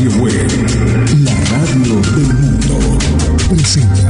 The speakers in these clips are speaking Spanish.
Radio Web, la radio del mundo, presenta.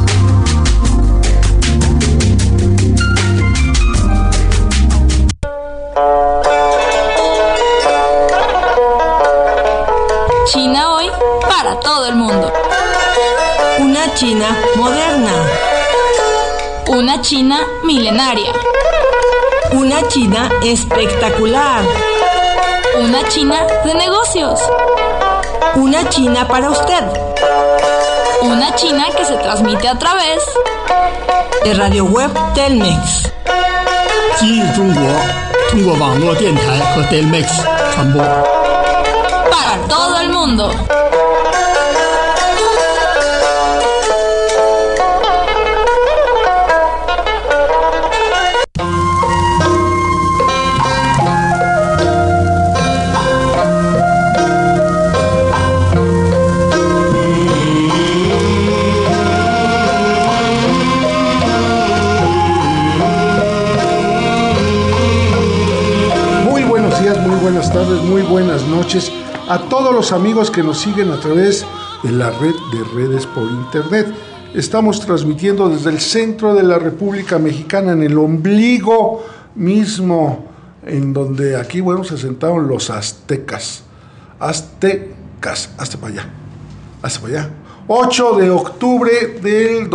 China hoy para todo el mundo. Una China moderna. Una China milenaria. Una China espectacular. Una China de negocios. Una China para usted. Una China que se transmite a través de Radio Web Telmex. 今日中国通过网络电台和 Telmex 传播。 para todo el mundo. Buenas tardes, muy buenas noches a todos los amigos que nos siguen a través de la red de redes por internet. Estamos transmitiendo desde el centro de la República Mexicana, en el ombligo mismo, en donde aquí, bueno, se sentaron los aztecas. Hazte para allá. 8 de octubre del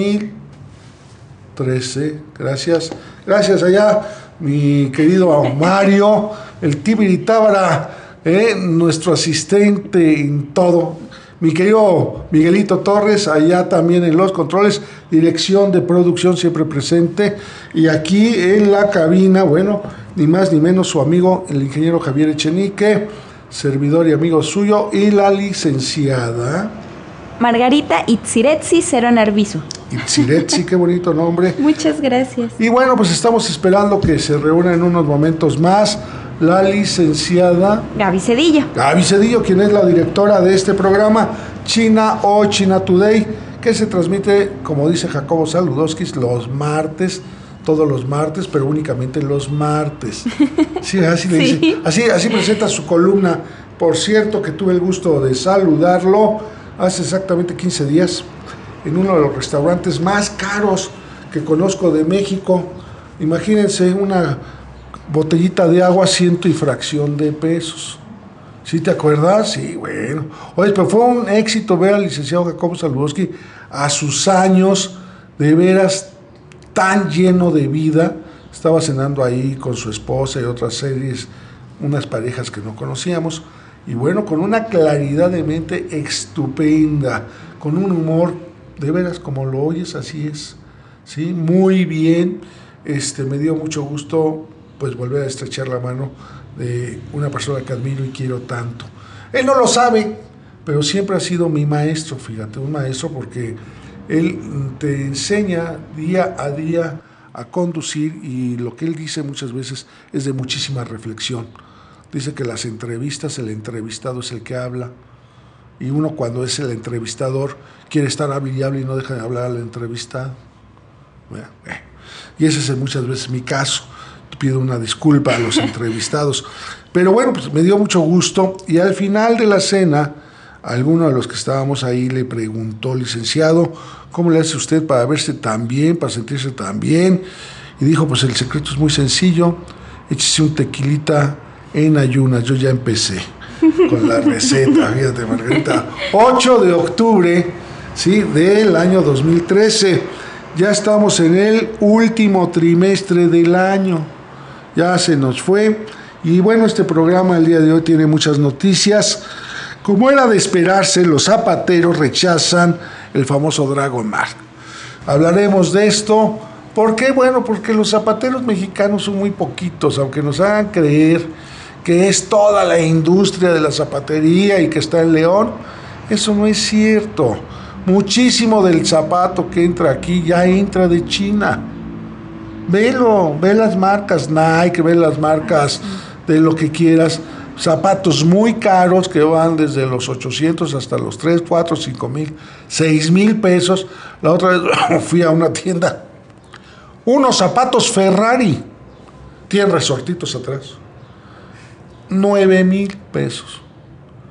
2013. Gracias allá, mi querido Mario, el Tibiritábara, nuestro asistente en todo. Mi querido Miguelito Torres, allá también en los controles, dirección de producción siempre presente. Y aquí en la cabina, bueno, ni más ni menos su amigo, el ingeniero Javier Echenique, servidor y amigo suyo, y la licenciada Margarita Itziretsi Cero Narviso. Itziretsi, qué bonito nombre. Muchas gracias. Y bueno, pues estamos esperando que se reúna en unos momentos más la licenciada Gaby Cedillo, quien es la directora de este programa China o China Today, que se transmite, como dice Jacobo Saludowski, los martes, todos los martes, pero únicamente los martes. Sí, así le dice. Así presenta su columna. Por cierto, que tuve el gusto de saludarlo hace exactamente 15 días en uno de los restaurantes más caros que conozco de México. Imagínense, una botellita de agua, 100 y fracción de pesos. ¿Sí te acuerdas? Sí, bueno. Oye, pero fue un éxito ver al licenciado Jacobo Saludowski a sus años, de veras tan lleno de vida. Estaba cenando ahí con su esposa y otras series, unas parejas que no conocíamos. Y bueno, con una claridad de mente estupenda, con un humor, de veras, como lo oyes, así es. Sí, muy bien. Me dio mucho gusto pues volver a estrechar la mano de una persona que admiro y quiero tanto. Él no lo sabe, pero siempre ha sido mi maestro, fíjate, un maestro, porque él te enseña día a día a conducir, y lo que él dice muchas veces es de muchísima reflexión. Dice que las entrevistas, el entrevistado es el que habla, y uno, cuando es el entrevistador, quiere estar hable y hable y no deja de hablar al entrevistado. Y ese es muchas veces mi caso. Pido una disculpa a los entrevistados, pero bueno, pues me dio mucho gusto. Y al final de la cena, alguno de los que estábamos ahí le preguntó: licenciado, ¿cómo le hace usted para verse tan bien, para sentirse tan bien? Y dijo: pues el secreto es muy sencillo, échese un tequilita en ayunas. Yo ya empecé con la receta, fíjate, Margarita. 8 de octubre, ¿sí?, del año 2013. Ya estamos en el último trimestre del año. Ya se nos fue. Y bueno, este programa el día de hoy tiene muchas noticias. Como era de esperarse, los zapateros rechazan el famoso Dragon Mark. Hablaremos de esto. ¿Por qué? Bueno, porque los zapateros mexicanos son muy poquitos, aunque nos hagan creer que es toda la industria de la zapatería y que está en León. Eso no es cierto. Muchísimo del zapato que entra aquí ya entra de China. Velo, ve las marcas Nike, ve las marcas de lo que quieras. Zapatos muy caros que van desde los 800 hasta los 3, 4, 5 mil, 6 mil pesos. La otra vez fui a una tienda. Unos zapatos Ferrari, tienen resortitos atrás. 9,000 pesos.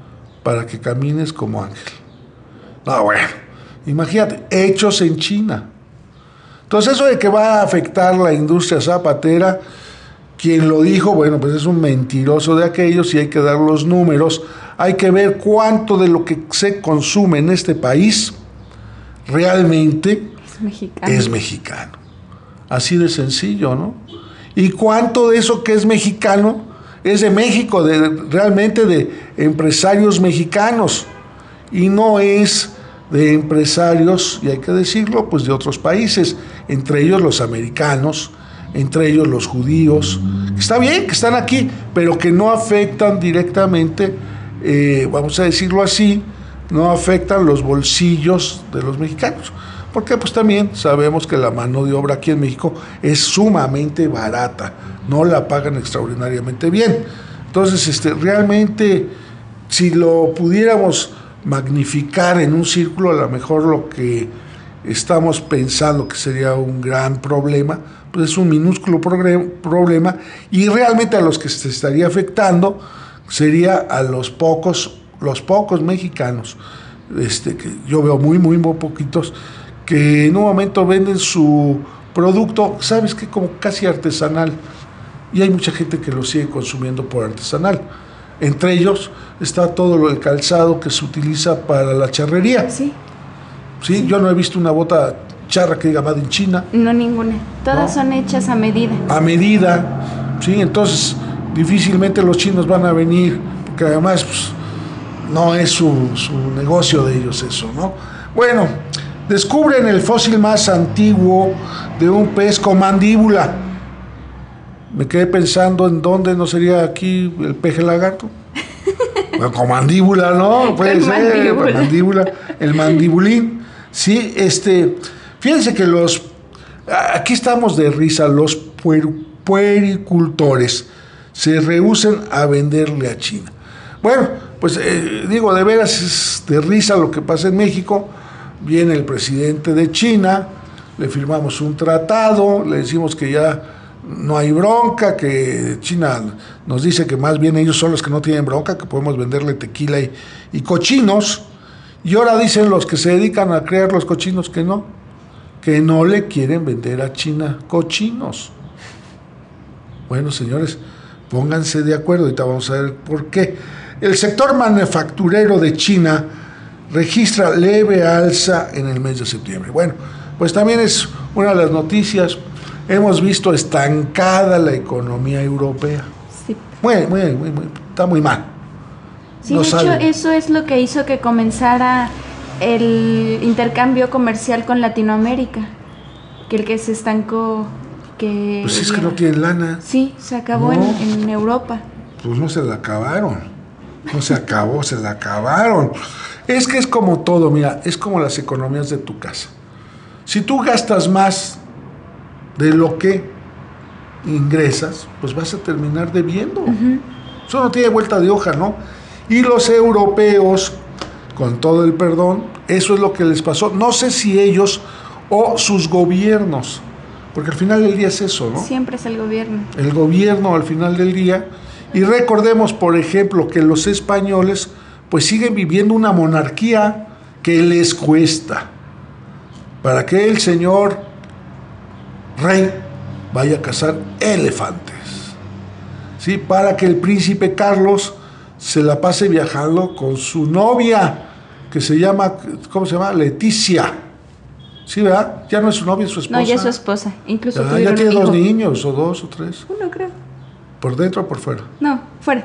para que camines como ángel. No, bueno, imagínate, hechos en China. Entonces eso de que va a afectar la industria zapatera, quien lo dijo, bueno, pues es un mentiroso de aquellos y hay que dar los números. Hay que ver cuánto de lo que se consume en este país realmente es mexicano. Así de sencillo, ¿no? Y cuánto de eso que es mexicano es de México, realmente de empresarios mexicanos, y no es de empresarios, y hay que decirlo, pues de otros países, entre ellos los americanos, entre ellos los judíos, que está bien, que están aquí, pero que no afectan directamente, vamos a decirlo así, no afectan los bolsillos de los mexicanos, porque pues también sabemos que la mano de obra aquí en México es sumamente barata, no la pagan extraordinariamente bien. Entonces, realmente, si lo pudiéramos magnificar en un círculo, a lo mejor lo que estamos pensando que sería un gran problema, pues es un minúsculo problema, y realmente a los que se estaría afectando sería a los pocos mexicanos, que yo veo muy poquitos, que en un momento venden su producto, ¿sabes qué? Como casi artesanal, y hay mucha gente que lo sigue consumiendo por artesanal. Entre ellos está todo el calzado que se utiliza para la charrería. Sí. Sí, yo no he visto una bota charra que diga Made in China. No, ninguna. Todas son hechas a medida. A medida, sí, entonces difícilmente los chinos van a venir, porque además pues, no es su negocio de ellos eso, ¿no? Bueno, descubren el fósil más antiguo de un pez con mandíbula. Me quedé pensando en dónde no sería aquí el peje lagarto. Bueno, con mandíbula, ¿no? Puede ser, con mandíbula. El mandibulín. Sí, fíjense que aquí estamos de risa, los puericultores se rehúsan a venderle a China. Bueno, pues digo, de veras es de risa lo que pasa en México. Viene el presidente de China, le firmamos un tratado, le decimos que ya no hay bronca, que China nos dice que más bien ellos son los que no tienen bronca, que podemos venderle tequila y cochinos, y ahora dicen los que se dedican a crear los cochinos que no le quieren vender a China cochinos. Bueno, señores, pónganse de acuerdo, ahorita vamos a ver por qué. El sector manufacturero de China registra leve alza en el mes de septiembre. Bueno, pues también es una de las noticias. Hemos visto estancada la economía europea. Sí. Muy, está muy mal. Sí, no de hecho, eso es lo que hizo que comenzara el intercambio comercial con Latinoamérica, que se estancó. Pues es que no tienen lana. Sí, se acabó en Europa. Pues no se la acabaron. No se acabó, se la acabaron. Es que es como todo, mira, es como las economías de tu casa. Si tú gastas más de lo que ingresas, pues vas a terminar debiendo. Uh-huh. Eso no tiene vuelta de hoja, ¿no? Y los europeos, con todo el perdón, eso es lo que les pasó. No sé si ellos o sus gobiernos, porque al final del día es eso, ¿no? Siempre es el gobierno. El gobierno al final del día. Y recordemos, por ejemplo, que los españoles pues siguen viviendo una monarquía que les cuesta. Para que el señor rey vaya a cazar elefantes, ¿sí? Para que el príncipe Carlos se la pase viajando con su novia, que se llama, ¿cómo se llama? Leticia. ¿Sí, verdad? Ya no es su novia, es su esposa. No, ya es su esposa. Incluso ya tiene 2 niños, o 2 o 3. 1, creo. ¿Por dentro o por fuera? No, fuera.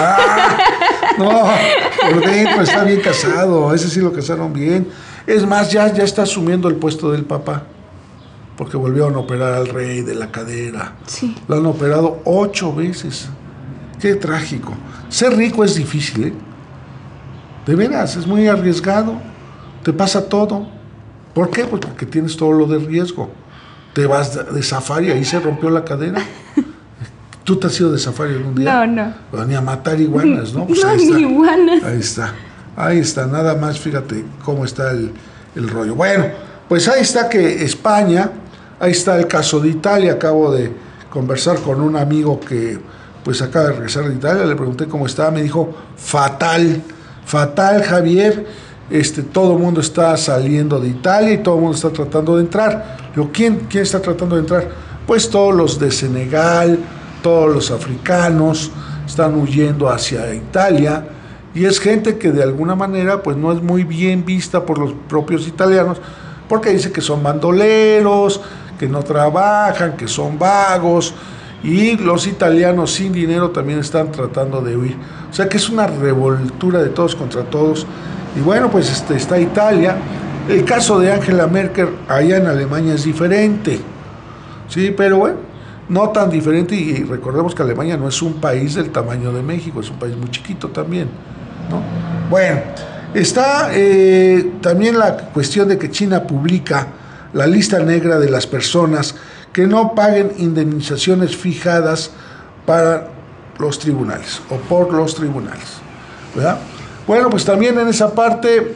No, por dentro, está bien casado. Ese sí lo casaron bien. Es más, ya está asumiendo el puesto del papá, porque volvieron a operar al rey de la cadera. Sí. Lo han operado 8 veces. Qué trágico. Ser rico es difícil, ¿eh? De veras, es muy arriesgado. Te pasa todo. ¿Por qué? Pues porque tienes todo lo de riesgo. Te vas de safari, ahí se rompió la cadera. ¿Tú te has ido de safari algún día? No. Ni a matar iguanas, ¿no? Pues no, ni iguanas. Ahí está, nada más, fíjate cómo está el rollo. Bueno, pues ahí está que España, ahí está el caso de Italia. Acabo de conversar con un amigo que pues acaba de regresar de Italia, le pregunté cómo estaba, me dijo fatal fatal, Javier. Todo el mundo está saliendo de Italia y todo el mundo está tratando de entrar. ¿Quién está tratando de entrar? Pues todos los de Senegal, todos los africanos están huyendo hacia Italia, y es gente que de alguna manera pues no es muy bien vista por los propios italianos, porque dice que son bandoleros, que no trabajan, que son vagos, y los italianos sin dinero también están tratando de huir. O sea que es una revoltura de todos contra todos. Y bueno, pues está Italia. El caso de Angela Merkel allá en Alemania es diferente, sí, pero bueno, no tan diferente, y recordemos que Alemania no es un país del tamaño de México, es un país muy chiquito también, ¿no? Bueno, está también la cuestión de que China publica la lista negra de las personas que no paguen indemnizaciones fijadas para los tribunales o por los tribunales, ¿verdad? Bueno, pues también en esa parte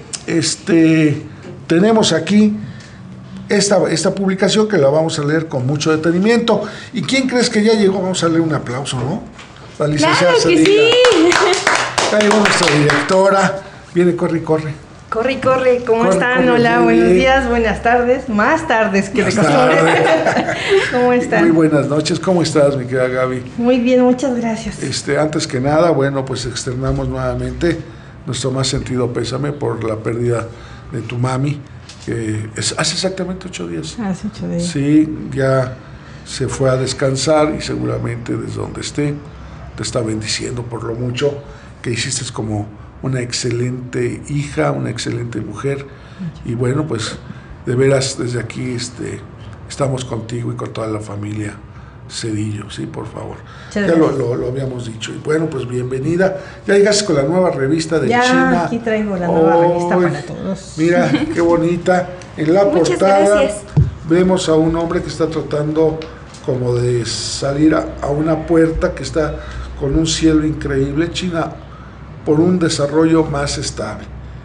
tenemos aquí esta publicación que la vamos a leer con mucho detenimiento. ¿Y quién crees que ya llegó? Vamos a darle un aplauso, ¿no? La licenciada ¡Claro que sí! Ya llegó nuestra directora. Viene, corre. Corre, ¿cómo están? Hola, buenos días, buenas tardes, más tardes que de costumbre. ¿Cómo están? Muy buenas noches, ¿cómo estás, mi querida Gaby? Muy bien, muchas gracias. Antes que nada, bueno, pues externamos nuevamente nuestro más sentido pésame por la pérdida de tu mami, que hace exactamente 8 días. Hace 8 días. Sí, ya se fue a descansar y seguramente desde donde esté te está bendiciendo por lo mucho que hiciste como una excelente hija, una excelente mujer. Y bueno, pues de veras desde aquí estamos contigo y con toda la familia Cedillo, sí, por favor. Ya lo habíamos dicho. Y bueno, pues bienvenida. Ya llegaste con la nueva revista de China. Ya, aquí traigo la nueva revista para todos. Mira, qué bonita. En la portada vemos a un hombre que está tratando como de salir a una puerta que está con un cielo increíble. China por un desarrollo más estable.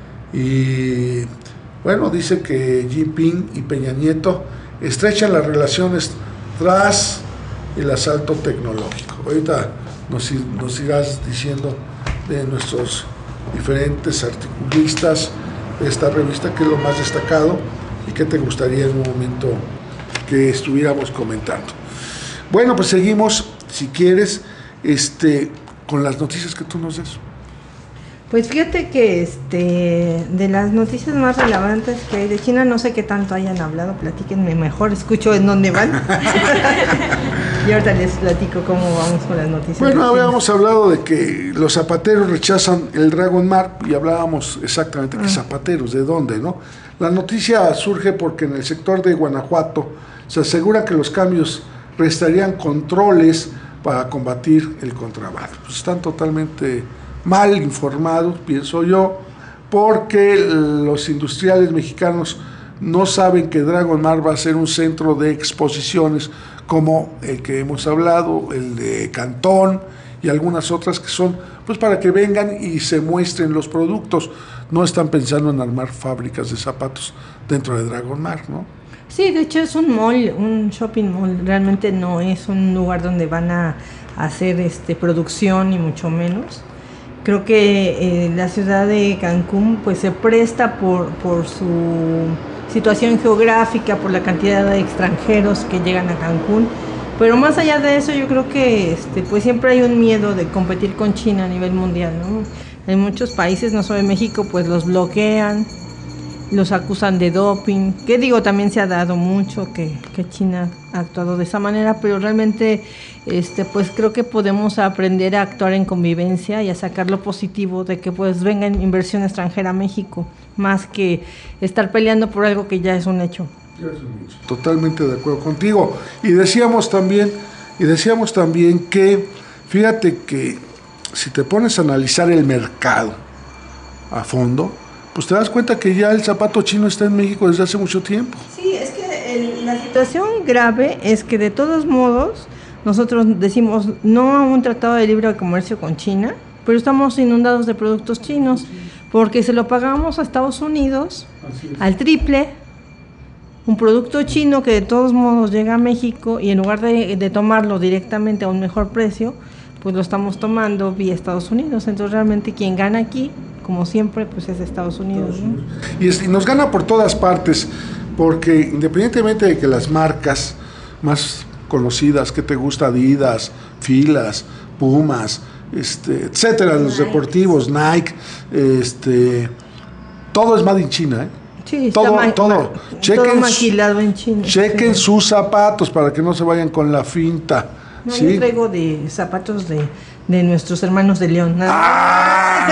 Y bueno, dice que Xi Jinping y Peña Nieto estrechan las relaciones tras el asalto tecnológico. Ahorita nos irás diciendo de nuestros diferentes articulistas de esta revista qué es lo más destacado y qué te gustaría en un momento que estuviéramos comentando. Bueno, pues seguimos, si quieres, con las noticias que tú nos des. Pues fíjate que de las noticias más relevantes que hay de China, no sé qué tanto hayan hablado, platíquenme mejor, escucho en dónde van. Y ahorita les platico cómo vamos con las noticias. Bueno, habíamos hablado de que los zapateros rechazan el Dragon Mar y hablábamos exactamente que zapateros, ¿de dónde, no? La noticia surge porque en el sector de Guanajuato se asegura que los cambios restarían controles para combatir el contrabando. Pues están totalmente mal informados, pienso yo, porque los industriales mexicanos no saben que Dragon Mar va a ser un centro de exposiciones como el que hemos hablado, el de Cantón y algunas otras que son pues para que vengan y se muestren los productos. No están pensando en armar fábricas de zapatos dentro de Dragon Mar, ¿no? Sí, de hecho es un mall, un shopping mall, realmente no es un lugar donde van a hacer producción ni mucho menos. Creo que la ciudad de Cancún pues se presta por su situación geográfica, por la cantidad de extranjeros que llegan a Cancún, pero más allá de eso yo creo que pues siempre hay un miedo de competir con China a nivel mundial, ¿no? En muchos países, no solo en México, pues los bloquean, los acusan de doping, que digo, también se ha dado mucho que China ha actuado de esa manera, pero realmente pues creo que podemos aprender a actuar en convivencia y a sacar lo positivo de que pues venga inversión extranjera a México, más que estar peleando por algo que ya es un hecho. Totalmente de acuerdo contigo. Y decíamos también que, fíjate que si te pones a analizar el mercado a fondo, pues te das cuenta que ya el zapato chino está en México desde hace mucho tiempo. Sí, es que la situación grave es que de todos modos nosotros decimos no a un tratado de libre comercio con China, pero estamos inundados de productos chinos, porque se lo pagamos a Estados Unidos al triple, un producto chino que de todos modos llega a México y en lugar de tomarlo directamente a un mejor precio, pues lo estamos tomando vía Estados Unidos. Entonces realmente quien gana aquí como siempre, pues es Estados Unidos, ¿no? Y nos gana por todas partes, porque independientemente de que las marcas más conocidas, que te gusta, Adidas, Filas, Pumas, etcétera, los deportivos, Nike, todo es made in China, ¿eh? Sí, todo. todo maquilado en China. Chequen sus zapatos para que no se vayan con la finta. No, ¿sí? Yo traigo de zapatos de nuestros hermanos de León. ¡Ah!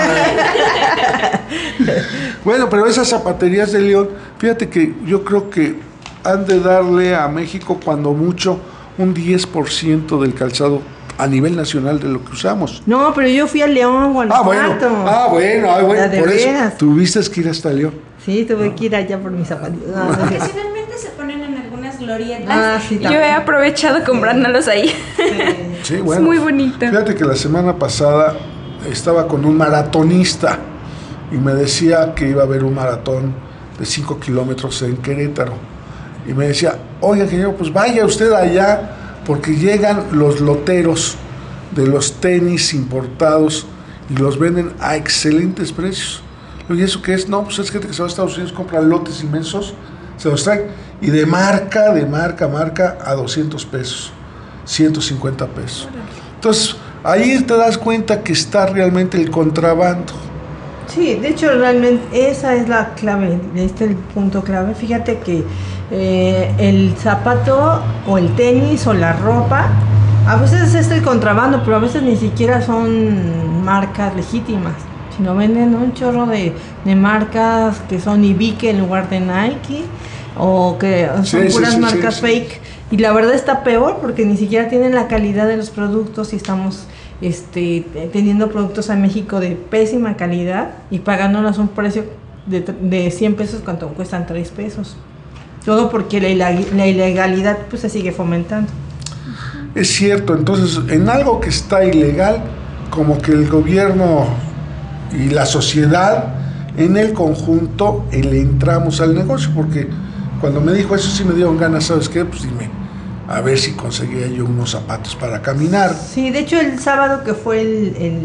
Bueno, pero esas zapaterías de León, fíjate que yo creo que han de darle a México cuando mucho un 10% del calzado a nivel nacional de lo que usamos. No, pero yo fui a León, Guanajuato. Bueno, por eso tuviste que ir hasta León. Sí, tuve que ir allá por mis zapatos. Ocasionalmente se ponen en algunas glorietas. Sí, yo he aprovechado comprándolos ahí. Sí, bueno. Es muy bonito. Fíjate que la semana pasada estaba con un maratonista y me decía que iba a haber un maratón de 5 kilómetros en Querétaro. Y me decía, oiga, ingeniero, pues vaya usted allá, porque llegan los loteros de los tenis importados y los venden a excelentes precios. ¿Y eso qué es? No, pues es gente que se va a Estados Unidos, compra lotes inmensos, se los traen, y de marca a 200 pesos, 150 pesos. Entonces, ahí te das cuenta que está realmente el contrabando. Sí, de hecho, realmente esa es la clave, este es el punto clave. Fíjate que el zapato o el tenis o la ropa, a veces es el contrabando, pero a veces ni siquiera son marcas legítimas, sino venden un chorro de marcas que son Ibique en lugar de Nike, o que son puras marcas fake. Y la verdad está peor porque ni siquiera tienen la calidad de los productos y estamos teniendo productos a México de pésima calidad y pagándonos un precio de 100 pesos cuando cuestan 3 pesos. Todo porque la ilegalidad pues se sigue fomentando. Es cierto, entonces en algo que está ilegal, como que el gobierno y la sociedad en el conjunto le entramos al negocio, porque cuando me dijo eso sí me dieron ganas, ¿sabes qué? Pues dime, a ver si conseguía yo unos zapatos para caminar. Sí, de hecho el sábado que fue el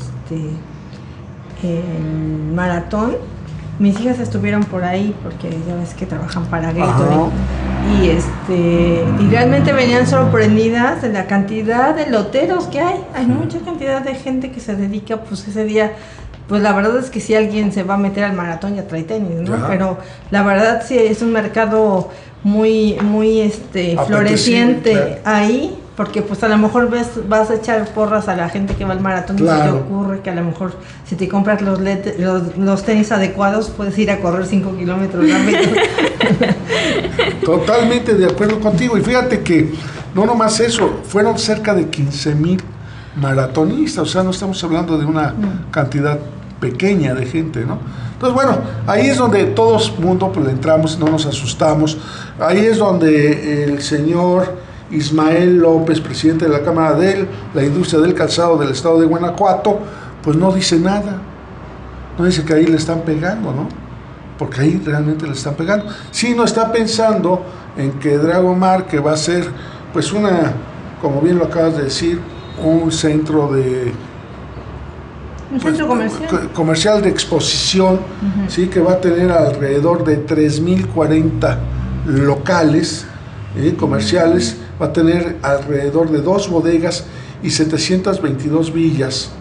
maratón, mis hijas estuvieron por ahí porque ya ves que trabajan para Gatorade. Y realmente venían sorprendidas de la cantidad de loteros que hay. Hay mucha cantidad de gente que se dedica pues ese día. Pues la verdad es que si alguien se va a meter al maratón ya trae tenis, ¿no? Ajá. Pero la verdad sí es un mercado muy floreciente, claro, ahí, porque pues a lo mejor vas a echar porras a la gente que va al maratón, claro, y se te ocurre que a lo mejor si te compras los tenis adecuados puedes ir a correr 5 kilómetros rápido. Totalmente de acuerdo contigo, y fíjate que no nomás eso, fueron cerca de 15,000 maratonistas, o sea, no estamos hablando de una cantidad pequeña de gente, ¿no? Entonces, bueno, ahí es donde todos mundo pues le entramos, no nos asustamos. Ahí es donde el señor Ismael López, presidente de la Cámara de la Industria del Calzado del Estado de Guanajuato, pues no dice nada. No dice que ahí le están pegando, ¿no? Porque ahí realmente le están pegando. Sí, no está pensando en que Dragomar, que va a ser, pues como bien lo acabas de decir, un centro centro comercial de exposición, ¿sí? Que va a tener alrededor de 3,040 locales comerciales, va a tener alrededor de 2 bodegas y 722 villas.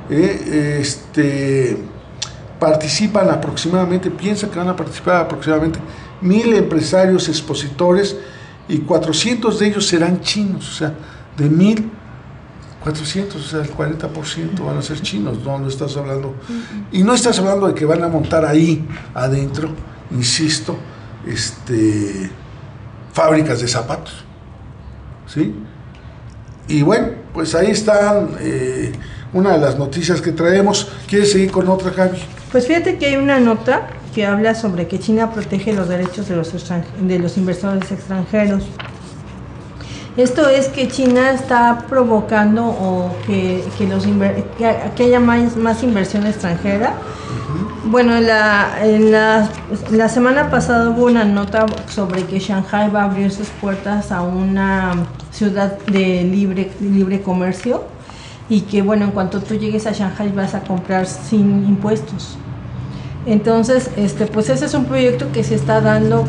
Participan aproximadamente, piensa que van a participar aproximadamente 1,000 empresarios expositores y 400 de ellos serán chinos, o sea, de 1,400, o sea, el 40% van a ser chinos, no estás hablando. Y no estás hablando de que van a montar ahí adentro, insisto, fábricas de zapatos, ¿sí? Y bueno, pues ahí están una de las noticias que traemos. ¿Quieres seguir con otra, Javi? Pues fíjate que hay una nota que habla sobre que China protege los derechos de los inversores extranjeros. Esto es que China está provocando o que haya más inversión extranjera. Bueno, en la semana pasada hubo una nota sobre que Shanghái va a abrir sus puertas a una ciudad de libre comercio. y que bueno, en cuanto tú llegues a Shanghai vas a comprar sin impuestos. Entonces, pues ese es un proyecto que se está dando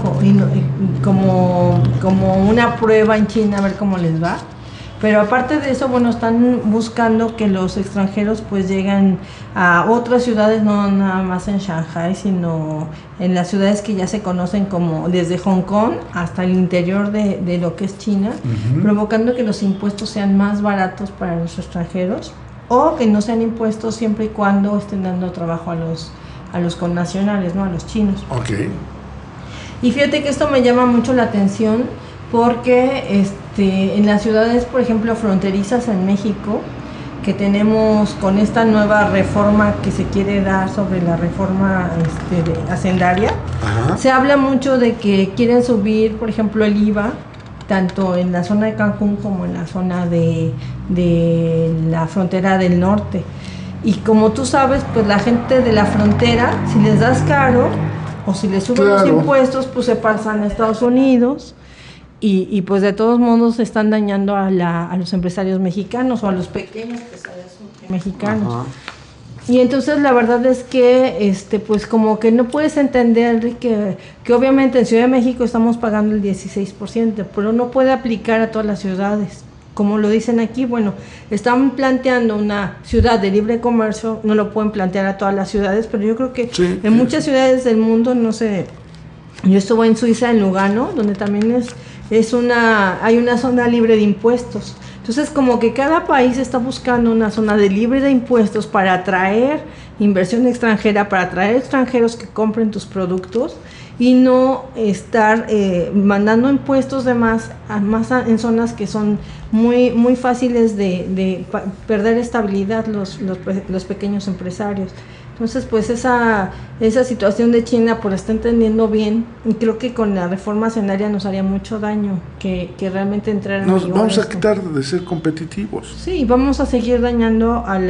como una prueba en China, a ver cómo les va. Pero aparte de eso, bueno, están buscando que los extranjeros pues lleguen a otras ciudades, no nada más en Shanghai, sino en las ciudades que ya se conocen como desde Hong Kong hasta el interior de lo que es China, provocando que los impuestos sean más baratos para los extranjeros o que no sean impuestos siempre y cuando estén dando trabajo a los connacionales, ¿no? A los chinos. Okay. Y fíjate que esto me llama mucho la atención porque en las ciudades, por ejemplo, fronterizas en México, que tenemos con esta nueva reforma que se quiere dar sobre la reforma hacendaria, se habla mucho de que quieren subir, por ejemplo, el IVA, tanto en la zona de Cancún como en la zona de la frontera del norte. Y como tú sabes, pues la gente de la frontera, si les das caro o si les suben los impuestos, pues se pasan a Estados Unidos y pues de todos modos están dañando a los empresarios mexicanos o a los pequeños empresarios mexicanos. Y entonces la verdad es que pues como que no puedes entender que obviamente en Ciudad de México estamos pagando el 16%, pero no puede aplicar a todas las ciudades. Como lo dicen aquí, bueno, están planteando una ciudad de libre comercio, no lo pueden plantear a todas las ciudades, pero yo creo que en muchas ciudades del mundo, no sé, yo estuve en Suiza, en Lugano, donde también hay una zona libre de impuestos. Entonces, como que cada país está buscando una zona de libre de impuestos para atraer inversión extranjera, para atraer extranjeros que compren tus productos y no estar mandando impuestos de más en zonas que son muy, muy fáciles de perder estabilidad los pequeños empresarios. Entonces, pues esa situación de China pues la está entendiendo bien y creo que con la reforma hacendaria nos haría mucho daño que realmente entrara en Nos vigor vamos a esto. quitar de ser competitivos. Sí, vamos a seguir dañando a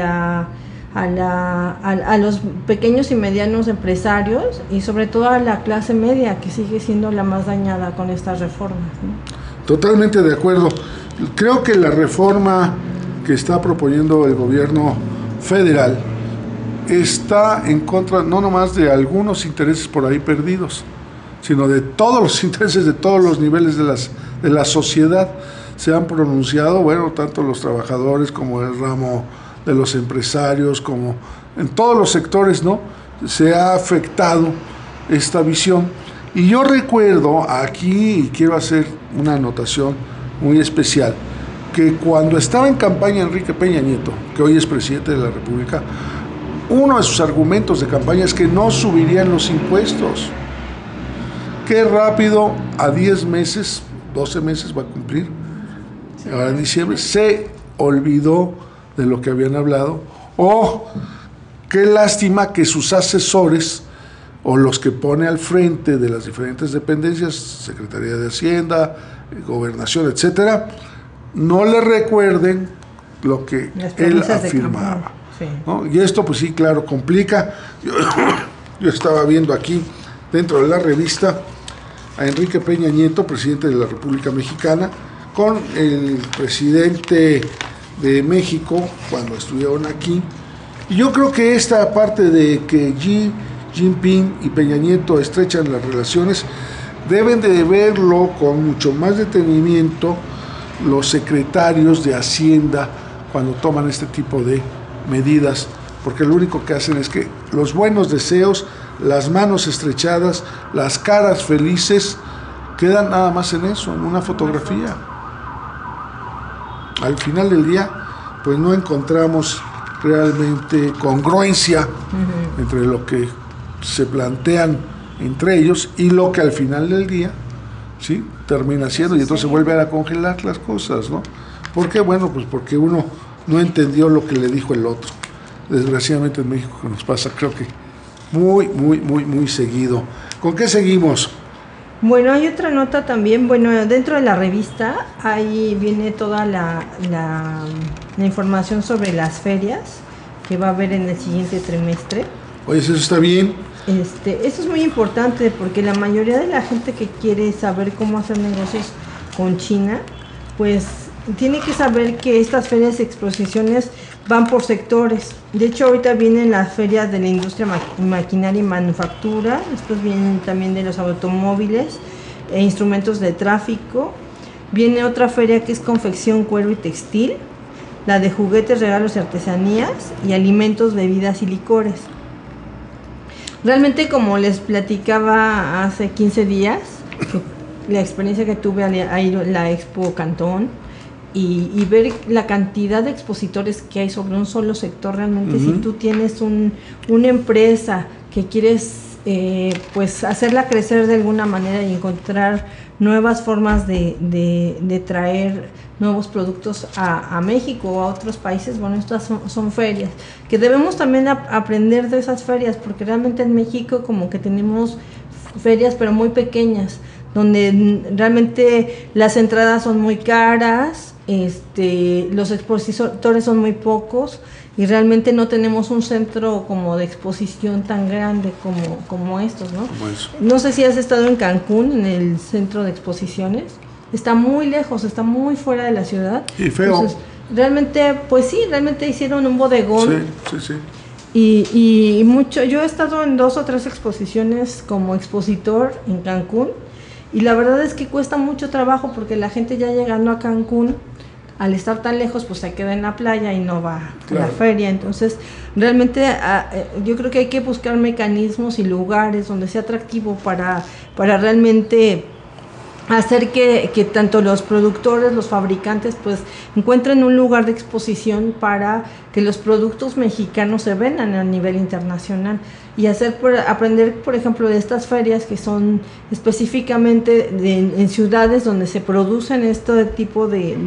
los pequeños y medianos empresarios y sobre todo a la clase media que sigue siendo la más dañada con estas reformas, ¿no? Totalmente de acuerdo. Creo que la reforma que está proponiendo el gobierno federal está en contra no nomás de algunos intereses por ahí perdidos, sino de todos los intereses de todos los niveles de la sociedad. Se han pronunciado, bueno, tanto los trabajadores como el ramo de los empresarios, como en todos los sectores, ¿no? Se ha afectado esta visión. Y yo recuerdo aquí, y quiero hacer una anotación muy especial, que cuando estaba en campaña Enrique Peña Nieto, que hoy es presidente de la República, uno de sus argumentos de campaña es que no subirían los impuestos. Qué rápido, a 10 meses, 12 meses va a cumplir, ahora en diciembre, se olvidó de lo que habían hablado. Qué lástima que sus asesores o los que pone al frente de las diferentes dependencias, Secretaría de Hacienda, Gobernación, etcétera, no le recuerden lo que él afirmaba. Sí. ¿No? Y esto pues sí, claro, complica. Yo estaba viendo aquí dentro de la revista a Enrique Peña Nieto, presidente de la República Mexicana, con el presidente de México cuando estuvieron aquí. Y yo creo que esta parte de que Xi Jinping y Peña Nieto estrechan las relaciones deben de verlo con mucho más detenimiento los secretarios de Hacienda cuando toman este tipo de medidas, porque lo único que hacen es que los buenos deseos, las manos estrechadas, las caras felices, quedan nada más en eso, en una fotografía. Al final del día, pues no encontramos realmente congruencia entre lo que se plantean entre ellos y lo que al final del día, ¿sí?, termina siendo, y entonces vuelven a congelar las cosas, ¿no? ¿Por qué? Bueno, pues porque uno no entendió lo que le dijo el otro. Desgraciadamente en México nos pasa, creo que muy seguido. ¿Con qué seguimos? Bueno, hay otra nota también, bueno, dentro de la revista ahí viene toda la información sobre las ferias que va a haber en el siguiente trimestre. Oye, eso está bien. Esto es muy importante porque la mayoría de la gente que quiere saber cómo hacer negocios con China, pues tiene que saber que estas ferias y exposiciones van por sectores. De hecho, ahorita vienen las ferias de la industria maquinaria y manufactura, después vienen también de los automóviles e instrumentos de tráfico. Viene otra feria que es confección, cuero y textil, la de juguetes, regalos y artesanías, y alimentos, bebidas y licores. Realmente, como les platicaba hace 15 días, la experiencia que tuve al ir a la Expo Cantón y ver la cantidad de expositores que hay sobre un solo sector, realmente si tú tienes una empresa que quieres pues hacerla crecer de alguna manera y encontrar nuevas formas de traer nuevos productos a México o a otros países, bueno, estas son ferias, que debemos también aprender de esas ferias, porque realmente en México como que tenemos ferias pero muy pequeñas, donde realmente las entradas son muy caras, los expositores son muy pocos y realmente no tenemos un centro como de exposición tan grande como estos, ¿no? No sé si has estado en Cancún, en el centro de exposiciones. Está muy lejos, está muy fuera de la ciudad. Y feo. Entonces, realmente, pues sí, realmente hicieron un bodegón. Sí. Y mucho, yo he estado en 2 o 3 exposiciones como expositor en Cancún, y la verdad es que cuesta mucho trabajo porque la gente ya llegando a Cancún, al estar tan lejos, pues se queda en la playa y no va a la feria. Entonces, realmente yo creo que hay que buscar mecanismos y lugares donde sea atractivo para realmente hacer que tanto los productores, los fabricantes, pues encuentren un lugar de exposición para que los productos mexicanos se vendan a nivel internacional, y aprender, por ejemplo, de estas ferias que son específicamente en ciudades donde se producen este tipo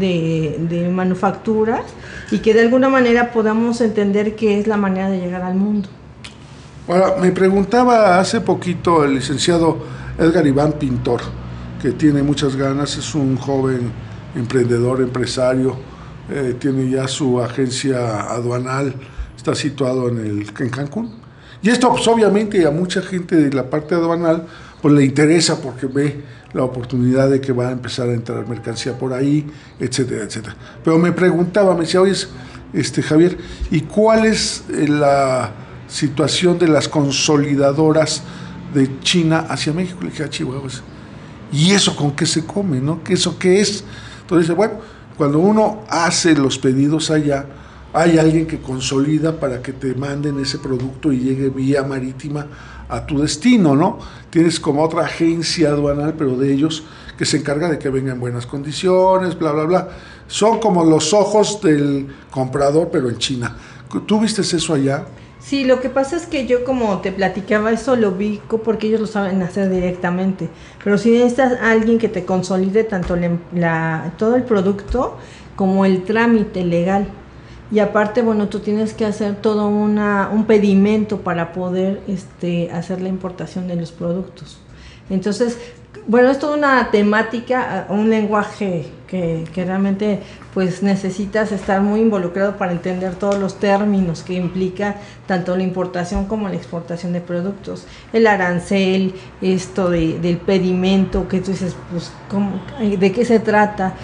de manufacturas, y que de alguna manera podamos entender que es la manera de llegar al mundo. Ahora, me preguntaba hace poquito el licenciado Edgar Iván Pintor, que tiene muchas ganas, es un joven emprendedor, empresario, tiene ya su agencia aduanal, está situado en Cancún. Y esto, pues, obviamente a mucha gente de la parte aduanal pues le interesa, porque ve la oportunidad de que va a empezar a entrar mercancía por ahí, etcétera, etcétera. Pero me preguntaba, me decía, oye, Javier, ¿y cuál es la situación de las consolidadoras de China hacia México? Le dije, chihuahuas, ¿y eso con qué se come, no? ¿Eso qué es? Entonces, bueno, cuando uno hace los pedidos allá, hay alguien que consolida para que te manden ese producto y llegue vía marítima a tu destino, ¿no? Tienes como otra agencia aduanal, pero de ellos, que se encarga de que venga en buenas condiciones, bla, bla, bla. Son como los ojos del comprador, pero en China. ¿Tú viste eso allá? Sí, lo que pasa es que yo, como te platicaba, eso lo vi porque ellos lo saben hacer directamente. Pero si necesitas a alguien que te consolide tanto todo el producto como el trámite legal. Y aparte, bueno, tú tienes que hacer todo un pedimento para poder hacer la importación de los productos. Entonces, bueno, es toda una temática, un lenguaje que realmente pues necesitas estar muy involucrado para entender todos los términos que implica tanto la importación como la exportación de productos, el arancel, esto del pedimento, que tú dices, pues, ¿de qué se trata?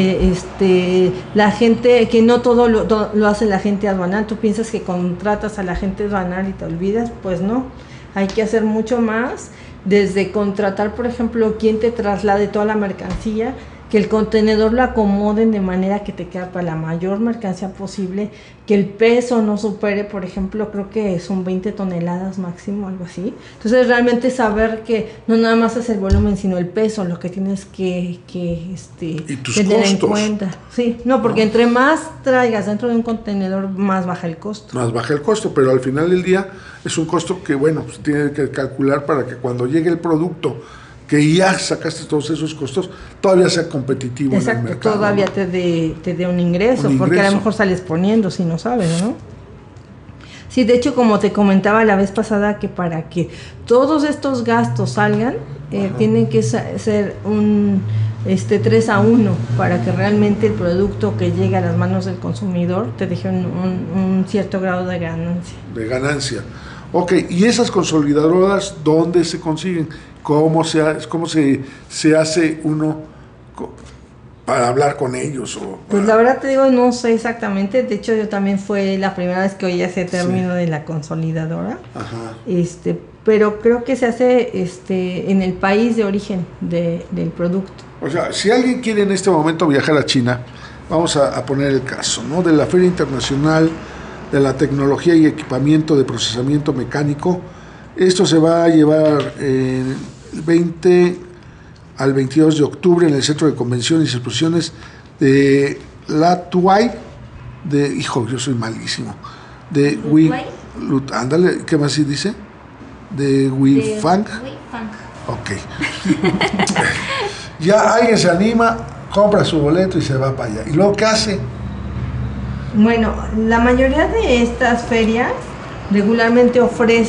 La gente, que no todo lo hace la gente aduanal. Tú piensas que contratas a la gente aduanal y te olvidas, pues no, hay que hacer mucho más, desde contratar, por ejemplo, quien te traslade toda la mercancía, que el contenedor lo acomoden de manera que te quede para la mayor mercancía posible, que el peso no supere, por ejemplo, creo que son 20 toneladas máximo, algo así. Entonces, realmente saber que no nada más es el volumen, sino el peso, lo que tienes que ¿Y tus tener costos? En cuenta. Sí, no, porque entre más traigas dentro de un contenedor, más baja el costo. Más baja el costo, pero al final del día es un costo que, bueno, pues tiene que calcular para que cuando llegue el producto, que ya sacaste todos esos costos, todavía sea competitivo. Exacto, en el mercado, todavía, ¿no? te dé un ingreso, porque a lo mejor sales poniendo si no sabes, ¿no? Sí, de hecho, como te comentaba la vez pasada, que para que todos estos gastos salgan, tienen que ser un 3-1, para que realmente el producto que llegue a las manos del consumidor te deje un cierto grado de ganancia. De ganancia. Ok, ¿y esas consolidadoras dónde se consiguen? ¿Cómo se hace uno? para hablar con ellos? Pues la verdad te digo, no sé exactamente. De hecho, yo también fue la primera vez que oí ese término de la consolidadora. Ajá. Pero creo que se hace en el país de origen del producto. O sea, si alguien quiere en este momento viajar a China, vamos a poner el caso, ¿no? De la Feria Internacional de la Tecnología y Equipamiento de Procesamiento Mecánico. Esto se va a llevar el 20 al 22 de octubre en el Centro de Convenciones y Exposiciones de La Tuay, yo soy malísimo, de ándale, ¿qué más dice? De Weifang. Ok. Ya alguien se anima, compra su boleto y se va para allá. ¿Y luego qué hace? Bueno, la mayoría de estas ferias regularmente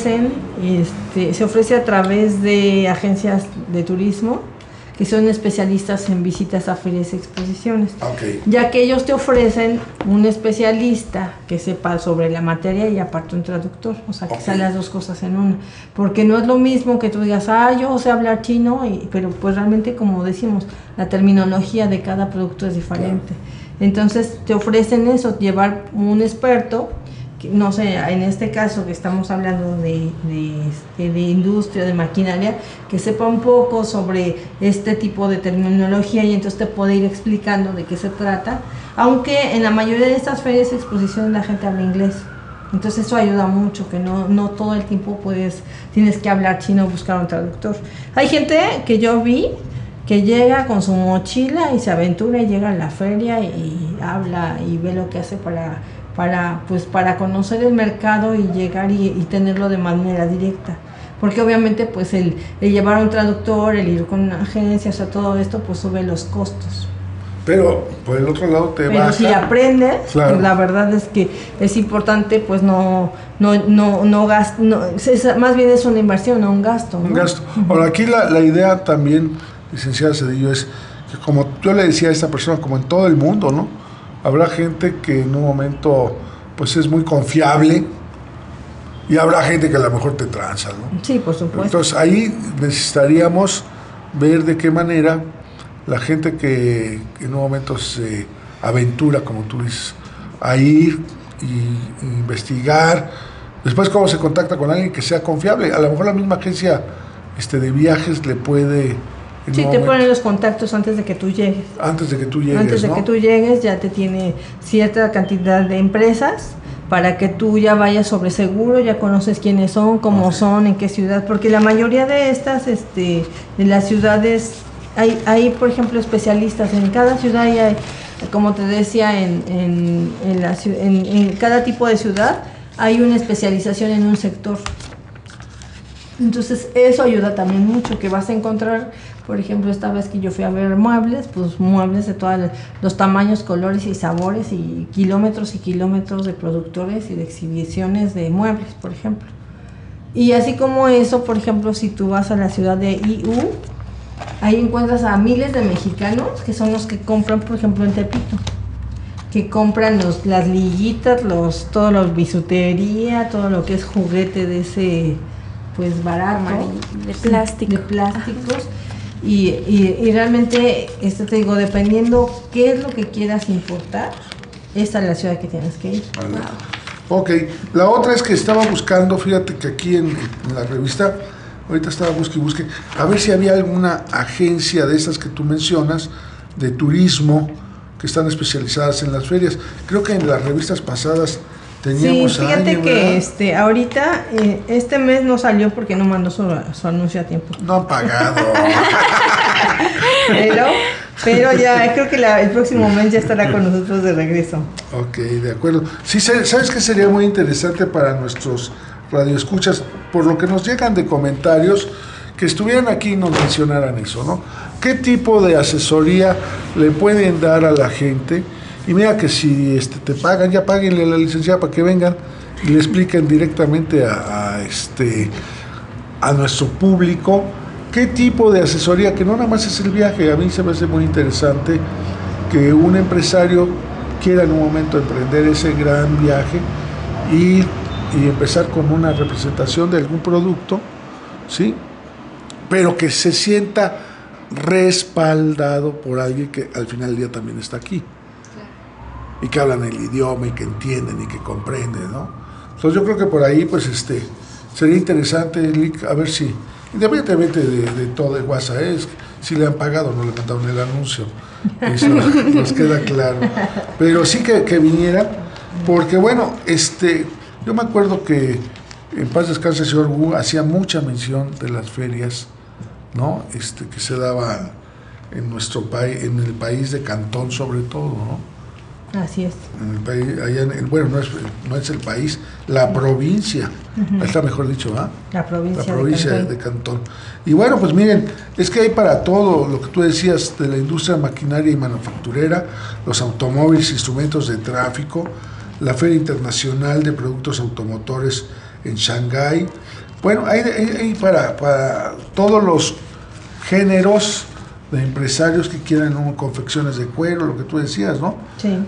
se ofrece a través de agencias de turismo que son especialistas en visitas a ferias y exposiciones. Okay. Ya que ellos te ofrecen un especialista que sepa sobre la materia y aparte un traductor, o sea, que sean las dos cosas en una. Porque no es lo mismo que tú digas, yo sé hablar chino, pero pues realmente, como decimos, la terminología de cada producto es diferente. Claro. Entonces te ofrecen eso, llevar un experto, no sé, en este caso que estamos hablando de industria, de maquinaria, que sepa un poco sobre este tipo de terminología y entonces te puede ir explicando de qué se trata, aunque en la mayoría de estas ferias de exposición la gente habla inglés, entonces eso ayuda mucho, que no todo el tiempo tienes que hablar chino o buscar un traductor. Hay gente que yo vi que llega con su mochila y se aventura y llega a la feria y habla y ve lo que hace para conocer el mercado y llegar y tenerlo de manera directa, porque obviamente pues el llevar a un traductor, el ir con una agencia, o sea, todo esto pues sube los costos. Pero por el otro lado te Pero si aprendes, claro, pues la verdad es que es importante, pues no gasto, más bien es una inversión, no un gasto, ¿no? Un gasto. Ahora aquí la idea también, licenciada Cedillo, es que, como yo le decía a esta persona, como en todo el mundo, ¿no? Habrá gente que en un momento pues es muy confiable y habrá gente que a lo mejor te tranza, ¿no? Sí, por supuesto. Entonces ahí necesitaríamos ver de qué manera la gente que en un momento se aventura, como tú dices, a ir y investigar, después cómo se contacta con alguien que sea confiable. A lo mejor la misma agencia de viajes le puede... Sí, te ponen los contactos antes de que tú llegues. Antes de que tú llegues, Antes de que tú llegues ya te tiene cierta cantidad de empresas para que tú ya vayas sobre seguro, ya conoces quiénes son, cómo son, en qué ciudad, porque la mayoría de estas, de las ciudades, hay por ejemplo especialistas, en cada ciudad hay, como te decía, en cada tipo de ciudad hay una especialización en un sector. Entonces eso ayuda también mucho, que vas a encontrar, por ejemplo, esta vez que yo fui a ver muebles, pues muebles de todos los tamaños, colores y sabores y kilómetros de productores y de exhibiciones de muebles, por ejemplo. Y así como eso, por ejemplo, si tú vas a la ciudad de IU, ahí encuentras a miles de mexicanos que son los que compran, por ejemplo, en Tepito, que compran las liguitas, todo lo bisutería, todo lo que es juguete de ese... pues barato, de plástico. De plásticos. Y realmente, te digo, dependiendo qué es lo que quieras importar, esa es la ciudad que tienes que ir. Vale. Ok, la otra es que estaba buscando, fíjate que aquí en la revista, ahorita estaba busque, a ver si había alguna agencia de esas que tú mencionas, de turismo, que están especializadas en las ferias. Creo que en las revistas pasadas teníamos. Sí, fíjate que ahorita este mes no salió porque no mandó su anuncio a tiempo. No han pagado. pero ya creo que el próximo mes ya estará con nosotros de regreso. Ok, de acuerdo. Sí, ¿sabes qué sería muy interesante para nuestros radioescuchas? Por lo que nos llegan de comentarios, que estuvieran aquí y nos mencionaran eso, ¿no? ¿Qué tipo de asesoría le pueden dar a la gente? Y mira que si te pagan, ya páguenle a la licenciada para que vengan y le expliquen directamente a nuestro público qué tipo de asesoría, que no nada más es el viaje. A mí se me hace muy interesante que un empresario quiera en un momento emprender ese gran viaje y empezar con una representación de algún producto, ¿sí? Pero que se sienta respaldado por alguien que al final del día también está aquí. Y que hablan el idioma y que entienden y que comprenden, ¿no? Entonces yo creo que por ahí, pues, sería interesante, Lick, a ver si, independientemente de todo de WhatsApp, si le han pagado, no le mandaron el anuncio, eso nos queda claro. Pero sí que viniera, porque bueno, yo me acuerdo que en paz descanse el señor Wu hacía mucha mención de las ferias, ¿no? Que se daba en nuestro país, en el país de Cantón sobre todo, ¿no? Así es. En el país, allá bueno, no es el país, la provincia, está mejor dicho, ¿ah? La provincia de Cantón. Y bueno, pues miren, es que hay para todo lo que tú decías de la industria maquinaria y manufacturera, los automóviles, instrumentos de tráfico, la Feria Internacional de Productos Automotores en Shanghái. Bueno, hay para todos los géneros de empresarios que quieran confecciones de cuero, lo que tú decías, ¿no? Sí.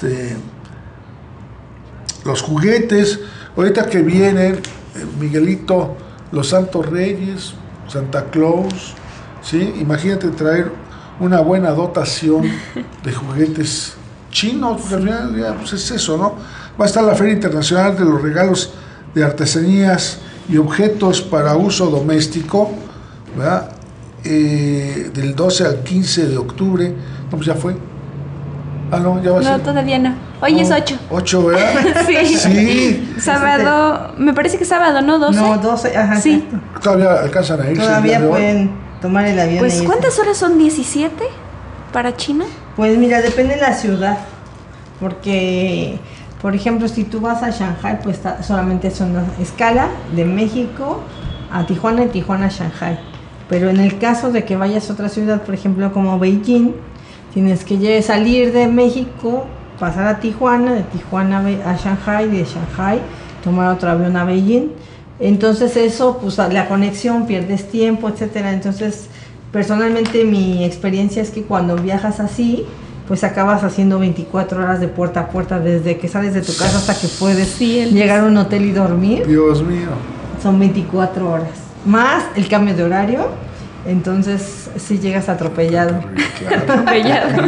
Los juguetes, ahorita que vienen, Miguelito, los Santos Reyes, Santa Claus, ¿sí? Imagínate traer una buena dotación de juguetes chinos, porque al final ya, pues es eso, ¿no? Va a estar la Feria Internacional de los Regalos de Artesanías y Objetos para Uso Doméstico, ¿verdad? Del 12 al 15 de octubre, no, pues ya fue. Ah, no, ya va a ser. No, todavía no. Hoy es 8. 8, ¿verdad? Sí. Sábado, me parece que sábado, ¿no? 12. No, 12, ajá. Sí. Exacto. Todavía alcanzan a irse. Todavía pueden tomar el avión. Pues, ¿cuántas horas son? ¿17 para China? Pues mira, depende de la ciudad. Porque, por ejemplo, si tú vas a Shanghái, pues solamente es una escala de México a Tijuana y Tijuana a Shanghái. Pero en el caso de que vayas a otra ciudad, por ejemplo, como Beijing, tienes que salir de México, pasar a Tijuana, de Tijuana a Shanghái, de Shanghái tomar otro avión a Beijing. Entonces eso, pues la conexión, pierdes tiempo, etcétera. Entonces, personalmente mi experiencia es que cuando viajas así, pues acabas haciendo 24 horas de puerta a puerta, desde que sales de tu casa hasta que puedes llegar a un hotel y dormir. Dios mío. Son 24 horas. Más el cambio de horario, entonces sí llegas atropellado. Atropellado.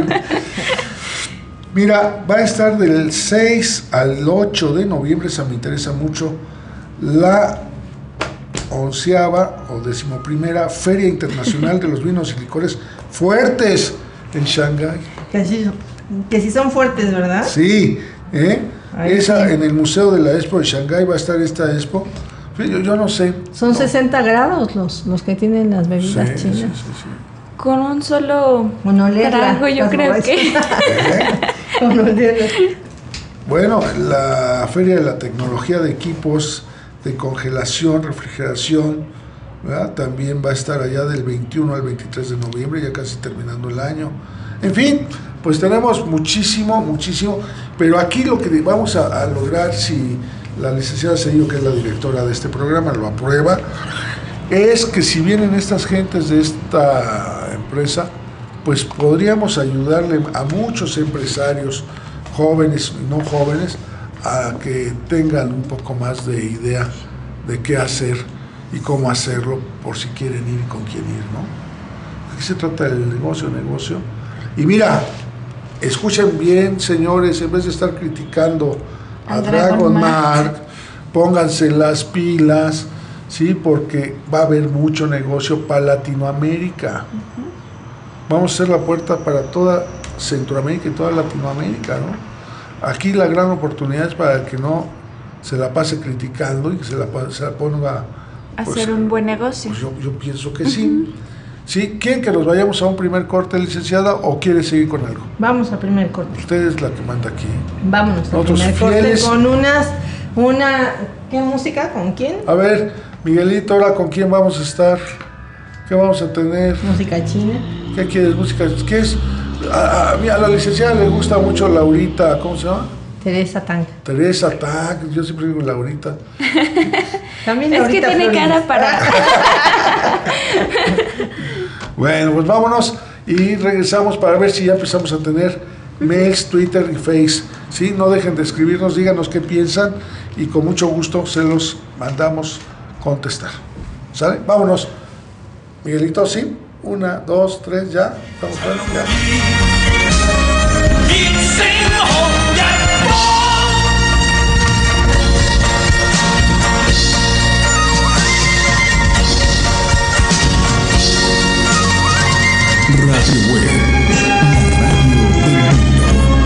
Mira, va a estar del 6 al 8 de noviembre, esa me interesa mucho, la 11ª o 11ª Feria Internacional de los Vinos y Licores Fuertes en Shanghái. Que sí son fuertes, ¿verdad? Sí, esa sí. En el Museo de la Expo de Shanghái va a estar esta expo. Yo no sé. Son 60 grados los que tienen las bebidas chinas. Sí. Con un solo trago, yo creo que. Bueno, la Feria de la Tecnología de Equipos de Congelación, Refrigeración, ¿verdad? También va a estar allá del 21 al 23 de noviembre, ya casi terminando el año. En fin, pues tenemos muchísimo, pero aquí lo que vamos a lograr, si la licenciada Cedillo, que es la directora de este programa, lo aprueba, es que si vienen estas gentes de esta empresa, pues podríamos ayudarle a muchos empresarios, jóvenes y no jóvenes, a que tengan un poco más de idea de qué hacer y cómo hacerlo, por si quieren ir y con quién ir, ¿no? Aquí se trata del negocio. Y mira, escuchen bien, señores, en vez de estar criticando a Dragon Mark, pónganse las pilas, ¿sí? Porque va a haber mucho negocio para Latinoamérica. Vamos a hacer la puerta para toda Centroamérica y toda Latinoamérica, ¿no? Aquí la gran oportunidad es para el que no se la pase criticando y que se la ponga a hacer un buen negocio. Pues yo pienso que sí. ¿Sí? ¿Quieren que nos vayamos a un primer corte, licenciada, o quiere seguir con algo? Vamos al primer corte. Usted es la que manda aquí. Vámonos al primer corte con ¿qué música? ¿Con quién? A ver, Miguelito, ahora ¿con quién vamos a estar? ¿Qué vamos a tener? Música china. ¿Qué quieres? ¿Música? ¿Qué es? A la licenciada le gusta mucho Laurita, ¿cómo se llama? Teresa Tang. Teresa Tang, yo siempre digo Laurita. También es Laurita que tiene Flores. cara para... Bueno, pues vámonos y regresamos para ver si ya empezamos a tener mails, Twitter y Face. ¿Sí? No dejen de escribirnos, díganos qué piensan y con mucho gusto se los mandamos contestar. ¿Sale? Vámonos. Miguelito, ¿sí? 1, 2, 3, ya. Estamos bueno, ya. Radio Web, la radio del mundo.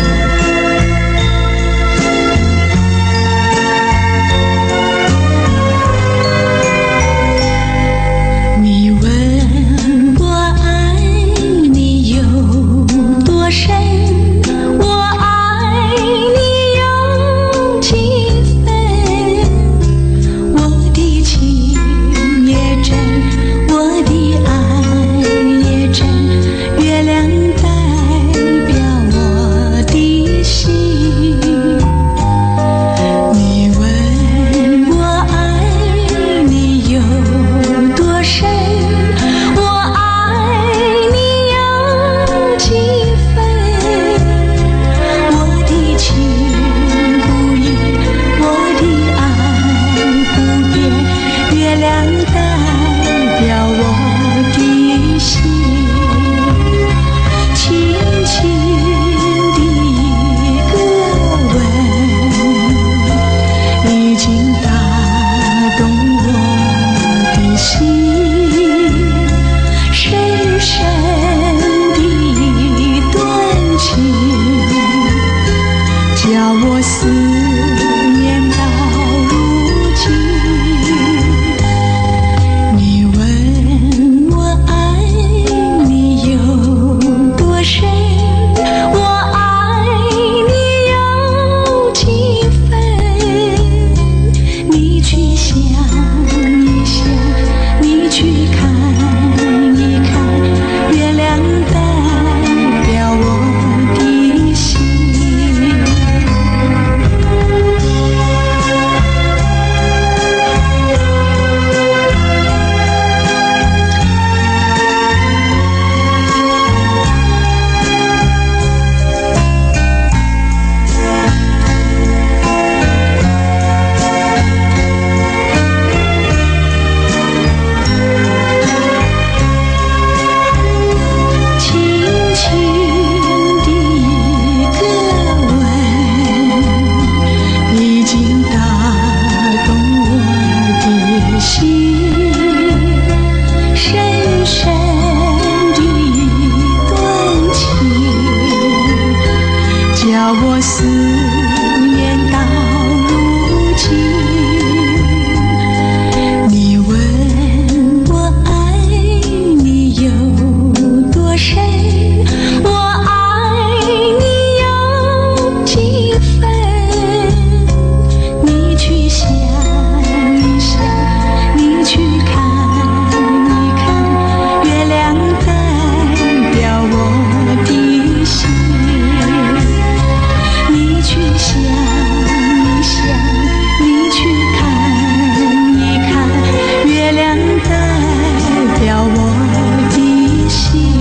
你问我爱你有多深，我爱你有几分，我的情也真，我的爱也真，月亮代表我的心。你问我爱你有多深，我爱你有几分，我的情不移，我的爱不变，月亮代表我的心。轻轻的一个吻，已经打动我的心，深深的一段情，叫我思念到如今。你问我爱你有多深，我爱你有几分，你去想一想，你去看一看，月亮代表我的心。轻轻的一个吻，已经打动我的心，深深的一段情，叫我思念到如今。你问我爱你有多深，我爱你有几分，你去想一想，你去看一看，月亮代表我的心。你去想一想，你去看一看，月亮代表我的心。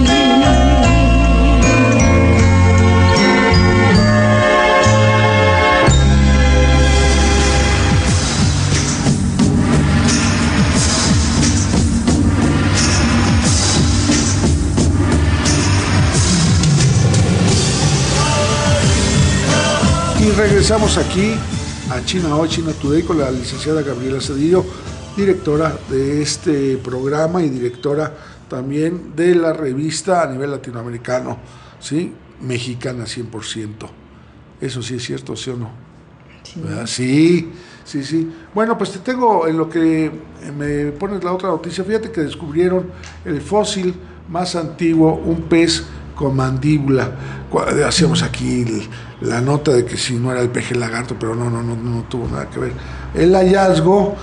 Y regresamos aquí a China Hoy, China Today, con la licenciada Gabriela Cedillo, directora de este programa y directora también de la revista a nivel latinoamericano, ¿sí? Mexicana 100%. Eso sí es cierto, ¿sí o no? Sí. ¿Verdad? Sí, sí, sí. Bueno, pues te tengo en lo que me pones la otra noticia. Fíjate que descubrieron el fósil más antiguo, un pez con mandíbula. Hacíamos aquí la nota de que si no era el peje lagarto, pero no tuvo nada que ver. El hallazgo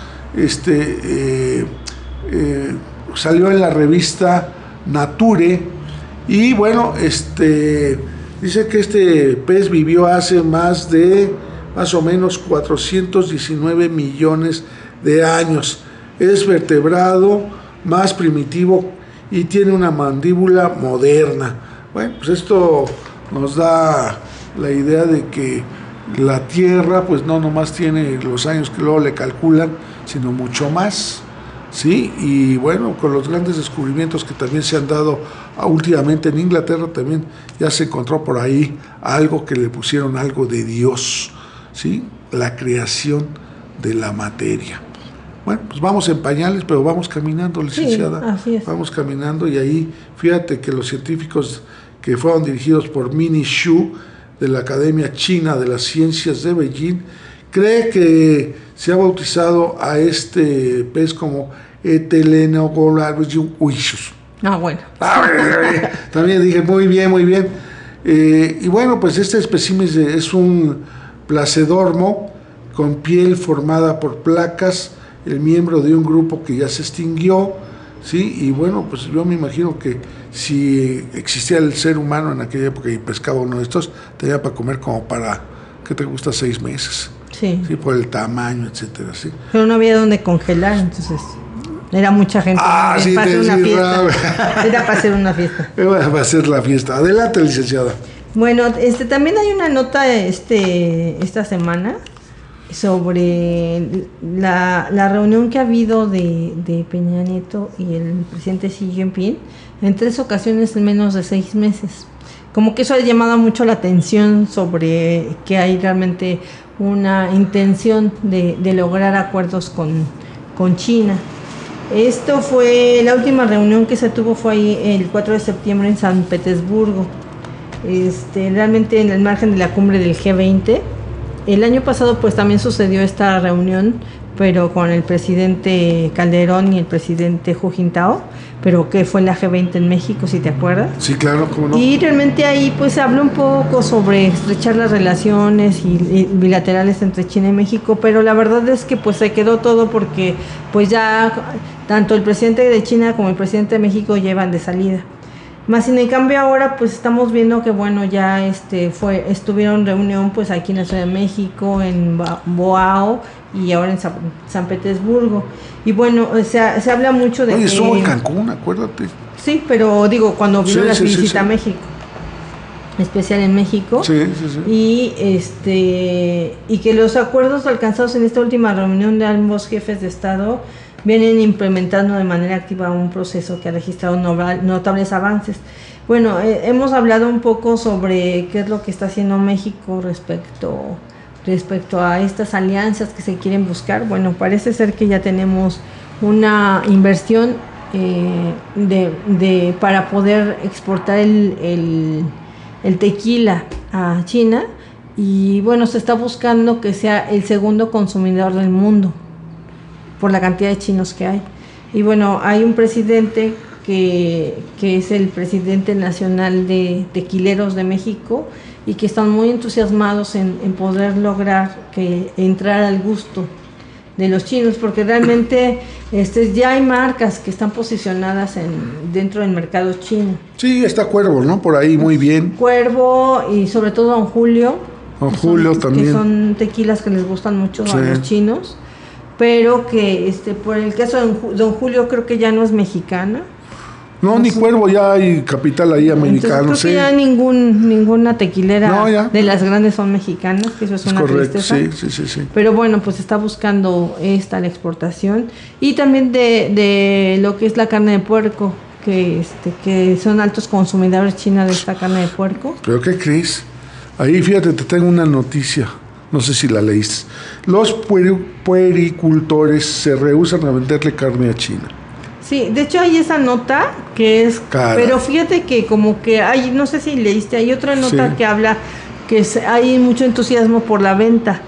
salió en la revista Nature y bueno, dice que este pez vivió hace más o menos 419 millones de años. Es vertebrado más primitivo y tiene una mandíbula moderna. Bueno, pues esto nos da la idea de que la Tierra pues no nomás tiene los años que luego le calculan, sino mucho más. ¿sí? Y bueno, con los grandes descubrimientos que también se han dado últimamente en Inglaterra, también ya se encontró por ahí algo que le pusieron algo de Dios, ¿sí? La creación de la materia. Bueno, pues vamos en pañales, pero vamos caminando, licenciada. Sí, así es. Vamos caminando, y ahí fíjate que los científicos que fueron dirigidos por Mini Xu de la Academia China de las Ciencias de Beijing cree que se ha bautizado a este pez como Etelenogolabus. Ah, bueno. También dije, muy bien, muy bien. Y bueno, pues este espécimen es un placedormo con piel formada por placas, el miembro de un grupo que ya se extinguió, ¿sí? Y bueno, pues yo me imagino que si existía el ser humano en aquella época y pescaba uno de estos, tenía para comer como para, ¿qué te gusta? 6 meses. Sí. Sí, por el tamaño, etcétera, sí. Pero no había dónde congelar, entonces era mucha gente. Sí, para hacer una fiesta. Era para hacer una fiesta. Para hacer la fiesta. Adelante, licenciada. Bueno, también hay una nota esta semana sobre la reunión que ha habido de Peña Nieto y el presidente Xi Jinping en 3 ocasiones en menos de 6 meses. Como que eso ha llamado mucho la atención sobre que hay realmente una intención de lograr acuerdos con China. Esto fue, la última reunión que se tuvo fue ahí el 4 de septiembre en San Petersburgo, realmente en el margen de la cumbre del G20. El año pasado pues también sucedió esta reunión, pero con el presidente Calderón y el presidente Hu Jintao, pero que fue en la G20 en México, si te acuerdas. Sí, claro, cómo no. Y realmente ahí pues se habló un poco sobre estrechar las relaciones y bilaterales entre China y México, pero la verdad es que pues se quedó todo porque pues ya tanto el presidente de China como el presidente de México llevan de salida. Más sin en cambio ahora pues estamos viendo que bueno ya estuvieron reunión pues aquí en la Ciudad de México, en Boao y ahora en San Petersburgo. Y bueno, se habla mucho de estuvo en Cancún, acuérdate. Sí, pero digo, cuando vino la visita a México, especial en México. Sí. Y y que los acuerdos alcanzados en esta última reunión de ambos jefes de Estado vienen implementando de manera activa un proceso que ha registrado notables avances. Bueno, hemos hablado un poco sobre qué es lo que está haciendo México respecto a estas alianzas que se quieren buscar. Bueno, parece ser que ya tenemos una inversión para poder exportar el tequila a China, y bueno, se está buscando que sea el segundo consumidor del mundo por la cantidad de chinos que hay. Y bueno, hay un presidente que es el presidente nacional de Tequileros de México, y que están muy entusiasmados en poder lograr que entrar al gusto de los chinos, porque realmente ya hay marcas que están posicionadas dentro del mercado chino. Sí, está Cuervo, ¿no? Por ahí, muy bien. Cuervo y sobre todo Don Julio. También. Que son tequilas que les gustan mucho a los chinos, pero que por el caso de Don Julio creo que ya no es mexicana. No, ni Cuervo, ya hay capital ahí americano. Entonces, creo que ya ninguna tequilera de las grandes son mexicanas, que eso es una tristeza. Sí. Pero bueno, pues está buscando la exportación, y también de lo que es la carne de puerco, que son altos consumidores China de esta carne de puerco. ¿Pero qué crees? Ahí, fíjate, te tengo una noticia, no sé si la leíste. Los puericultores se rehúsan a venderle carne a China. Sí, de hecho hay esa nota que es... Pero fíjate que como que hay, no sé si leíste, hay otra nota que habla que hay mucho entusiasmo por la venta.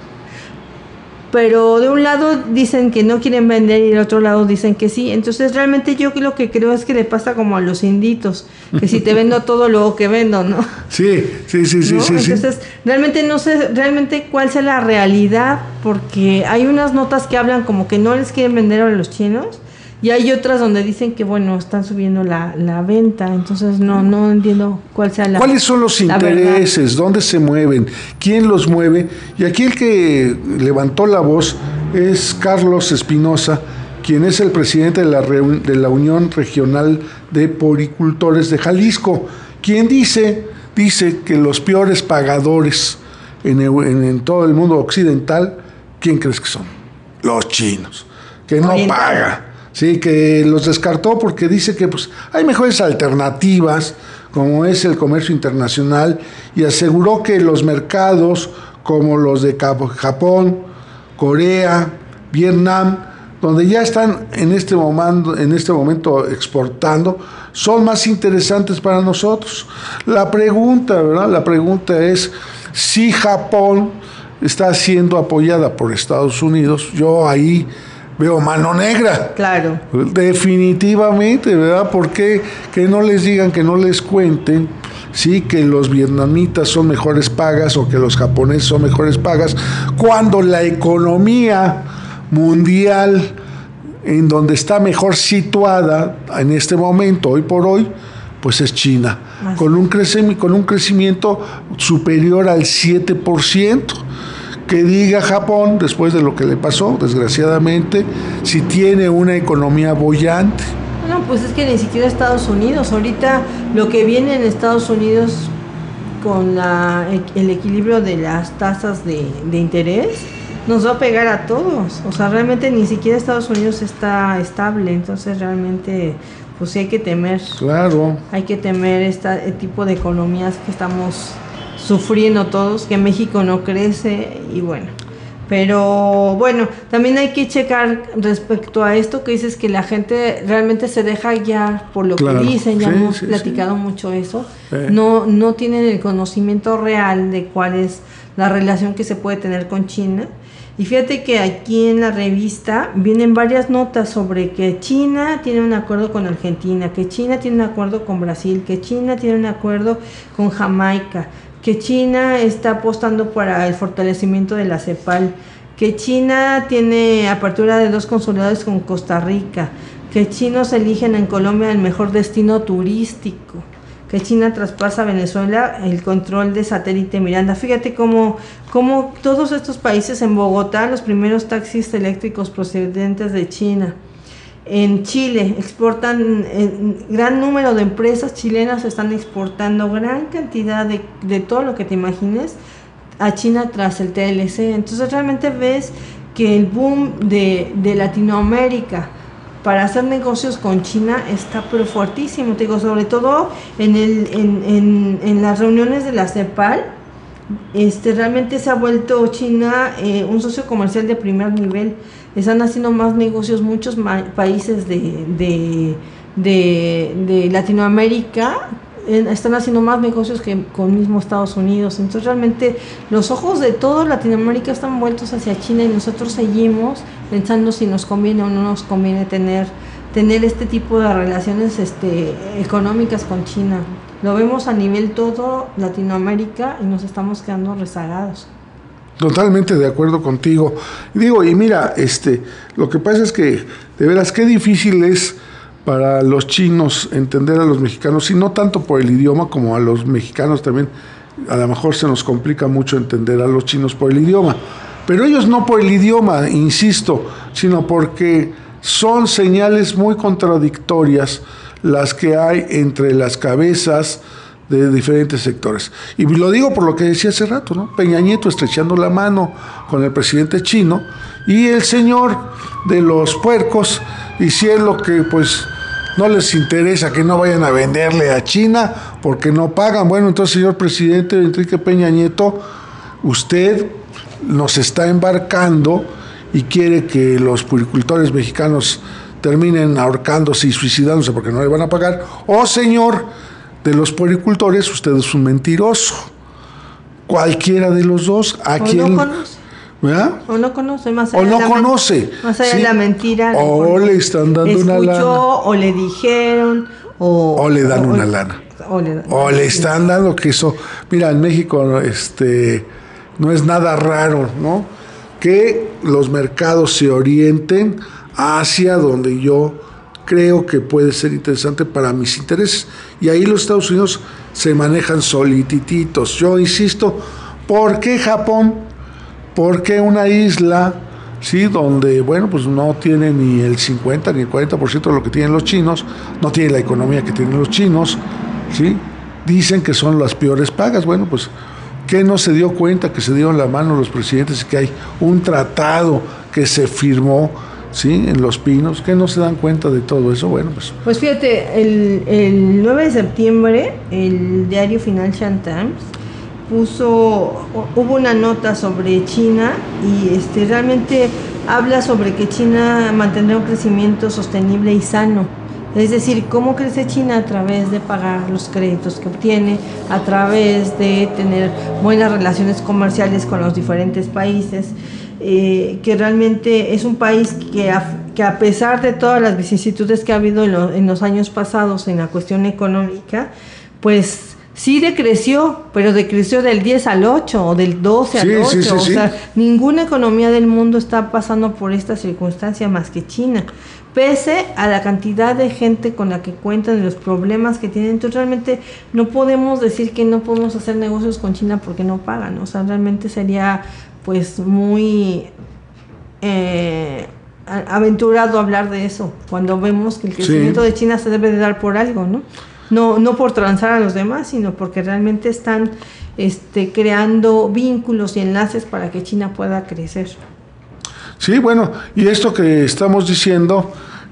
Pero de un lado dicen que no quieren vender y del otro lado dicen que sí. Entonces realmente yo lo que creo es que le pasa como a los inditos, que si te vendo todo, luego que vendo, ¿no? Sí. Entonces realmente no sé cuál sea la realidad, porque hay unas notas que hablan como que no les quieren vender a los chinos, y hay otras donde dicen que bueno, están subiendo la venta. Entonces no entiendo cuál sea la... ¿Cuáles son los intereses? Verdad. ¿Dónde se mueven? ¿Quién los mueve? Y aquí el que levantó la voz es Carlos Espinosa, quien es el presidente de la Unión Regional de Poricultores de Jalisco, quien dice que los peores pagadores en todo el mundo occidental, ¿quién crees que son? Los chinos, que no pagan. Sí, que los descartó porque dice que pues hay mejores alternativas, como es el comercio internacional, y aseguró que los mercados como los de Japón, Corea, Vietnam, donde ya están en este momento exportando, son más interesantes para nosotros. La pregunta, ¿verdad? La pregunta es si Japón está siendo apoyada por Estados Unidos. Yo ahí veo mano negra. Claro. Definitivamente, ¿verdad? ¿Por qué? Que no les digan, que no les cuenten, sí, que los vietnamitas son mejores pagas o que los japoneses son mejores pagas, cuando la economía mundial en donde está mejor situada en este momento, hoy por hoy, pues es China, con un crecimiento superior al 7%. Que diga Japón, después de lo que le pasó, desgraciadamente, si tiene una economía boyante. No, pues es que ni siquiera Estados Unidos. Ahorita lo que viene en Estados Unidos con el equilibrio de las tasas de interés nos va a pegar a todos. O sea, realmente ni siquiera Estados Unidos está estable. Entonces realmente pues sí hay que temer. Claro. Hay que temer este tipo de economías que estamos sufriendo todos, que México no crece y bueno. Pero bueno, también hay que checar respecto a esto que dices, que la gente realmente se deja guiar por lo que dicen, ya hemos platicado mucho eso, no tienen el conocimiento real de cuál es la relación que se puede tener con China. Y fíjate que aquí en la revista vienen varias notas sobre que China tiene un acuerdo con Argentina, que China tiene un acuerdo con Brasil, que China tiene un acuerdo con Jamaica, que China está apostando para el fortalecimiento de la CEPAL, que China tiene apertura de 2 consulados con Costa Rica, que chinos eligen en Colombia el mejor destino turístico, que China traspasa a Venezuela el control de satélite Miranda. Fíjate cómo todos estos países, en Bogotá, los primeros taxis eléctricos procedentes de China. En Chile exportan, gran número de empresas chilenas están exportando gran cantidad de todo lo que te imagines a China tras el TLC. Entonces realmente ves que el boom de Latinoamérica para hacer negocios con China está pero fuertísimo. Te digo, sobre todo en las reuniones de la CEPAL, realmente se ha vuelto China un socio comercial de primer nivel. Están haciendo más negocios muchos países de Latinoamérica, están haciendo más negocios que con mismo Estados Unidos. Entonces realmente los ojos de toda Latinoamérica están vueltos hacia China y nosotros seguimos pensando si nos conviene o no nos conviene tener este tipo de relaciones económicas con China. Lo vemos a nivel todo Latinoamérica y nos estamos quedando rezagados. Totalmente de acuerdo contigo. Digo, y mira, lo que pasa es que, de veras, qué difícil es para los chinos entender a los mexicanos, y no tanto por el idioma como a los mexicanos también. A lo mejor se nos complica mucho entender a los chinos por el idioma, pero ellos no por el idioma, insisto, sino porque son señales muy contradictorias las que hay entre las cabezas de diferentes sectores. Y lo digo por lo que decía hace rato, ¿no? Peña Nieto estrechando la mano con el presidente chino y el señor de los puercos diciendo que pues no les interesa, que no vayan a venderle a China porque no pagan. Bueno, entonces, señor presidente Enrique Peña Nieto, usted nos está embarcando y quiere que los puericultores mexicanos terminen ahorcándose y suicidándose porque no le van a pagar. Oh, señor de los puericultores, usted es un mentiroso. Cualquiera de los dos, a quien... No conoce. ¿verdad? O no conoce, más allá, o no conoce. Más allá de la mentira. O le están dando una lana. O le dijeron. O le dan una lana. O le están dando, que eso... Mira, en México no es nada raro, ¿no? Que los mercados se orienten hacia donde yo creo que puede ser interesante para mis intereses. Y ahí los Estados Unidos se manejan solitititos. Yo insisto, ¿por qué Japón? ¿Por qué una isla, sí, donde, bueno, pues no tiene ni el 50 ni el 40% de lo que tienen los chinos, no tiene la economía que tienen los chinos, sí? Dicen que son las peores pagas. Bueno, pues, ¿qué no se dio cuenta que se dieron la mano los presidentes y que hay un tratado que se firmó ¿sí? En Los Pinos, que no se dan cuenta de todo eso. Bueno, pues fíjate, el 9 de septiembre el diario Financial Times hubo una nota sobre China y realmente habla sobre que China mantendrá un crecimiento sostenible y sano. Es decir, cómo crece China a través de pagar los créditos que obtiene, a través de tener buenas relaciones comerciales con los diferentes países, que realmente es un país que a pesar de todas las vicisitudes que ha habido en los años pasados en la cuestión económica, pues sí decreció, pero decreció del 10 al 8 o del 12 al 8. Sí. O sea, ninguna economía del mundo está pasando por esta circunstancia más que China. Pese a la cantidad de gente con la que cuentan y los problemas que tienen, entonces realmente no podemos decir que no podemos hacer negocios con China porque no pagan. O sea, realmente sería pues muy aventurado hablar de eso, cuando vemos que el crecimiento de China se debe de dar por algo, ¿no? No por transar a los demás, sino porque realmente están creando vínculos y enlaces para que China pueda crecer. Sí, bueno, y esto que estamos diciendo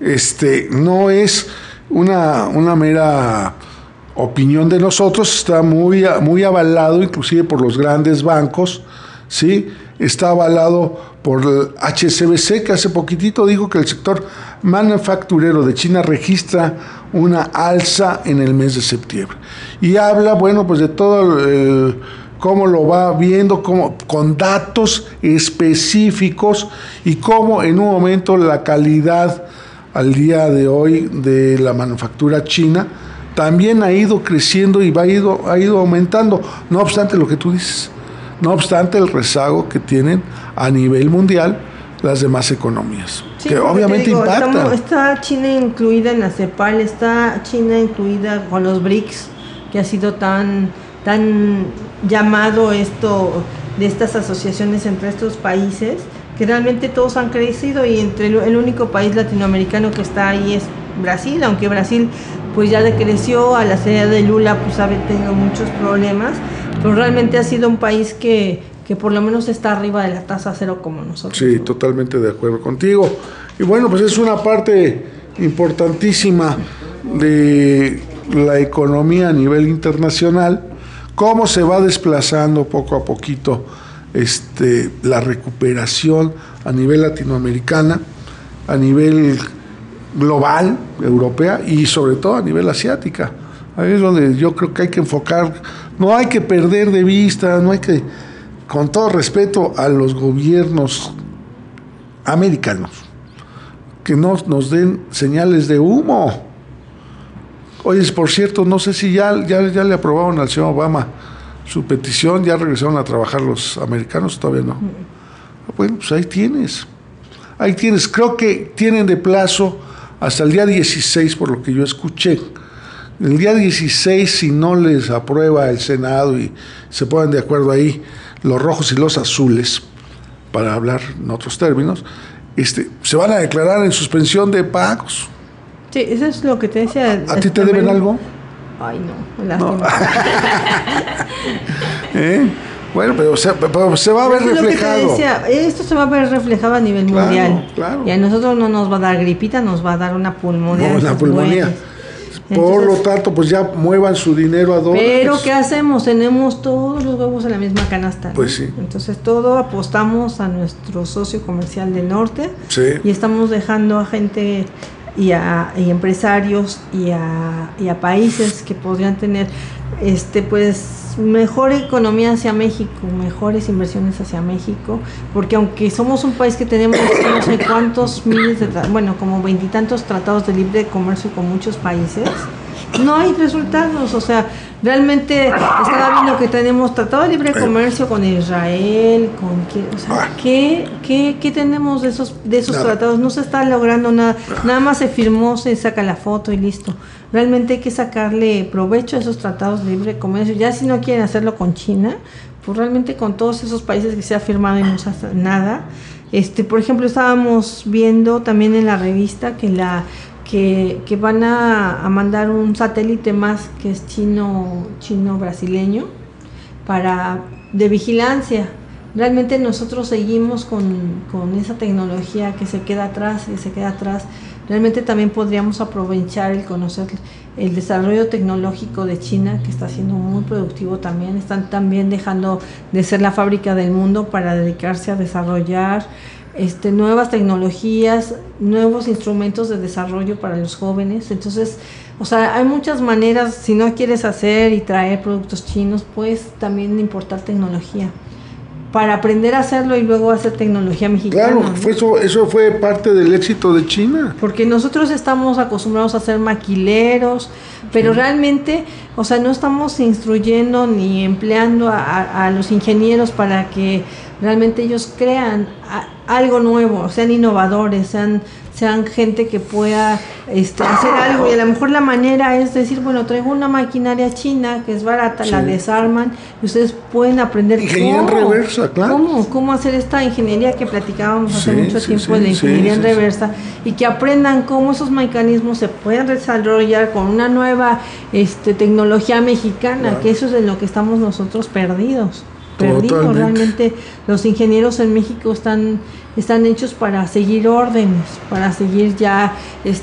no es una mera opinión de nosotros, está muy avalado inclusive por los grandes bancos, ¿sí? Está avalado por el HSBC, que hace poquitito dijo que el sector manufacturero de China registra una alza en el mes de septiembre. Y habla, bueno, pues de todo cómo lo va viendo, con datos específicos y cómo en un momento la calidad al día de hoy de la manufactura china también ha ido creciendo y ha ido aumentando, no obstante lo que tú dices, no obstante el rezago que tienen a nivel mundial las demás economías, sí, que obviamente impactan. Está China incluida en la CEPAL, está China incluida con los BRICS, que ha sido tan llamado esto de estas asociaciones entre estos países, que realmente todos han crecido, y entre el único país latinoamericano que está ahí es Brasil, aunque Brasil pues ya decreció a la salida de Lula, pues ha tenido muchos problemas, pero realmente ha sido un país que por lo menos está arriba de la tasa cero como nosotros. Sí, ¿no? Totalmente de acuerdo contigo. Y bueno, pues es una parte importantísima de la economía a nivel internacional, cómo se va desplazando poco a poquito la recuperación a nivel latinoamericana, a nivel global, europea y sobre todo a nivel asiática. Ahí es donde yo creo que hay que enfocar, no hay que perder de vista, no hay que, con todo respeto a los gobiernos americanos, que no nos den señales de humo. Oye, por cierto, no sé si ya le aprobaron al señor Obama su petición, ya regresaron a trabajar los americanos, todavía no. Bueno, pues ahí tienes, creo que tienen de plazo hasta el día 16, por lo que yo escuché. El día 16, si no les aprueba el Senado y se ponen de acuerdo ahí los rojos y los azules, para hablar en otros términos, se van a declarar en suspensión de pagos. Sí, eso es lo que te decía. ¿A ti te deben algo? Ay, no, lástima. Bueno, pero se va a ver reflejado. Lo que te decía, esto se va a ver reflejado a nivel mundial. Claro. Y a nosotros no nos va a dar gripita, nos va a dar una pulmonía. No, una pulmonía. Por lo tanto, pues ya muevan su dinero a dólares. Pero ¿qué hacemos? Tenemos todos los huevos en la misma canasta, ¿no? Pues sí. Entonces todo apostamos a nuestro socio comercial del norte. Sí. Y estamos dejando a gente y empresarios y a países que podrían tener pues mejor economía hacia México, mejores inversiones hacia México, porque aunque somos un país que tenemos no sé cuántos miles como 20 y tantos tratados de libre comercio con muchos países, no hay resultados. O sea, realmente estaba viendo que tenemos tratado de libre comercio con Israel, ¿qué tenemos de esos tratados? No se está logrando nada más se firmó, se saca la foto y listo. Realmente hay que sacarle provecho a esos tratados de libre comercio. Ya si no quieren hacerlo con China, pues realmente con todos esos países que se ha firmado y no se hace nada. Por ejemplo, estábamos viendo también en la revista que van a mandar un satélite más que es chino brasileño de vigilancia, realmente nosotros seguimos con esa tecnología que se queda atrás. Realmente también podríamos aprovechar el conocer el desarrollo tecnológico de China, que está siendo muy productivo también. Están también dejando de ser la fábrica del mundo para dedicarse a desarrollar nuevas tecnologías, nuevos instrumentos de desarrollo para los jóvenes. Entonces, o sea, hay muchas maneras. Si no quieres hacer y traer productos chinos, pues también importar tecnología para aprender a hacerlo y luego hacer tecnología mexicana. Claro, ¿no? Eso fue parte del éxito de China. Porque nosotros estamos acostumbrados a ser maquileros, pero realmente, o sea, no estamos instruyendo ni empleando a los ingenieros para que realmente ellos crean algo nuevo, sean innovadores, sean gente que pueda hacer algo. Y a lo mejor la manera es decir, bueno, traigo una maquinaria china que es barata, la desarman y ustedes pueden aprender ingeniería en reversa, claro. Cómo hacer esta ingeniería que platicábamos hace mucho tiempo, de la ingeniería en reversa, y que aprendan cómo esos mecanismos se pueden desarrollar con una nueva tecnología mexicana, claro. Que eso es en lo que estamos nosotros perdidos. Realmente los ingenieros en México están hechos para seguir órdenes, para seguir ya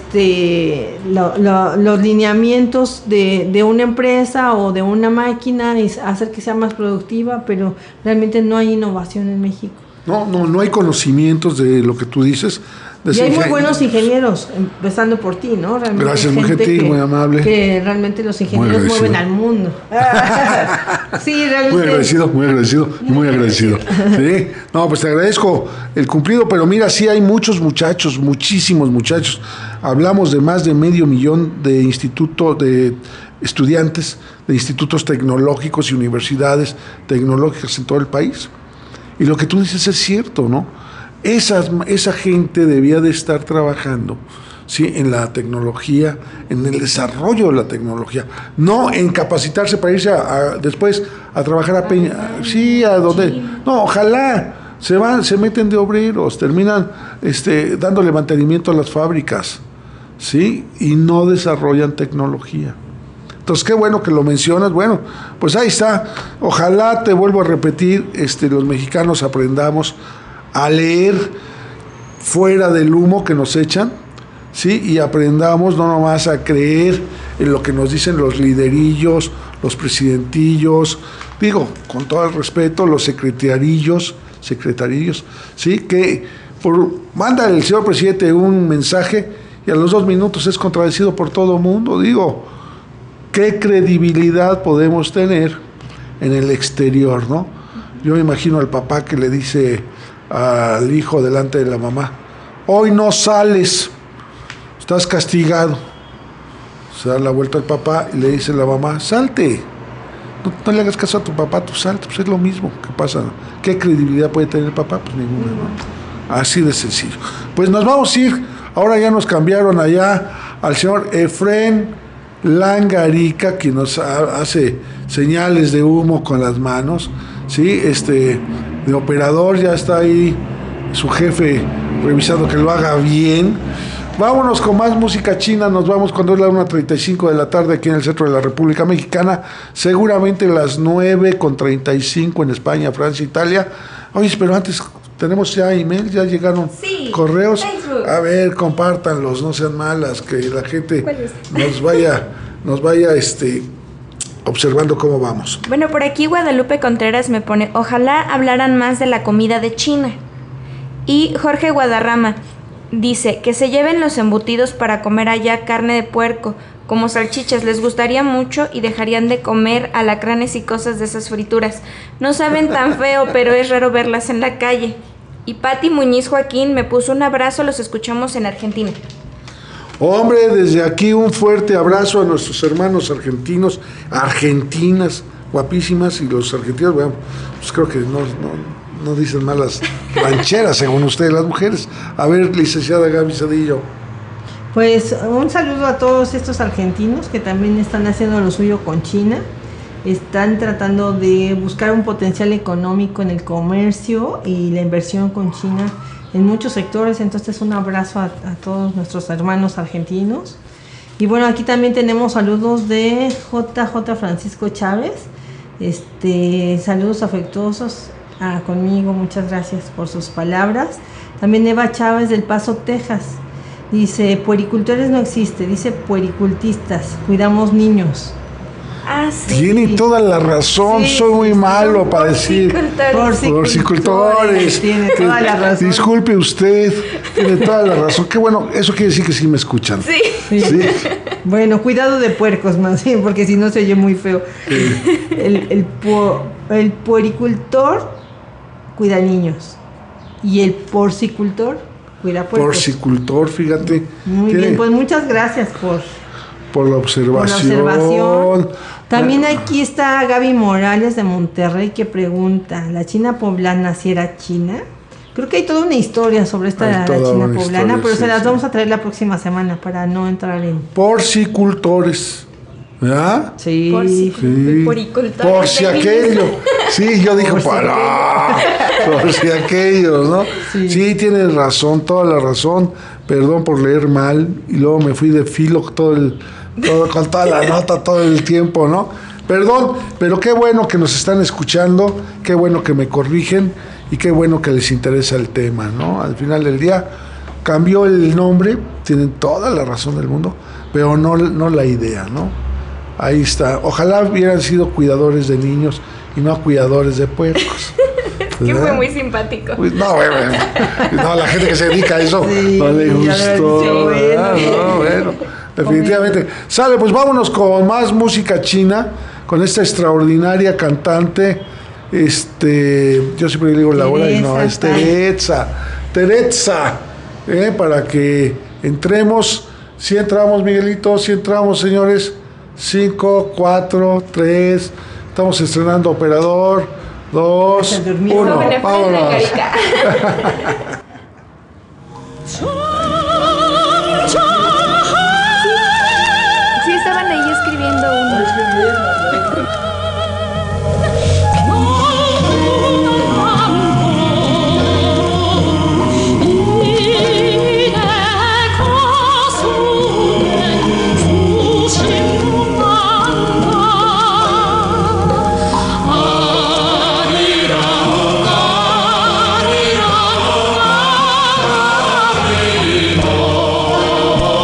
los lineamientos de una empresa o de una máquina y hacer que sea más productiva, pero realmente no hay innovación en México. No hay conocimientos de lo que tú dices. Y hay muy buenos ingenieros, empezando por ti, ¿no? Realmente gracias, muy gentil, muy amable. Que realmente los ingenieros mueven al mundo. Sí, realmente. Muy agradecido. Sí. No, pues te agradezco el cumplido, pero mira, sí hay muchos muchachos, muchísimos muchachos. Hablamos de más de 500,000 de estudiantes de institutos tecnológicos y universidades tecnológicas en todo el país. Y lo que tú dices es cierto, ¿no? Esa gente debía de estar trabajando, ¿sí?, en la tecnología, en el desarrollo de la tecnología, no en capacitarse para irse después a trabajar a Peña, a donde, no, ojalá se meten de obreros, terminan dándole mantenimiento a las fábricas, ¿sí?, y no desarrollan tecnología. Entonces, qué bueno que lo mencionas. Bueno, pues ahí está. Ojalá, te vuelvo a repetir, los mexicanos aprendamos a leer fuera del humo que nos echan, ¿sí? Y aprendamos no nomás a creer en lo que nos dicen los liderillos, los presidentillos, digo, con todo el respeto, los secretarillos, ¿sí? Que manda el señor presidente un mensaje y a los 2 minutos es contradecido por todo el mundo. Digo, ¿qué credibilidad podemos tener en el exterior, no? Yo me imagino al papá que le dice al hijo delante de la mamá: hoy no sales, estás castigado. Se da la vuelta al papá y le dice a la mamá: salte, no le hagas caso a tu papá, tú salte. Pues es lo mismo. ¿Qué pasa? ¿Qué credibilidad puede tener el papá? Pues ninguna, ¿no? Así de sencillo. Pues nos vamos a ir. Ahora ya nos cambiaron allá al señor Efren Langarica, quien nos hace señales de humo con las manos, ¿sí? De operador, ya está ahí su jefe revisando que lo haga bien. Vámonos con más música china. Nos vamos cuando es la 1:35 de la tarde aquí en el centro de la República Mexicana, seguramente las 9:35 en España, Francia, Italia. Oye, pero antes tenemos ya email, ya llegaron correos. Facebook. A ver, compártanlos, no sean malas, que la gente nos vaya observando cómo vamos. Bueno, por aquí Guadalupe Contreras me pone: ojalá hablaran más de la comida de China. Y Jorge Guadarrama dice que se lleven los embutidos para comer allá carne de puerco, como salchichas, les gustaría mucho y dejarían de comer alacranes y cosas de esas frituras. No saben tan feo, pero es raro verlas en la calle. Y Pati Muñiz Joaquín me puso un abrazo, los escuchamos en Argentina. Hombre, desde aquí un fuerte abrazo a nuestros hermanos argentinos, argentinas, guapísimas, y los argentinos, bueno, pues creo que no dicen malas rancheras, según ustedes, las mujeres. A ver, licenciada Gaby Cedillo. Pues un saludo a todos estos argentinos que también están haciendo lo suyo con China. Están tratando de buscar un potencial económico en el comercio y la inversión con China en muchos sectores. Entonces, un abrazo a todos nuestros hermanos argentinos. Y bueno, aquí también tenemos saludos de JJ Francisco Chávez. Saludos afectuosos conmigo. Muchas gracias por sus palabras. También Eva Chávez del Paso, Texas. Dice, puericultores no existe, dice puericultistas, cuidamos niños. Ah, sí. Tiene toda la razón, Sí, soy muy sí, malo para decir. Porcicultores. Tiene toda la razón. Disculpe usted, tiene toda la razón. Qué bueno, eso quiere decir que sí me escuchan. Sí. Sí. Bueno, cuidado de puercos más bien, porque si no se oye muy feo. El puericultor cuida niños y el porcicultor cuida puercos. Porcicultor, fíjate. Muy bien, pues muchas gracias por la observación. También aquí está Gaby Morales de Monterrey que pregunta, ¿la China poblana si era china? Creo que hay toda una historia sobre la China poblana, pero se las vamos a traer la próxima semana para no entrar en... Porcicultores, ¿verdad? Sí. Poricultores. Por si aquello. Sí, yo dije, por si aquellos, ¿no? Sí, tienes razón, toda la razón. Perdón por leer mal. Y luego me fui de filo con toda la nota todo el tiempo, ¿no? Perdón, pero qué bueno que nos están escuchando, qué bueno que me corrigen y qué bueno que les interesa el tema, ¿no? Al final del día cambió el nombre, tienen toda la razón del mundo, pero no la idea, ¿no? Ahí está. Ojalá hubieran sido cuidadores de niños y no cuidadores de puercos. Que fue muy simpático. Pues no, la gente que se dedica a eso no le gustó. Bueno, definitivamente. Sale, pues vámonos con más música china, con esta extraordinaria cantante. Yo siempre digo la hora y no, es Teresa, para que entremos. Si entramos, Miguelito, si entramos, señores. 5, 4, 3. Estamos estrenando operador. 2, 1. Vámonos. Sí, estaban ahí escribiendo uno. Oh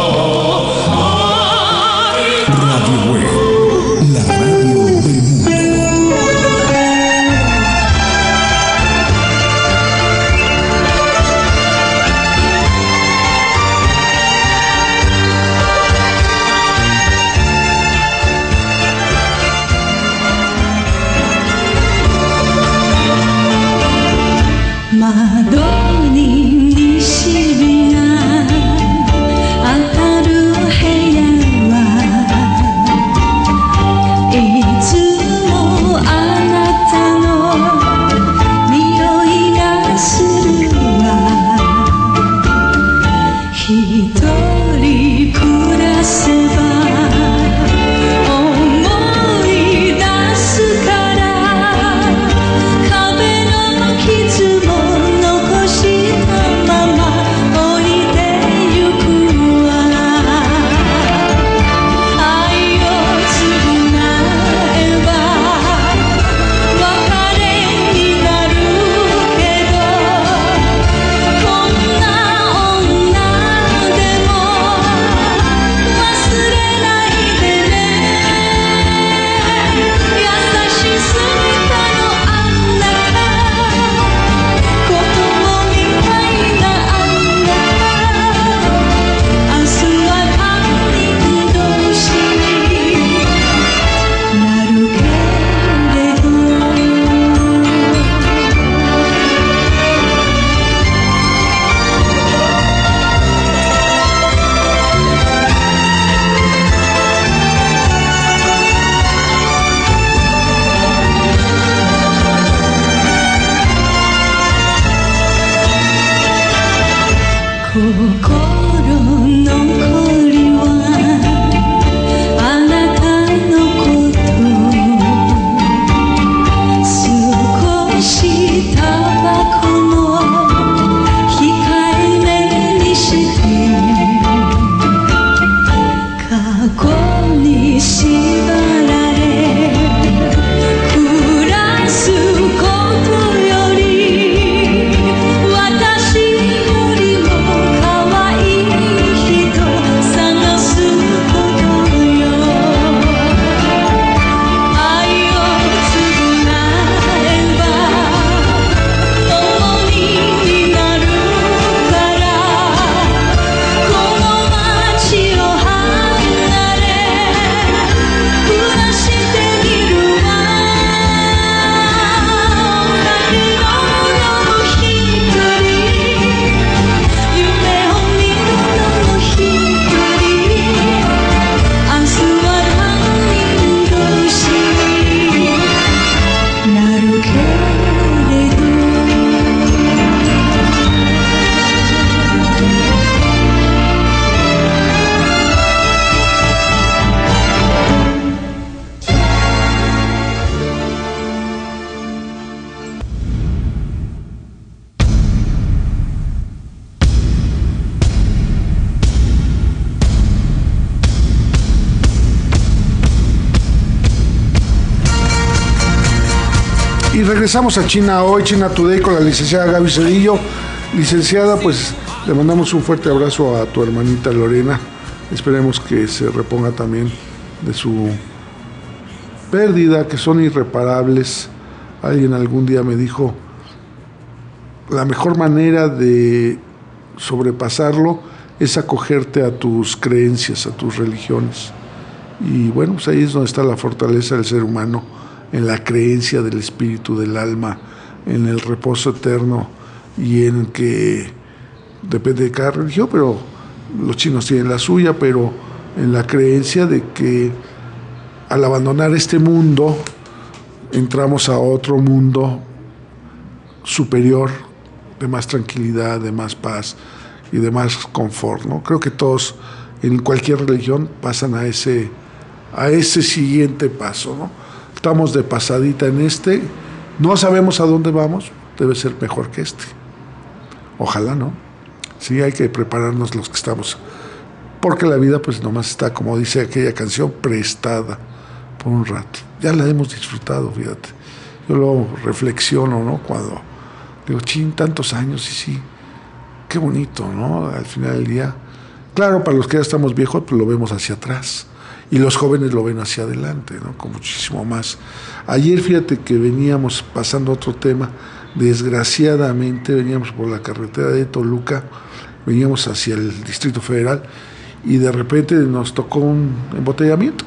Y regresamos a China Hoy, China Today, con la licenciada Gaby Cedillo. Licenciada, pues le mandamos un fuerte abrazo a tu hermanita Lorena. Esperemos que se reponga también de su pérdida, que son irreparables. Alguien algún día me dijo, la mejor manera de sobrepasarlo es acogerte a tus creencias, a tus religiones. Y bueno, pues ahí es donde está la fortaleza del ser humano, en la creencia del espíritu, del alma, en el reposo eterno, y en que depende de cada religión, pero los chinos tienen la suya, pero en la creencia de que al abandonar este mundo entramos a otro mundo superior, de más tranquilidad, de más paz y de más confort, ¿no? Creo que todos en cualquier religión pasan a ese siguiente paso, ¿no? Estamos de pasadita en este, no sabemos a dónde vamos, debe ser mejor que este. Ojalá, ¿no? Sí, hay que prepararnos los que estamos, porque la vida pues nomás está, como dice aquella canción, prestada por un rato. Ya la hemos disfrutado, fíjate. Yo lo reflexiono, ¿no? Cuando digo, tantos años, y sí, qué bonito, ¿no? Al final del día, claro, para los que ya estamos viejos, pues lo vemos hacia atrás, y los jóvenes lo ven hacia adelante, ¿no? Con muchísimo más. Ayer, fíjate que veníamos pasando otro tema, desgraciadamente veníamos por la carretera de Toluca, veníamos hacia el Distrito Federal, y de repente nos tocó un embotellamiento.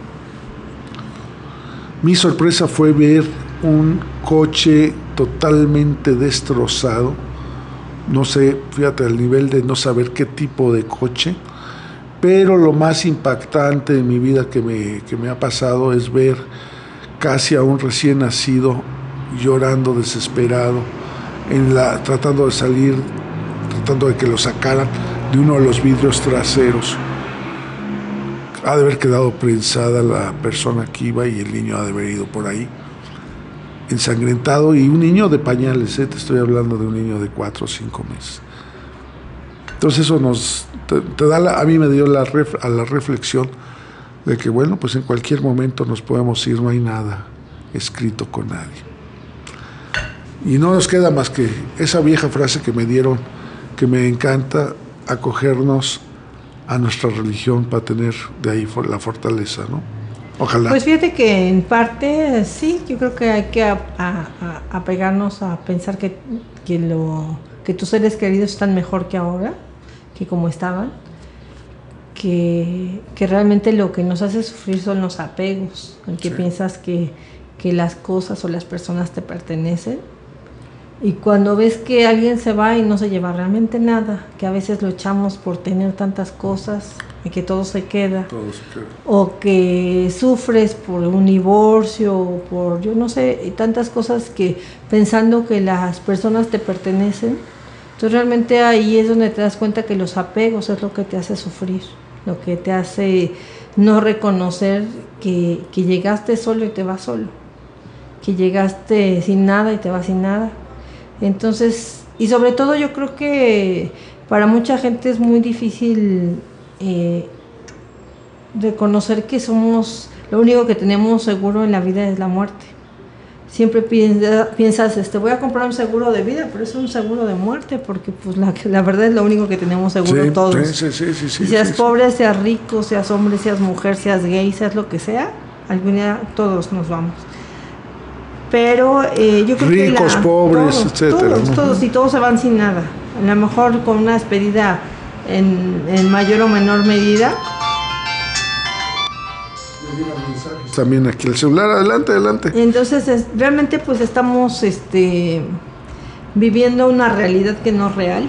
Mi sorpresa fue ver un coche totalmente destrozado, no sé, fíjate, al nivel de no saber qué tipo de coche, pero lo más impactante en mi vida que me ha pasado es ver casi a un recién nacido llorando desesperado, tratando de salir, tratando de que lo sacaran de uno de los vidrios traseros. Ha de haber quedado prensada la persona que iba y el niño ha de haber ido por ahí ensangrentado, y un niño de pañales, te estoy hablando de un niño de 4 o 5 meses. Entonces eso te da a mí me dio a la reflexión de que bueno, pues en cualquier momento nos podemos ir, no hay nada escrito con nadie. Y no nos queda más que esa vieja frase que me dieron, que me encanta, acogernos a nuestra religión para tener de ahí la fortaleza, ¿no? Ojalá. Pues fíjate que en parte sí, yo creo que hay que apegarnos a pensar que tus seres queridos están mejor que ahora, que como estaban, que realmente lo que nos hace sufrir son los apegos, en que piensas que las cosas o las personas te pertenecen, y cuando ves que alguien se va y no se lleva realmente nada, que a veces lo echamos por tener tantas cosas y que todo se queda, o que sufres por un divorcio, o por yo no sé, tantas cosas, que pensando que las personas te pertenecen. Entonces realmente ahí es donde te das cuenta que los apegos es lo que te hace sufrir, lo que te hace no reconocer que llegaste solo y te vas solo, que llegaste sin nada y te vas sin nada. Entonces, y sobre todo yo creo que para mucha gente es muy difícil reconocer que somos, lo único que tenemos seguro en la vida es la muerte. Siempre piensas, voy a comprar un seguro de vida, pero es un seguro de muerte, porque pues la verdad es lo único que tenemos seguro todos. Sí, seas pobre, seas rico, seas hombre, seas mujer, seas gay, seas lo que sea, algún día todos nos vamos. Pero yo creo ricos, pobres, etcétera. Todos, y todos se van sin nada. A lo mejor con una despedida en mayor o menor medida. También aquí el celular, adelante. Entonces realmente pues estamos viviendo una realidad que no es real,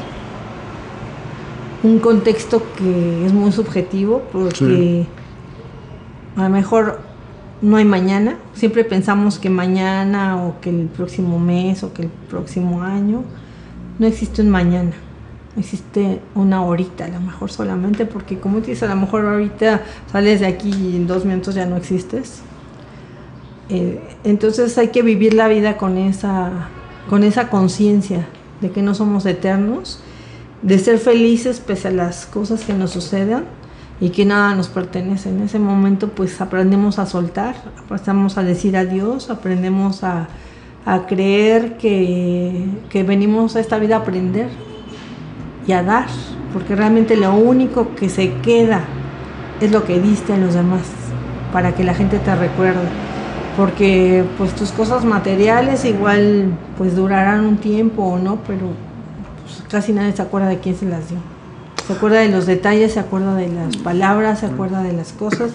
un contexto que es muy subjetivo, porque a lo mejor no hay mañana. Siempre pensamos que mañana, o que el próximo mes, o que el próximo año. No existe un mañana, existe una horita, a lo mejor solamente, porque como dices, a lo mejor ahorita sales de aquí y en 2 minutos ya no existes. Entonces hay que vivir la vida con esa conciencia de que no somos eternos, de ser felices pese a las cosas que nos sucedan, y que nada nos pertenece. En ese momento pues aprendemos a soltar, aprendemos a decir adiós, aprendemos a a creer que venimos a esta vida a aprender y a dar, porque realmente lo único que se queda es lo que diste a los demás, para que la gente te recuerde, porque pues tus cosas materiales igual pues durarán un tiempo o no, pero pues, casi nadie se acuerda de quién se las dio. Se acuerda de los detalles, se acuerda de las palabras, se acuerda de las cosas.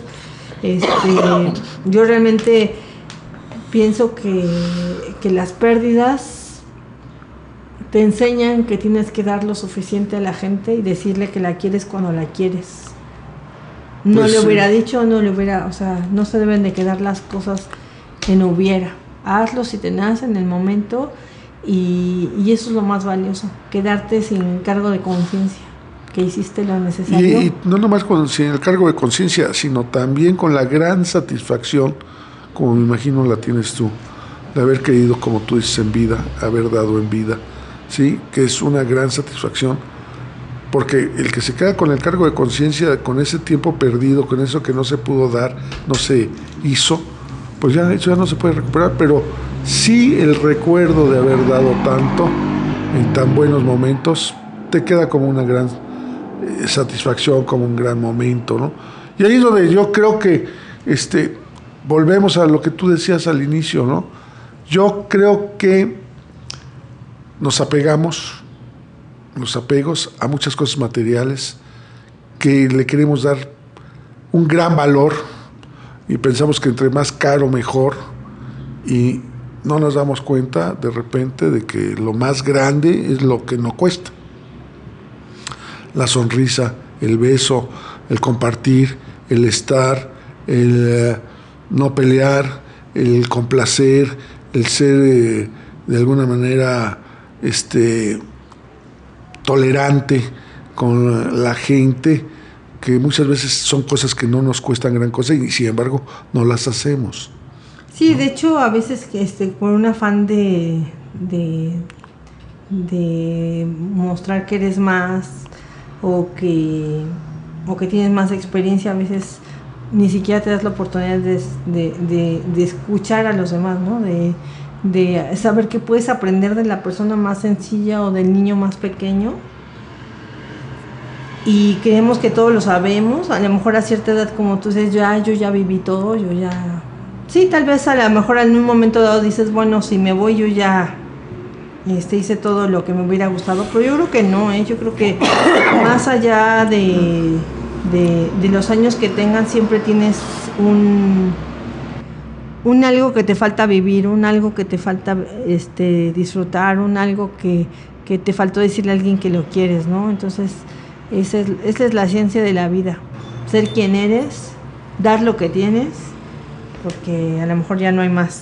Yo realmente pienso que las pérdidas te enseñan que tienes que dar lo suficiente a la gente y decirle que la quieres cuando la quieres. No pues le hubiera dicho, o sea, no se deben de quedar las cosas en hubiera. Hazlo si te nace en el momento y eso es lo más valioso, quedarte sin cargo de conciencia, que hiciste lo necesario. Y no nomás sin el cargo de conciencia, sino también con la gran satisfacción, como me imagino la tienes tú, de haber querido, como tú dices, en vida, haber dado en vida, ¿sí? Que es una gran satisfacción, porque el que se queda con el cargo de conciencia, con ese tiempo perdido, con eso que no se pudo dar, no se hizo, pues ya eso ya no se puede recuperar, pero sí el recuerdo de haber dado tanto en tan buenos momentos te queda como una gran satisfacción, como un gran momento, ¿no? Y ahí es donde yo creo que volvemos a lo que tú decías al inicio, ¿no? Yo creo que nos apegamos, los apegos a muchas cosas materiales que le queremos dar un gran valor y pensamos que entre más caro mejor, y no nos damos cuenta de repente de que lo más grande es lo que no cuesta. La sonrisa, el beso, el compartir, el estar, el no pelear, el complacer, el ser de alguna manera tolerante con la gente, que muchas veces son cosas que no nos cuestan gran cosa y sin embargo no las hacemos. Sí, ¿no? De hecho a veces por un afán de mostrar que eres más o que tienes más experiencia, a veces ni siquiera te das la oportunidad de escuchar a los demás, ¿no? De saber que puedes aprender de la persona más sencilla o del niño más pequeño, y creemos que todo lo sabemos. A lo mejor a cierta edad, como tú dices, yo ya viví todo, yo ya... Sí, tal vez a lo mejor en un momento dado dices, bueno, si me voy yo ya hice todo lo que me hubiera gustado, pero yo creo que no, yo creo que más allá de los años que tengan, siempre tienes un algo que te falta vivir, un algo que te falta disfrutar, un algo que te faltó decirle a alguien que lo quieres, ¿no? Entonces esa es la ciencia de la vida, ser quien eres, dar lo que tienes, porque a lo mejor ya no hay más.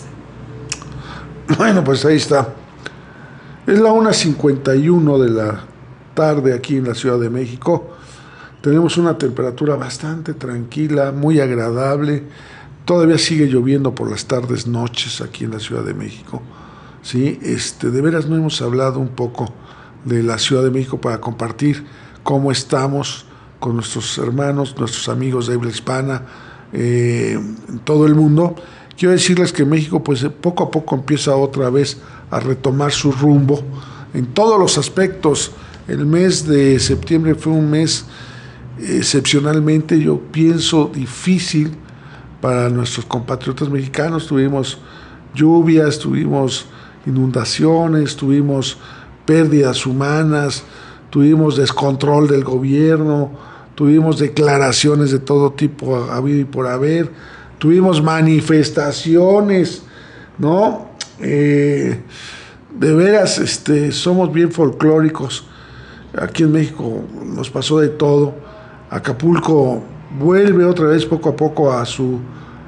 Bueno, pues ahí está. Es la 1:51 de la tarde aquí en la Ciudad de México. Tenemos una temperatura bastante tranquila, muy agradable. Todavía sigue lloviendo por las tardes, noches aquí en la Ciudad de México. ¿Sí? De veras no hemos hablado un poco de la Ciudad de México para compartir cómo estamos con nuestros hermanos, nuestros amigos de habla hispana, en todo el mundo. Quiero decirles que México pues poco a poco empieza otra vez a retomar su rumbo en todos los aspectos. El mes de septiembre fue un mes excepcionalmente, yo pienso, difícil para nuestros compatriotas mexicanos. Tuvimos lluvias, tuvimos inundaciones, tuvimos pérdidas humanas, tuvimos descontrol del gobierno, tuvimos declaraciones de todo tipo habido y por haber, tuvimos manifestaciones, ¿no? De veras, somos bien folclóricos. Aquí en México nos pasó de todo. Acapulco vuelve otra vez poco a poco a su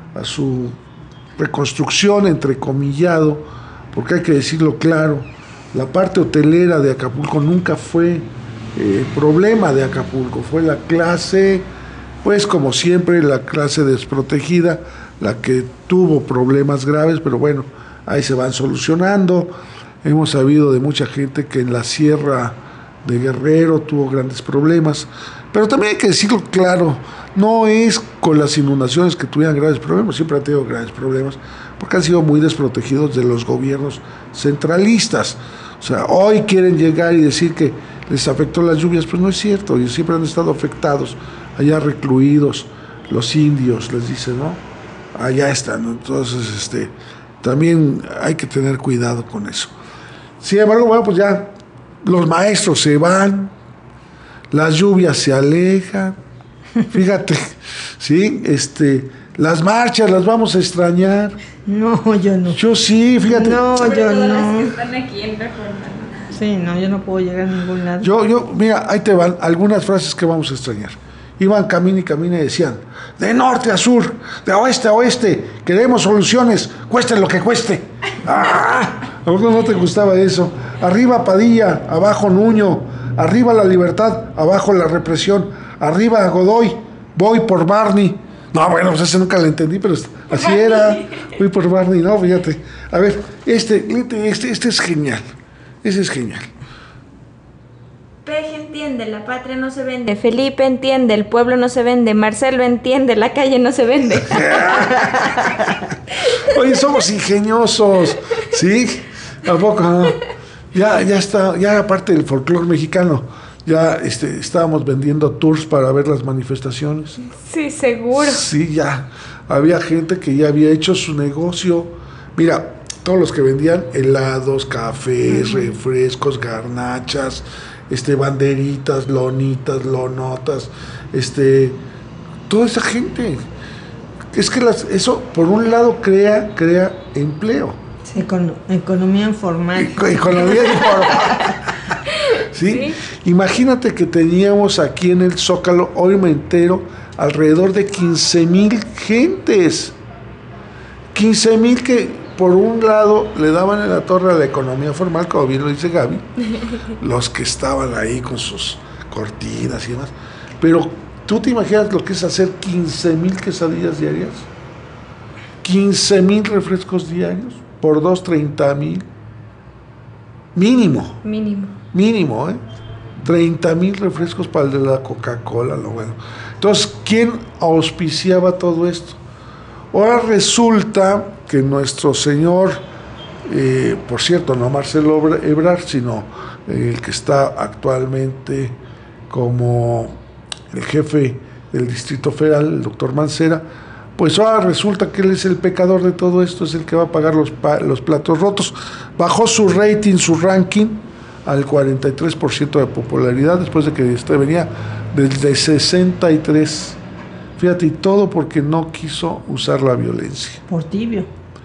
reconstrucción, entrecomillado, porque hay que decirlo claro, la parte hotelera de Acapulco nunca fue problema de Acapulco, fue la clase, pues como siempre, la clase desprotegida, la que tuvo problemas graves, pero bueno, ahí se van solucionando. Hemos sabido de mucha gente que en la Sierra de Guerrero tuvo grandes problemas. Pero también hay que decirlo claro, no es con las inundaciones que tuvieran graves problemas, siempre han tenido graves problemas, porque han sido muy desprotegidos de los gobiernos centralistas. O sea, hoy quieren llegar y decir que les afectó las lluvias, pues no es cierto, ellos siempre han estado afectados, allá recluidos, los indios, les dicen, ¿no? Allá están, ¿no? Entonces, también hay que tener cuidado con eso. Sin embargo, bueno, pues ya los maestros se van, las lluvias se alejan, fíjate, ¿sí? Las marchas las vamos a extrañar. No, yo no. Yo sí, fíjate. No, yo no. Las que están aquí en Reforma. Sí, no, yo no puedo llegar a ningún lado. Mira, ahí te van algunas frases que vamos a extrañar. Iban camina y decían, de norte a sur, de oeste a oeste, queremos soluciones, cueste lo que cueste. ¿A poco no te gustaba eso? Arriba Padilla, abajo Nuño, arriba la libertad, abajo la represión, arriba Godoy, voy por Barney. No, bueno, pues ese nunca lo entendí, pero así era, voy por Barney, no, fíjate. A ver, este es genial, ese es genial. Peje entiende, la patria no se vende. Felipe entiende, el pueblo no se vende. Marcelo entiende, la calle no se vende. Oye, somos ingeniosos, ¿sí? ¿A poco? No? Ya está, ya aparte del folclore mexicano, ya estábamos vendiendo tours para ver las manifestaciones. Sí, seguro. Sí, ya. Había gente que ya había hecho su negocio. Mira, todos los que vendían helados, cafés, refrescos, garnachas, banderitas, lonitas, lonotas, toda esa gente. Es que eso, por un lado, crea empleo. Sí, economía informal. Economía informal. ¿Sí? Imagínate que teníamos aquí en el Zócalo, hoy me entero, alrededor de 15,000 gentes. 15,000 que por un lado le daban en la torre a la economía formal, como bien lo dice Gaby, los que estaban ahí con sus cortinas y demás. Pero, ¿tú te imaginas lo que es hacer 15,000 quesadillas diarias? 15,000 refrescos diarios, por 2, 30,000. Mínimo. Mínimo, 30,000 refrescos para el de la Coca-Cola, lo bueno. Entonces, ¿quién auspiciaba todo esto? Ahora resulta que nuestro señor, por cierto, no Marcelo Ebrard, sino el que está actualmente como el jefe del Distrito Federal, el doctor Mancera, pues ahora resulta que él es el pecador de todo esto, es el que va a pagar los platos rotos. Bajó su rating, su ranking, al 43% de popularidad, después de que venía desde 63%. Fíjate, y todo porque no quiso usar la violencia. Por tibio,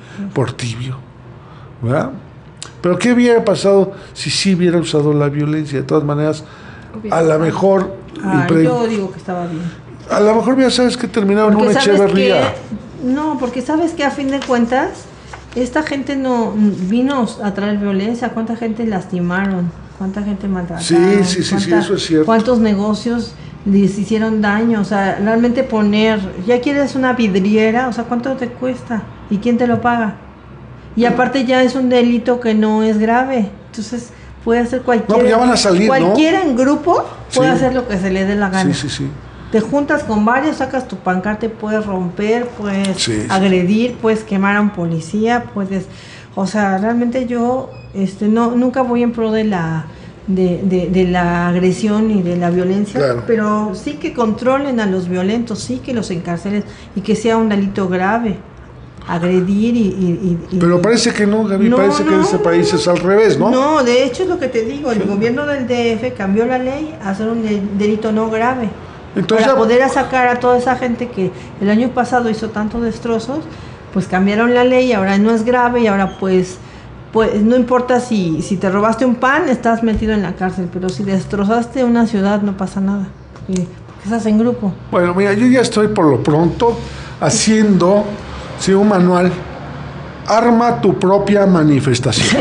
¿verdad? Pero ¿qué hubiera pasado si sí hubiera usado la violencia? De todas maneras, a lo mejor... yo digo que estaba bien. A lo mejor ya sabes que terminaron una Echeverría. No, porque sabes que a fin de cuentas, esta gente no vino a traer violencia. ¿Cuánta gente lastimaron? ¿Cuánta gente maltrataron? Sí, eso es cierto. ¿Cuántos negocios les hicieron daño? O sea, realmente ya quieres una vidriera, o sea, ¿cuánto te cuesta? ¿Y quién te lo paga? Y aparte ya es un delito que no es grave, entonces puede hacer cualquiera. No, pues ya van a salir, cualquiera en grupo puede hacer lo que se le dé la gana. Sí. Te juntas con varios, sacas tu pancarte, puedes romper, puedes agredir, puedes quemar a un policía, puedes... O sea, realmente yo nunca voy en pro de la agresión y de la violencia, claro, pero sí que controlen a los violentos, sí que los encarcelen y que sea un delito grave agredir pero parece que no, Gaby, parece que en ese país es al revés, ¿no? No, de hecho es lo que te digo, el gobierno del DF cambió la ley a hacer un delito no grave. Entonces, para poder sacar a toda esa gente que el año pasado hizo tantos destrozos, pues cambiaron la ley, ahora no es grave y ahora pues no importa si te robaste un pan, estás metido en la cárcel, pero si destrozaste una ciudad no pasa nada, porque estás en grupo. Bueno, mira, yo ya estoy por lo pronto haciendo un manual, arma tu propia manifestación.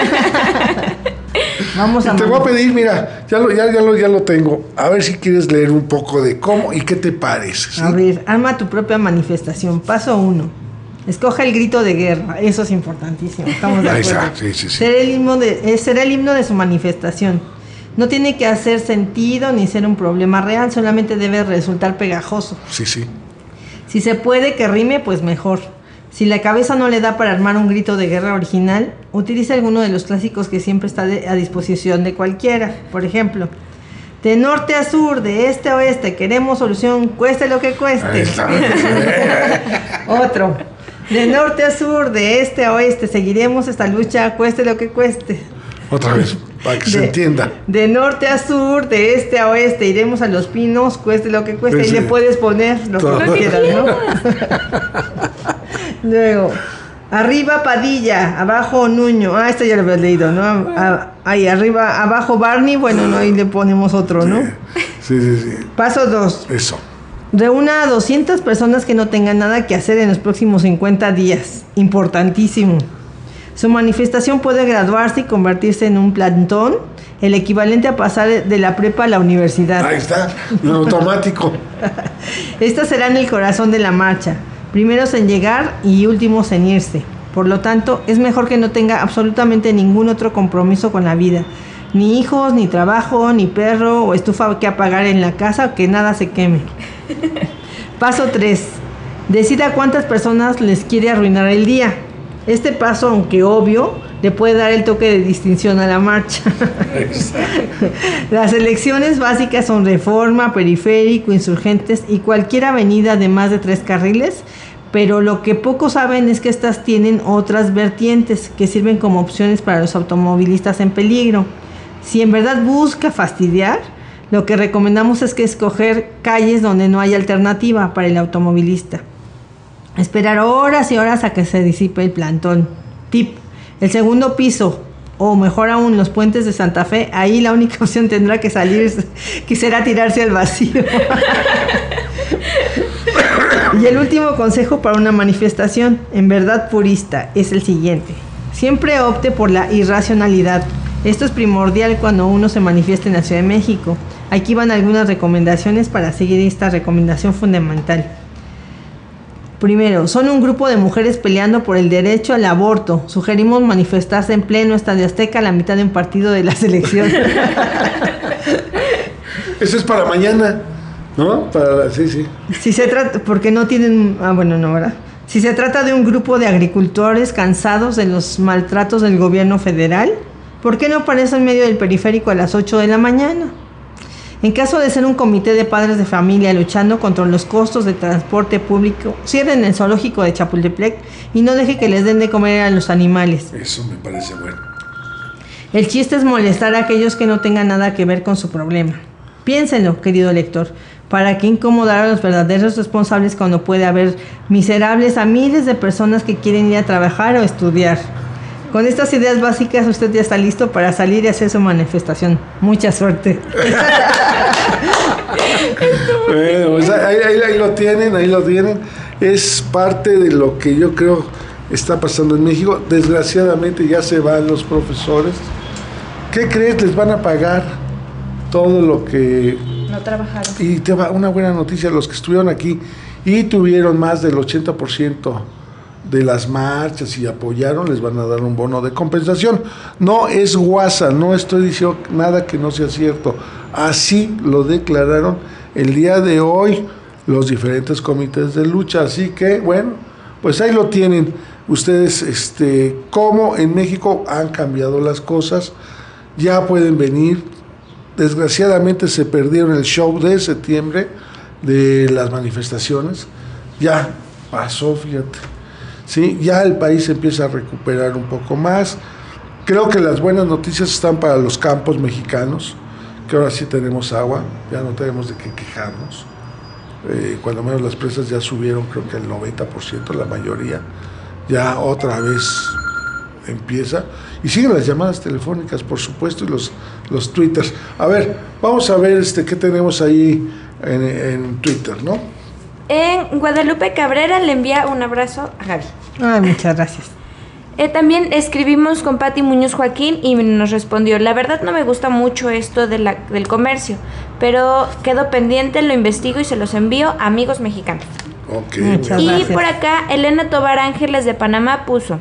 Vamos a te voy a pedir, mira, ya lo tengo, a ver si quieres leer un poco de cómo y qué te parece. ¿Sí? A ver, arma tu propia manifestación, paso 1. Escoge el grito de guerra, eso es importantísimo, estamos de acuerdo. Sí. Será el himno de su manifestación. No tiene que hacer sentido ni ser un problema real, solamente debe resultar pegajoso. Sí, sí. Si se puede que rime, pues mejor. Si la cabeza no le da para armar un grito de guerra original, utilice alguno de los clásicos que siempre está a disposición de cualquiera. Por ejemplo, de norte a sur, de este a oeste, queremos solución, cueste lo que cueste. Otro. De norte a sur, de este a oeste, seguiremos esta lucha, cueste lo que cueste. Otra vez, para que se entienda. De norte a sur, de este a oeste, iremos a Los Pinos, cueste lo que cueste. Sí, y le puedes poner lo que quieras, ¿no? Luego, arriba Padilla, abajo Nuño. Esto ya lo habías leído, ¿no? Ahí, arriba, abajo Barney, bueno, no, ahí le ponemos otro, ¿no? Sí. Paso 2. Eso. Reúna a 200 personas que no tengan nada que hacer en los próximos 50 días. Importantísimo. Su manifestación puede graduarse y convertirse en un plantón, el equivalente a pasar de la prepa a la universidad. Ahí está, en automático. Estas serán el corazón de la marcha, primeros en llegar y últimos en irse. Por lo tanto, es mejor que no tenga absolutamente ningún otro compromiso con la vida. Ni hijos, ni trabajo, ni perro o estufa que apagar en la casa, que nada se queme. Paso 3. Decida cuántas personas les quiere arruinar el día. Este paso, aunque obvio, le puede dar el toque de distinción a la marcha. Las elecciones básicas son Reforma, Periférico, Insurgentes y cualquier avenida de más de 3 carriles, pero lo que pocos saben es que estas tienen otras vertientes que sirven como opciones para los automovilistas en peligro. Si en verdad busca fastidiar, lo que recomendamos es que escoger calles donde no haya alternativa para el automovilista. Esperar horas y horas a que se disipe el plantón. Tip: el segundo piso, o mejor aún, los puentes de Santa Fe, ahí la única opción tendrá que salir, que será tirarse al vacío. Y el último consejo para una manifestación, en verdad purista, es el siguiente: siempre opte por la irracionalidad. Esto es primordial cuando uno se manifiesta en la Ciudad de México. Aquí van algunas recomendaciones para seguir esta recomendación fundamental. Primero, son un grupo de mujeres peleando por el derecho al aborto. Sugerimos manifestarse en pleno Estadio Azteca a la mitad de un partido de la selección. Eso es para mañana, ¿no? Sí. Si se trata, porque no tienen, no, ¿verdad? Si se trata de un grupo de agricultores cansados de los maltratos del gobierno federal, ¿por qué no aparece en medio del periférico a las 8 de la mañana? En caso de ser un comité de padres de familia luchando contra los costos de transporte público, cierren el zoológico de Chapultepec y no deje que les den de comer a los animales. Eso me parece bueno. El chiste es molestar a aquellos que no tengan nada que ver con su problema. Piénsenlo, querido lector. ¿Para qué incomodar a los verdaderos responsables cuando puede haber miserables a miles de personas que quieren ir a trabajar o estudiar? Con estas ideas básicas usted ya está listo para salir y hacer su manifestación. Mucha suerte. Bueno, pues ahí lo tienen. Es parte de lo que yo creo está pasando en México. Desgraciadamente ya se van los profesores. ¿Qué crees? Les van a pagar todo lo que... No trabajaron. Y te va una buena noticia, los que estuvieron aquí y tuvieron más del 80% de las marchas y apoyaron, les van a dar un bono de compensación. No es guasa, no estoy diciendo nada que no sea cierto. Así lo declararon el día de hoy los diferentes comités de lucha. Así que, bueno, pues ahí lo tienen ustedes, cómo en México han cambiado las cosas. Ya pueden venir. Desgraciadamente se perdieron el show de septiembre de las manifestaciones. Ya pasó, fíjate. Sí, ya el país empieza a recuperar un poco más. Creo que las buenas noticias están para los campos mexicanos, que ahora sí tenemos agua, ya no tenemos de qué quejarnos. Cuando menos las presas ya subieron, creo que el 90%, la mayoría. Ya otra vez empieza. Y siguen las llamadas telefónicas, por supuesto, y los twitters. A ver, vamos a ver qué tenemos ahí en Twitter, ¿no? En Guadalupe Cabrera le envía un abrazo a Gaby. Muchas gracias. También escribimos con Pati Muñoz Joaquín y nos respondió: la verdad no me gusta mucho esto del comercio, pero quedo pendiente, lo investigo y se los envío a amigos mexicanos. Ok. Muchas y gracias. por acá Elena Tobar Ángeles de Panamá puso: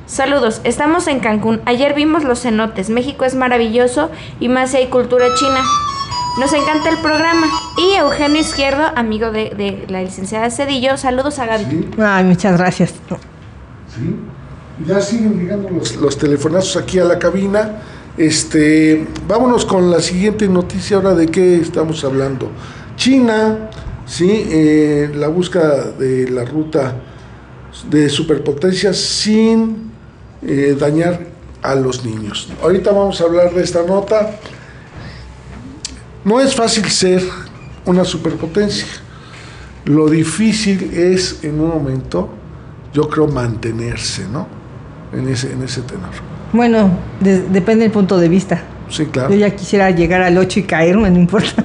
Saludos, estamos en Cancún. Ayer vimos los cenotes. México es maravilloso y más si hay cultura china. Nos encanta el programa. Y Eugenio Izquierdo, amigo de la licenciada Cedillo, saludos a Gaby. Sí. Ay, muchas gracias. Sí. Ya siguen llegando los telefonazos aquí a la cabina. Vámonos con la siguiente noticia. Ahora, ¿de qué estamos hablando? China, sí, la búsqueda de la ruta de superpotencias sin dañar a los niños. Ahorita vamos a hablar de esta nota. No es fácil ser una superpotencia. Lo difícil es, en un momento, yo creo, mantenerse, ¿no? En ese tenor. Bueno, depende del punto de vista. Sí, claro. Yo ya quisiera llegar al 8 y caerme, no importa.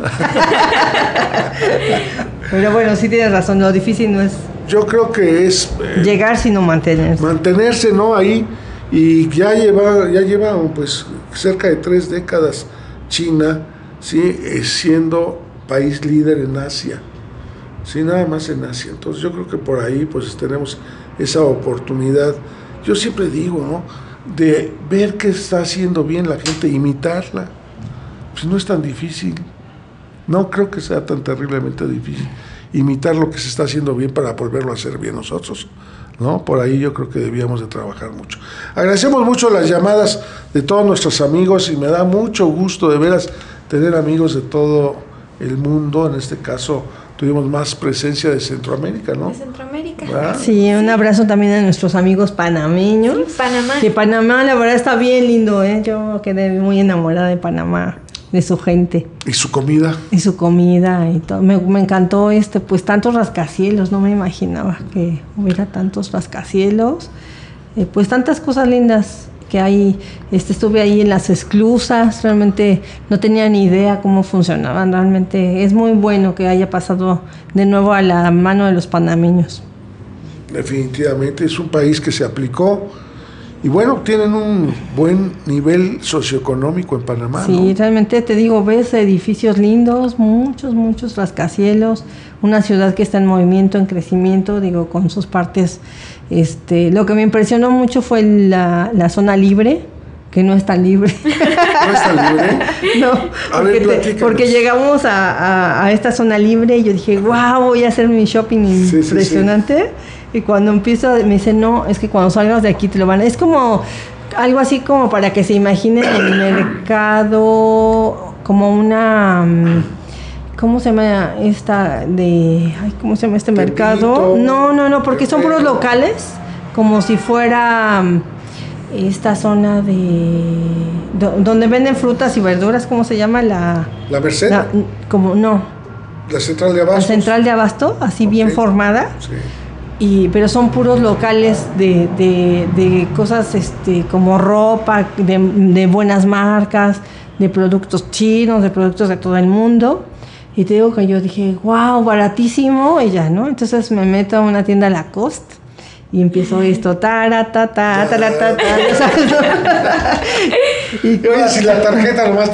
Pero bueno, sí tienes razón, lo difícil no es... Yo creo que es... llegar, sino mantenerse. Mantenerse, ¿no? Ahí, y ya lleva pues cerca de 3 décadas China, ¿sí? Siendo país líder en Asia. Sí, nada más en Asia. Entonces yo creo que por ahí pues tenemos esa oportunidad. Yo siempre digo, ¿no? De ver qué está haciendo bien la gente, imitarla. Pues no es tan difícil. No creo que sea tan terriblemente difícil imitar lo que se está haciendo bien para volverlo a hacer bien nosotros, ¿no? Por ahí yo creo que debíamos de trabajar mucho. Agradecemos mucho las llamadas de todos nuestros amigos y me da mucho gusto de veras tener amigos de todo el mundo. En este caso tuvimos más presencia de Centroamérica, ¿no? De Centroamérica. ¿verdad? Sí, un abrazo también a nuestros amigos panameños. Sí, Panamá. Que Panamá, la verdad, está bien lindo, ¿eh? Yo quedé muy enamorada de Panamá, de su gente. ¿Y su comida? Y su comida y todo. Me encantó pues tantos rascacielos, no me imaginaba que hubiera tantos rascacielos. Pues tantas cosas lindas que hay. Estuve ahí en las esclusas, realmente no tenía ni idea cómo funcionaban. Realmente es muy bueno que haya pasado de nuevo a la mano de los panameños. Definitivamente es un país que se aplicó y bueno, tienen un buen nivel socioeconómico en Panamá. Sí, ¿no? realmente te digo, ves edificios lindos, muchos rascacielos, una ciudad que está en movimiento, en crecimiento, digo, con sus partes. Lo que me impresionó mucho fue la zona libre, que no es tan libre. ¿No es tan libre? No, porque llegamos a esta zona libre y yo dije, wow, voy a hacer mi shopping impresionante. Sí. Y cuando empiezo, me dicen, no, es que cuando salgas de aquí te lo van a... Es como algo así como para que se imaginen el mercado, como una... ¿Cómo se llama esta ¿cómo se llama este mercado? No, porque son puros locales, como si fuera esta zona donde venden frutas y verduras, ¿cómo se llama? ¿La Merced? La central de abasto. La central de abasto, así bien formada. Sí. Pero son puros locales de cosas como ropa, de buenas marcas, de productos chinos, de productos de todo el mundo. Y te digo que yo dije, wow, baratísimo, y ya, ¿no? Entonces me meto a una tienda Lacoste y empiezo esto, y si la tarjeta nomás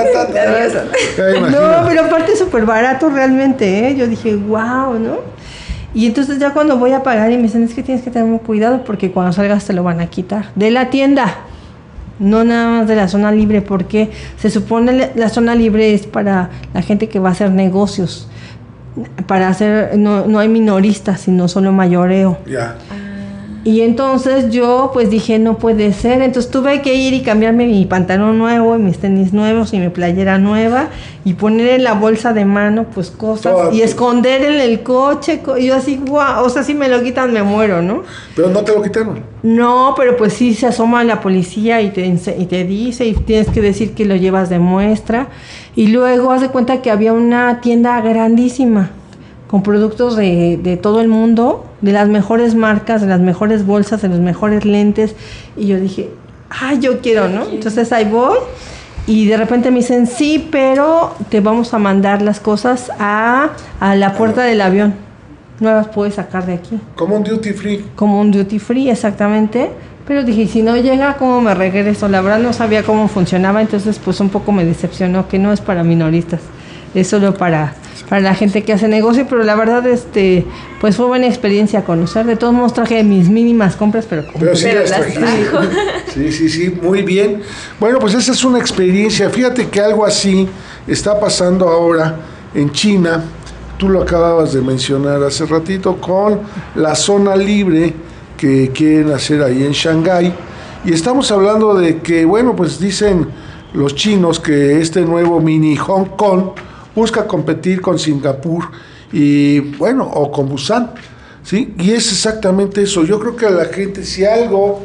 No, pero aparte es súper barato realmente, ¿eh? Yo dije, wow, ¿no? Y entonces ya cuando voy a pagar y me dicen, es que tienes que tener cuidado porque cuando salgas te lo van a quitar. De la tienda, no nada más de la zona libre, porque se supone la zona libre es para la gente que va a hacer negocios. Para hacer, no hay minoristas, sino solo mayoreo. Ya. Y entonces yo pues dije, no puede ser. Entonces tuve que ir y cambiarme mi pantalón nuevo, y mis tenis nuevos y mi playera nueva, y poner en la bolsa de mano pues cosas y esconder en el coche. Y yo así, guau, o sea, si me lo quitan me muero, ¿no? Pero no te lo quitaron. No, pero pues sí se asoma la policía y te dice, y tienes que decir que lo llevas de muestra. Y luego haz de cuenta que había una tienda grandísima con productos de todo el mundo, de las mejores marcas, de las mejores bolsas, de los mejores lentes. Y yo dije, ay, yo quiero, ¿no? Entonces ahí voy y de repente me dicen, sí, pero te vamos a mandar las cosas a la puerta del avión. No las puedes sacar de aquí. Como un duty free. Como un duty free, exactamente. Pero dije, si no llega, ¿cómo me regreso? La verdad no sabía cómo funcionaba, entonces pues un poco me decepcionó que no es para minoristas, es solo para para la gente que hace negocio, pero la verdad, pues fue buena experiencia conocer. De todos modos traje mis mínimas compras, pero sí las trajo. Sí, muy bien. Bueno, pues esa es una experiencia. Fíjate que algo así está pasando ahora en China. Tú lo acababas de mencionar hace ratito con la zona libre que quieren hacer ahí en Shanghái. Y estamos hablando de que, bueno, pues dicen los chinos que este nuevo mini Hong Kong busca competir con Singapur y, bueno, o con Busan, ¿sí? Y es exactamente eso. Yo creo que a la gente, si algo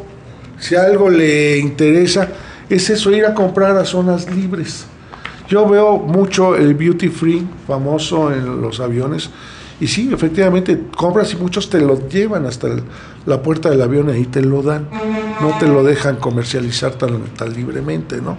le interesa, es eso, ir a comprar a zonas libres. Yo veo mucho el Duty Free famoso en los aviones y sí, efectivamente compras y muchos te lo llevan hasta la puerta del avión y ahí te lo dan, no te lo dejan comercializar tan libremente, ¿no?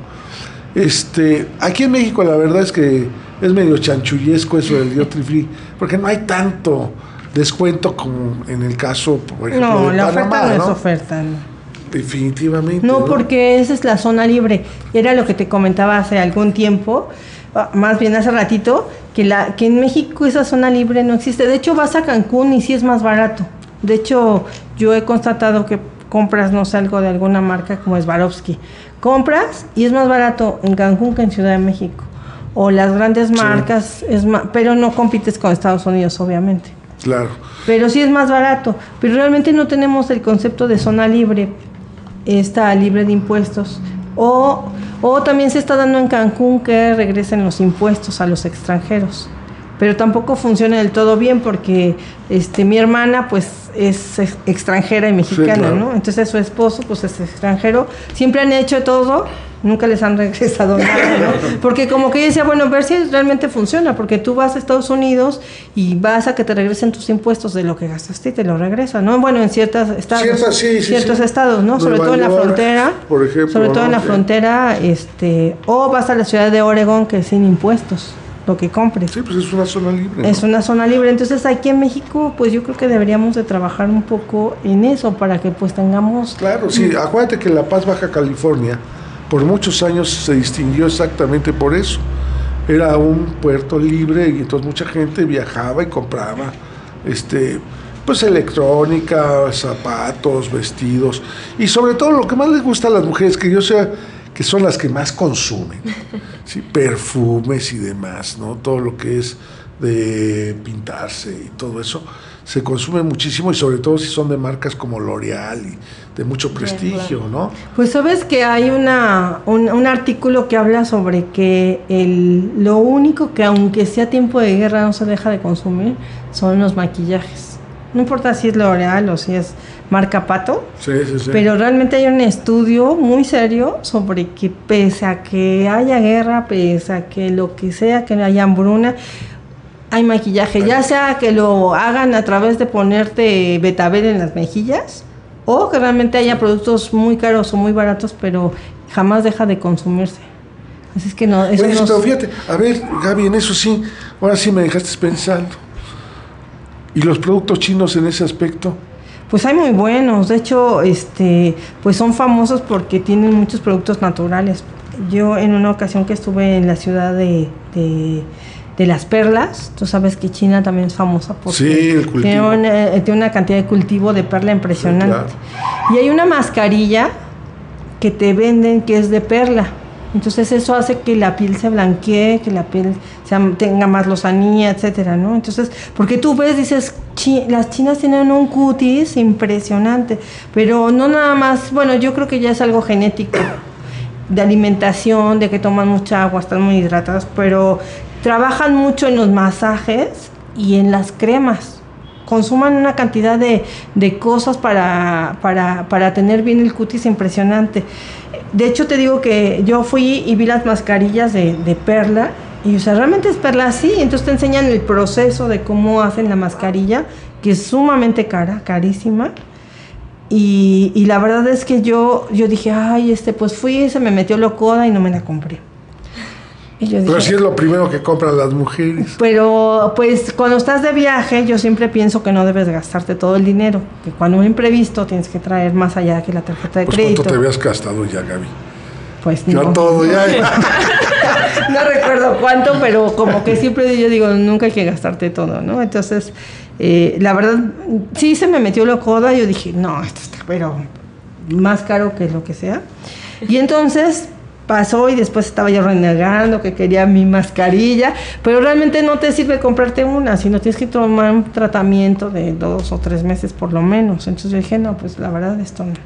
Aquí en México la verdad es que es medio chanchullesco eso del Duty Free, porque no hay tanto descuento como en el caso, por ejemplo, de la Panamá, oferta no es ¿no? oferta, no. Definitivamente. No, porque esa es la zona libre. Era lo que te comentaba hace algún tiempo, más bien hace ratito, que en México esa zona libre no existe. De hecho, vas a Cancún y sí es más barato. De hecho, yo he constatado que compras, no sé, algo de alguna marca como Swarovski. Compras y es más barato en Cancún que en Ciudad de México. O las grandes marcas, pero no compites con Estados Unidos, obviamente. Claro. Pero sí es más barato. Pero realmente no tenemos el concepto de zona libre. Está libre de impuestos, o también se está dando en Cancún que regresen los impuestos a los extranjeros, pero tampoco funciona del todo bien porque mi hermana pues es extranjera y mexicana, sí, claro, ¿no? Entonces su esposo pues es extranjero, siempre han hecho todo, nunca les han regresado nada, ¿no? Porque como que ella decía, bueno, ver si realmente funciona, porque tú vas a Estados Unidos y vas a que te regresen tus impuestos de lo que gastaste y te lo regresan, ¿no? Bueno, en ciertos estados, ciertos estados, ¿no? Sobre todo en la frontera, por ejemplo, sobre todo en la frontera, o vas a la ciudad de Oregón que es sin impuestos lo que compres. Sí, pues es una zona libre, ¿no? Es una zona libre. Entonces aquí en México, pues yo creo que deberíamos de trabajar un poco en eso para que pues tengamos... Claro, sí, acuérdate que La Paz, Baja California, por muchos años se distinguió exactamente por eso. Era un puerto libre y entonces mucha gente viajaba y compraba, pues electrónica, zapatos, vestidos y sobre todo lo que más les gusta a las mujeres, que yo sé que son las que más consumen, ¿sí? Perfumes y demás, ¿no? Todo lo que es de pintarse y todo eso se consume muchísimo y sobre todo si son de marcas como L'Oreal y de mucho prestigio, ¿no? Pues sabes que hay un artículo que habla sobre que lo único que aunque sea tiempo de guerra no se deja de consumir son los maquillajes. No importa si es L'Oreal o si es marca Pato, sí. Pero realmente hay un estudio muy serio sobre que pese a que haya guerra, pese a que lo que sea, que haya hambruna, hay maquillaje, ya sea que lo hagan a través de ponerte betabel en las mejillas o que realmente haya productos muy caros o muy baratos, pero jamás deja de consumirse. Así es que no, eso pues, pero fíjate, a ver, Gaby, en eso sí, ahora sí me dejaste pensando. ¿Y los productos chinos en ese aspecto? Pues hay muy buenos, de hecho, pues son famosos porque tienen muchos productos naturales. Yo en una ocasión que estuve en la ciudad de las perlas, tú sabes que China también es famosa porque tiene una cantidad de cultivo de perla impresionante. Sí, claro. Y hay una mascarilla que te venden que es de perla. Entonces eso hace que la piel se blanquee, que la piel tenga más lozanía, etcétera, ¿no? Entonces, porque tú ves, dices, las chinas tienen un cutis impresionante, pero no nada más, bueno, yo creo que ya es algo genético, de alimentación, de que toman mucha agua, están muy hidratadas, pero trabajan mucho en los masajes y en las cremas. Consuman una cantidad de cosas para tener bien el cutis impresionante. De hecho, te digo que yo fui y vi las mascarillas de perla y, o sea, realmente es perla así. Entonces te enseñan el proceso de cómo hacen la mascarilla, que es sumamente cara, carísima. Y la verdad es que yo dije, ay, pues fui, se me metió locoda y no me la compré. Pero sí es lo primero que compran las mujeres. Pero pues cuando estás de viaje yo siempre pienso que no debes gastarte todo el dinero, que cuando un imprevisto tienes que traer más allá que la tarjeta de crédito. ¿Cuánto te habías gastado ya, Gaby? Pues no. Ya todo ya. No recuerdo cuánto, pero como que siempre yo digo, nunca hay que gastarte todo, ¿no? Entonces, la verdad, sí se me metió la coda. Yo dije, no, esto está, pero más caro que lo que sea. Y entonces pasó y después estaba yo renegando que quería mi mascarilla, pero realmente no te sirve comprarte una, sino tienes que tomar un tratamiento de 2 o 3 meses por lo menos. Entonces yo dije, no, pues la verdad esto no.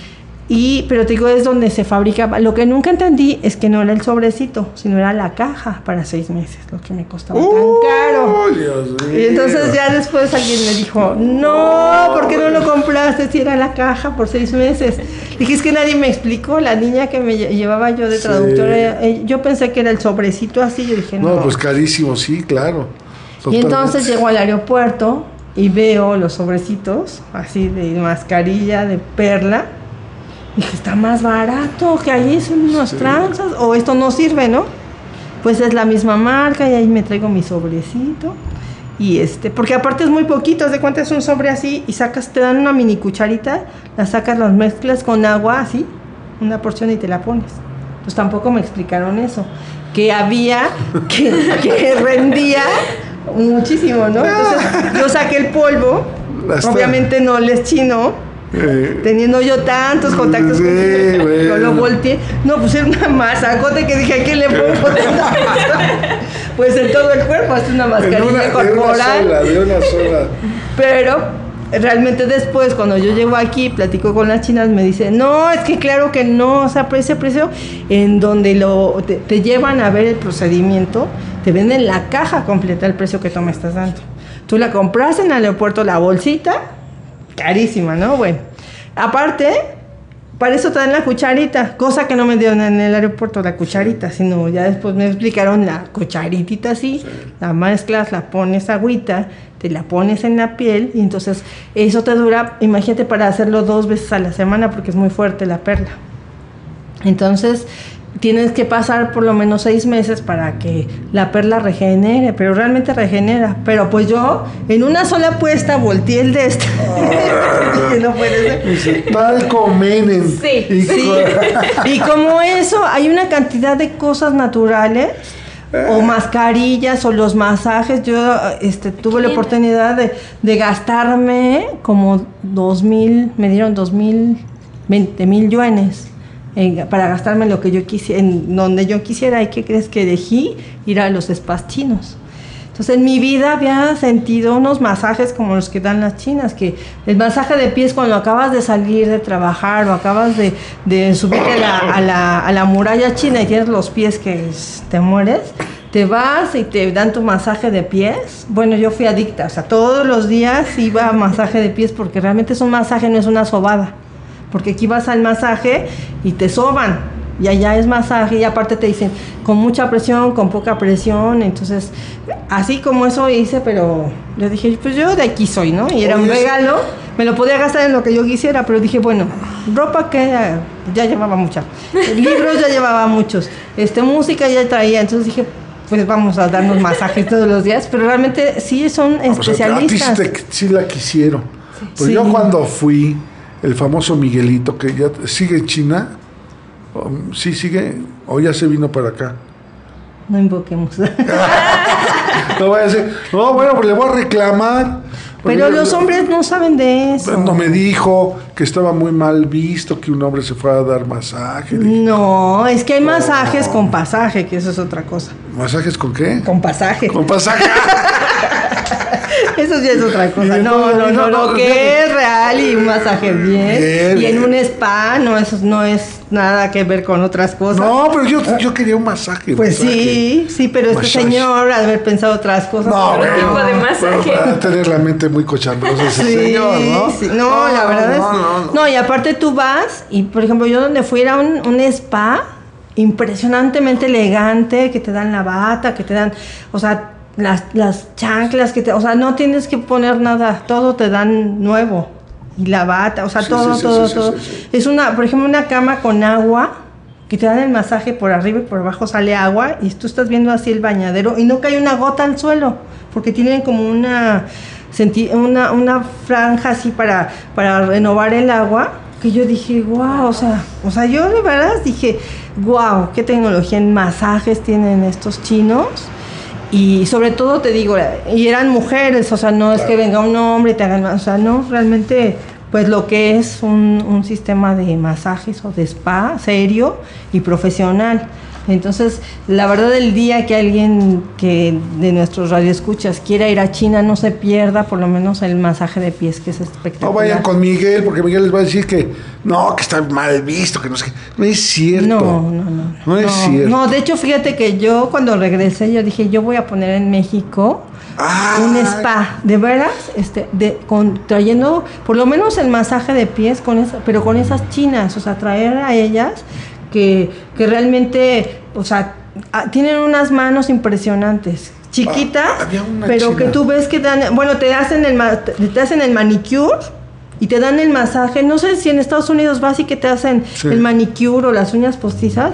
Pero te digo, es donde se fabricaba. Lo que nunca entendí es que no era el sobrecito, sino era la caja para 6 meses, lo que me costaba tan caro. Dios mío. Y entonces ya después alguien me dijo, no, ¿por qué no lo compraste si era la caja por 6 meses? Dije, es que nadie me explicó. La niña que me llevaba yo de traductora, yo pensé que era el sobrecito así. Yo dije, no. No, pues carísimo, sí, claro. Y entonces llego al aeropuerto y veo los sobrecitos así de mascarilla, de perla. Dije, está más barato, que ahí son unos tranzas, o esto no sirve, ¿no? Pues es la misma marca y ahí me traigo mi sobrecito. Y porque aparte es muy poquito, haz de cuenta, es un sobre así y te dan una mini cucharita, la sacas, las mezclas con agua así, una porción y te la pones. Pues tampoco me explicaron eso, que había, que rendía muchísimo, ¿no? Entonces yo saqué el polvo, obviamente no les chino. Teniendo yo tantos contactos con yo lo volteé. No, pues era una masacote que dije, ¿a quién le pongo tanta masa? Pues en todo el cuerpo, es una mascarilla corporal. De una sola. Pero realmente después, cuando yo llego aquí, platico con las chinas, me dicen, no, es que claro que no, o sea, ese precio, en donde te llevan a ver el procedimiento, te venden la caja completa el precio que tú me estás dando. Tú la compras en el aeropuerto, la bolsita, carísima, ¿no? Bueno, aparte, para eso te dan la cucharita, cosa que no me dieron en el aeropuerto, la cucharita, sino ya después me explicaron la cucharitita así, la mezclas, la pones agüita, te la pones en la piel y entonces eso te dura, imagínate, para hacerlo 2 veces a la semana porque es muy fuerte la perla. Entonces tienes que pasar por lo menos 6 meses para que la perla regenere, pero realmente regenera. Pero pues yo, en una sola puesta, volteé el de este. No puede ser. Tal comenen. Sí. Y como eso, hay una cantidad de cosas naturales, o mascarillas, o los masajes. Yo tuve la oportunidad de gastarme como 2,000, me dieron 20,000 yuanes. Para gastarme lo que yo quisiera, en donde yo quisiera. ¿Y qué crees? Que elegí ir a los spas chinos. Entonces en mi vida había sentido unos masajes como los que dan las chinas, que el masaje de pies cuando acabas de salir de trabajar o acabas de subirte a la muralla china y tienes los pies que te mueres, te vas y te dan tu masaje de pies. Bueno, yo fui adicta, o sea, todos los días iba a masaje de pies porque realmente es un masaje, no es una sobada. Porque aquí vas al masaje y te soban, y allá es masaje, y aparte te dicen con mucha presión, con poca presión. Entonces, así como eso hice, pero yo dije, pues yo de aquí soy, ¿no? Y era un regalo, me lo podía gastar en lo que yo quisiera, pero dije, bueno, ropa que ya llevaba mucha, libros ya llevaba muchos, música ya traía, entonces dije, pues vamos a darnos masajes todos los días, pero realmente sí son especialistas. A ti sí la quisieron. Pues sí. Yo cuando fui, el famoso Miguelito, que ya sigue en China, sí sigue, o ya se vino para acá. No invoquemos. No voy a decir, no, bueno, pues le voy a reclamar. Pero los hombres no saben de eso. No, me dijo que estaba muy mal visto que un hombre se fuera a dar masaje. No, es que hay masajes con pasaje, que eso es otra cosa. ¿Masajes con qué? Con pasaje. Con pasaje. Eso ya es otra cosa. No, que es real y un masaje bien. Y en un spa, eso no es nada que ver con otras cosas. No, pero yo quería un masaje. Pues sí, pero masaje. Señor, haber pensado otras cosas. No, tipo de masaje. Va a tener la mente muy cochambrosa ese señor, ¿no? Sí. No, la verdad es. No, y aparte tú vas, y por ejemplo, yo donde fui era un spa impresionantemente elegante, que te dan la bata, que te dan, o sea, las chanclas, o sea, no tienes que poner nada, todo te dan nuevo. Y la bata, o sea, todo. Sí. Es por ejemplo, una cama con agua, que te dan el masaje por arriba y por abajo sale agua, y tú estás viendo así el bañadero, y no cae una gota al suelo, porque tienen como una franja así para renovar el agua, que yo dije, wow, o sea, yo de verdad dije, wow, qué tecnología en masajes tienen estos chinos. Y sobre todo te digo, y eran mujeres, o sea, no es que venga un hombre y te hagan, o sea, no, realmente, pues lo que es un sistema de masajes o de spa serio y profesional. Entonces, la verdad, el día que alguien que de nuestros radioescuchas quiera ir a China, no se pierda por lo menos el masaje de pies, que es espectacular. No vayan con Miguel, porque Miguel les va a decir que no, que está mal visto, que no sé qué. No es cierto. No es cierto. No, de hecho, fíjate que yo cuando regresé, yo dije, yo voy a poner en México un spa, de veras, trayendo por lo menos el masaje de pies, pero con esas chinas, o sea, traer a ellas que realmente, o sea, tienen unas manos impresionantes, chiquitas, pero china que tú ves que dan, bueno, te hacen el manicure y te dan el masaje. No sé si en Estados Unidos vas y que te hacen el manicure o las uñas postizas,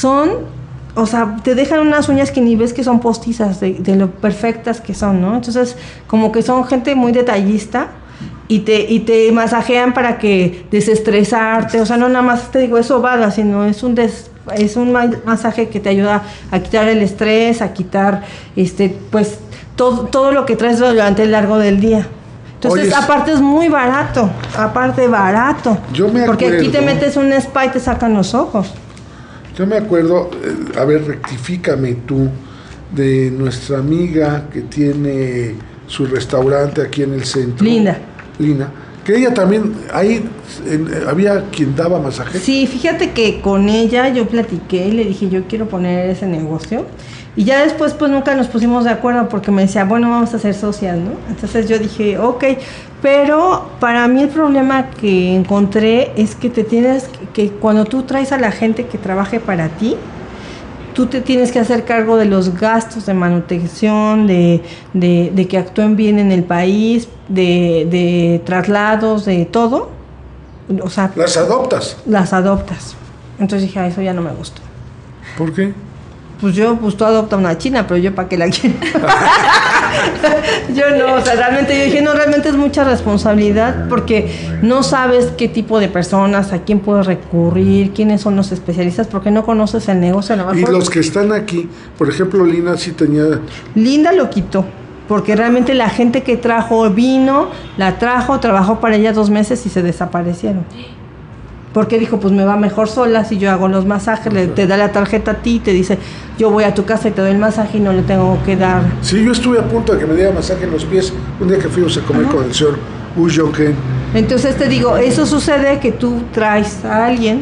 o sea, te dejan unas uñas que ni ves que son postizas de lo perfectas que son, ¿no? Entonces, como que son gente muy detallista. Y te masajean para que desestresarte, o sea, no nada más te digo, es sobada, sino es un masaje que te ayuda a quitar el estrés, a quitar, pues, todo lo que traes durante el largo del día. Entonces, aparte es muy barato, Yo me acuerdo, porque aquí te metes un spa y te sacan los ojos. Yo me acuerdo, a ver, rectifícame tú, de nuestra amiga que tiene su restaurante aquí en el centro. Lina, que ella también, ahí había quien daba masaje. Sí, fíjate que con ella yo platiqué y le dije, yo quiero poner ese negocio. Y ya después pues nunca nos pusimos de acuerdo porque me decía, bueno, vamos a ser socias, ¿no? Entonces yo dije, ok, pero para mí el problema que encontré es que que cuando tú traes a la gente que trabaje para ti, tú te tienes que hacer cargo de los gastos de manutención, de que actúen bien en el país, de traslados, de todo. O sea, ¿Las adoptas? Las adoptas. Entonces dije, eso ya no me gustó. ¿Por qué? Pues tú adopta una china, pero yo para qué la quiero. Yo no, o sea, realmente yo dije, no, realmente es mucha responsabilidad porque no sabes qué tipo de personas, a quién puedes recurrir, quiénes son los especialistas, porque no conoces el negocio. A lo mejor. Y los que están aquí, por ejemplo, Lina sí tenía... Linda lo quitó, porque realmente la gente que trabajó para ella 2 meses y se desaparecieron. Porque dijo, pues me va mejor sola si yo hago los masajes, te da la tarjeta a ti, te dice, yo voy a tu casa y te doy el masaje y no le tengo que dar. Sí, yo estuve a punto de que me diera masaje en los pies un día que fuimos a comer con el señor Uyoken. Entonces te digo, eso sucede que tú traes a alguien,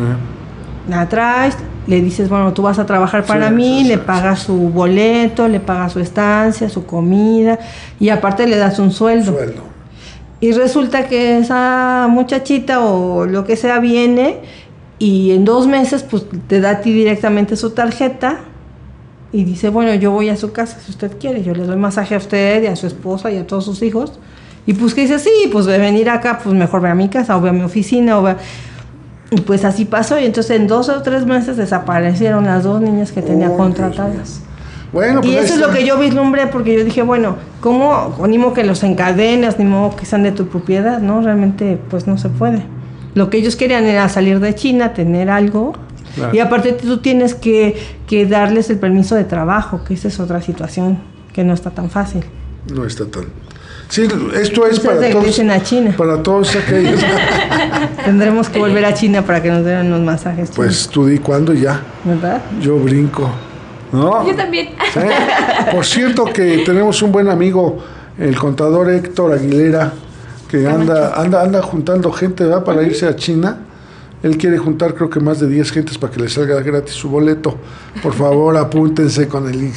la traes, le dices, bueno, tú vas a trabajar para mí, le pagas su boleto, le pagas su estancia, su comida y aparte le das un sueldo. Y resulta que esa muchachita o lo que sea viene y en 2 meses pues te da a ti directamente su tarjeta y dice, bueno, yo voy a su casa si usted quiere, yo le doy masaje a usted y a su esposa y a todos sus hijos. Y pues que dice, sí, pues de venir acá, pues mejor ve a mi casa o ve a mi oficina Y pues así pasó y entonces en 2 o 3 meses desaparecieron las 2 niñas que tenía contratadas. Bueno, pues y eso es lo que yo vislumbré, porque yo dije, bueno, ¿cómo? Ni modo que los encadenas, ni modo que sean de tu propiedad, ¿no? Realmente, pues no se puede. Lo que ellos querían era salir de China, tener algo, y aparte tú tienes que darles el permiso de trabajo, que esa es otra situación que no está tan fácil. No está tan... Sí, esto es para todos. A China. Para todos aquellos. Tendremos que volver a China para que nos den unos masajes. Pues tú di cuándo ya. ¿Verdad? Yo brinco. ¿No? Yo también. ¿Sí? Por cierto que tenemos un buen amigo, el contador Héctor Aguilera, que anda juntando gente, ¿verdad? Para irse a China. Él quiere juntar creo que más de 10 gentes para que le salga gratis su boleto. Por favor, apúntense con el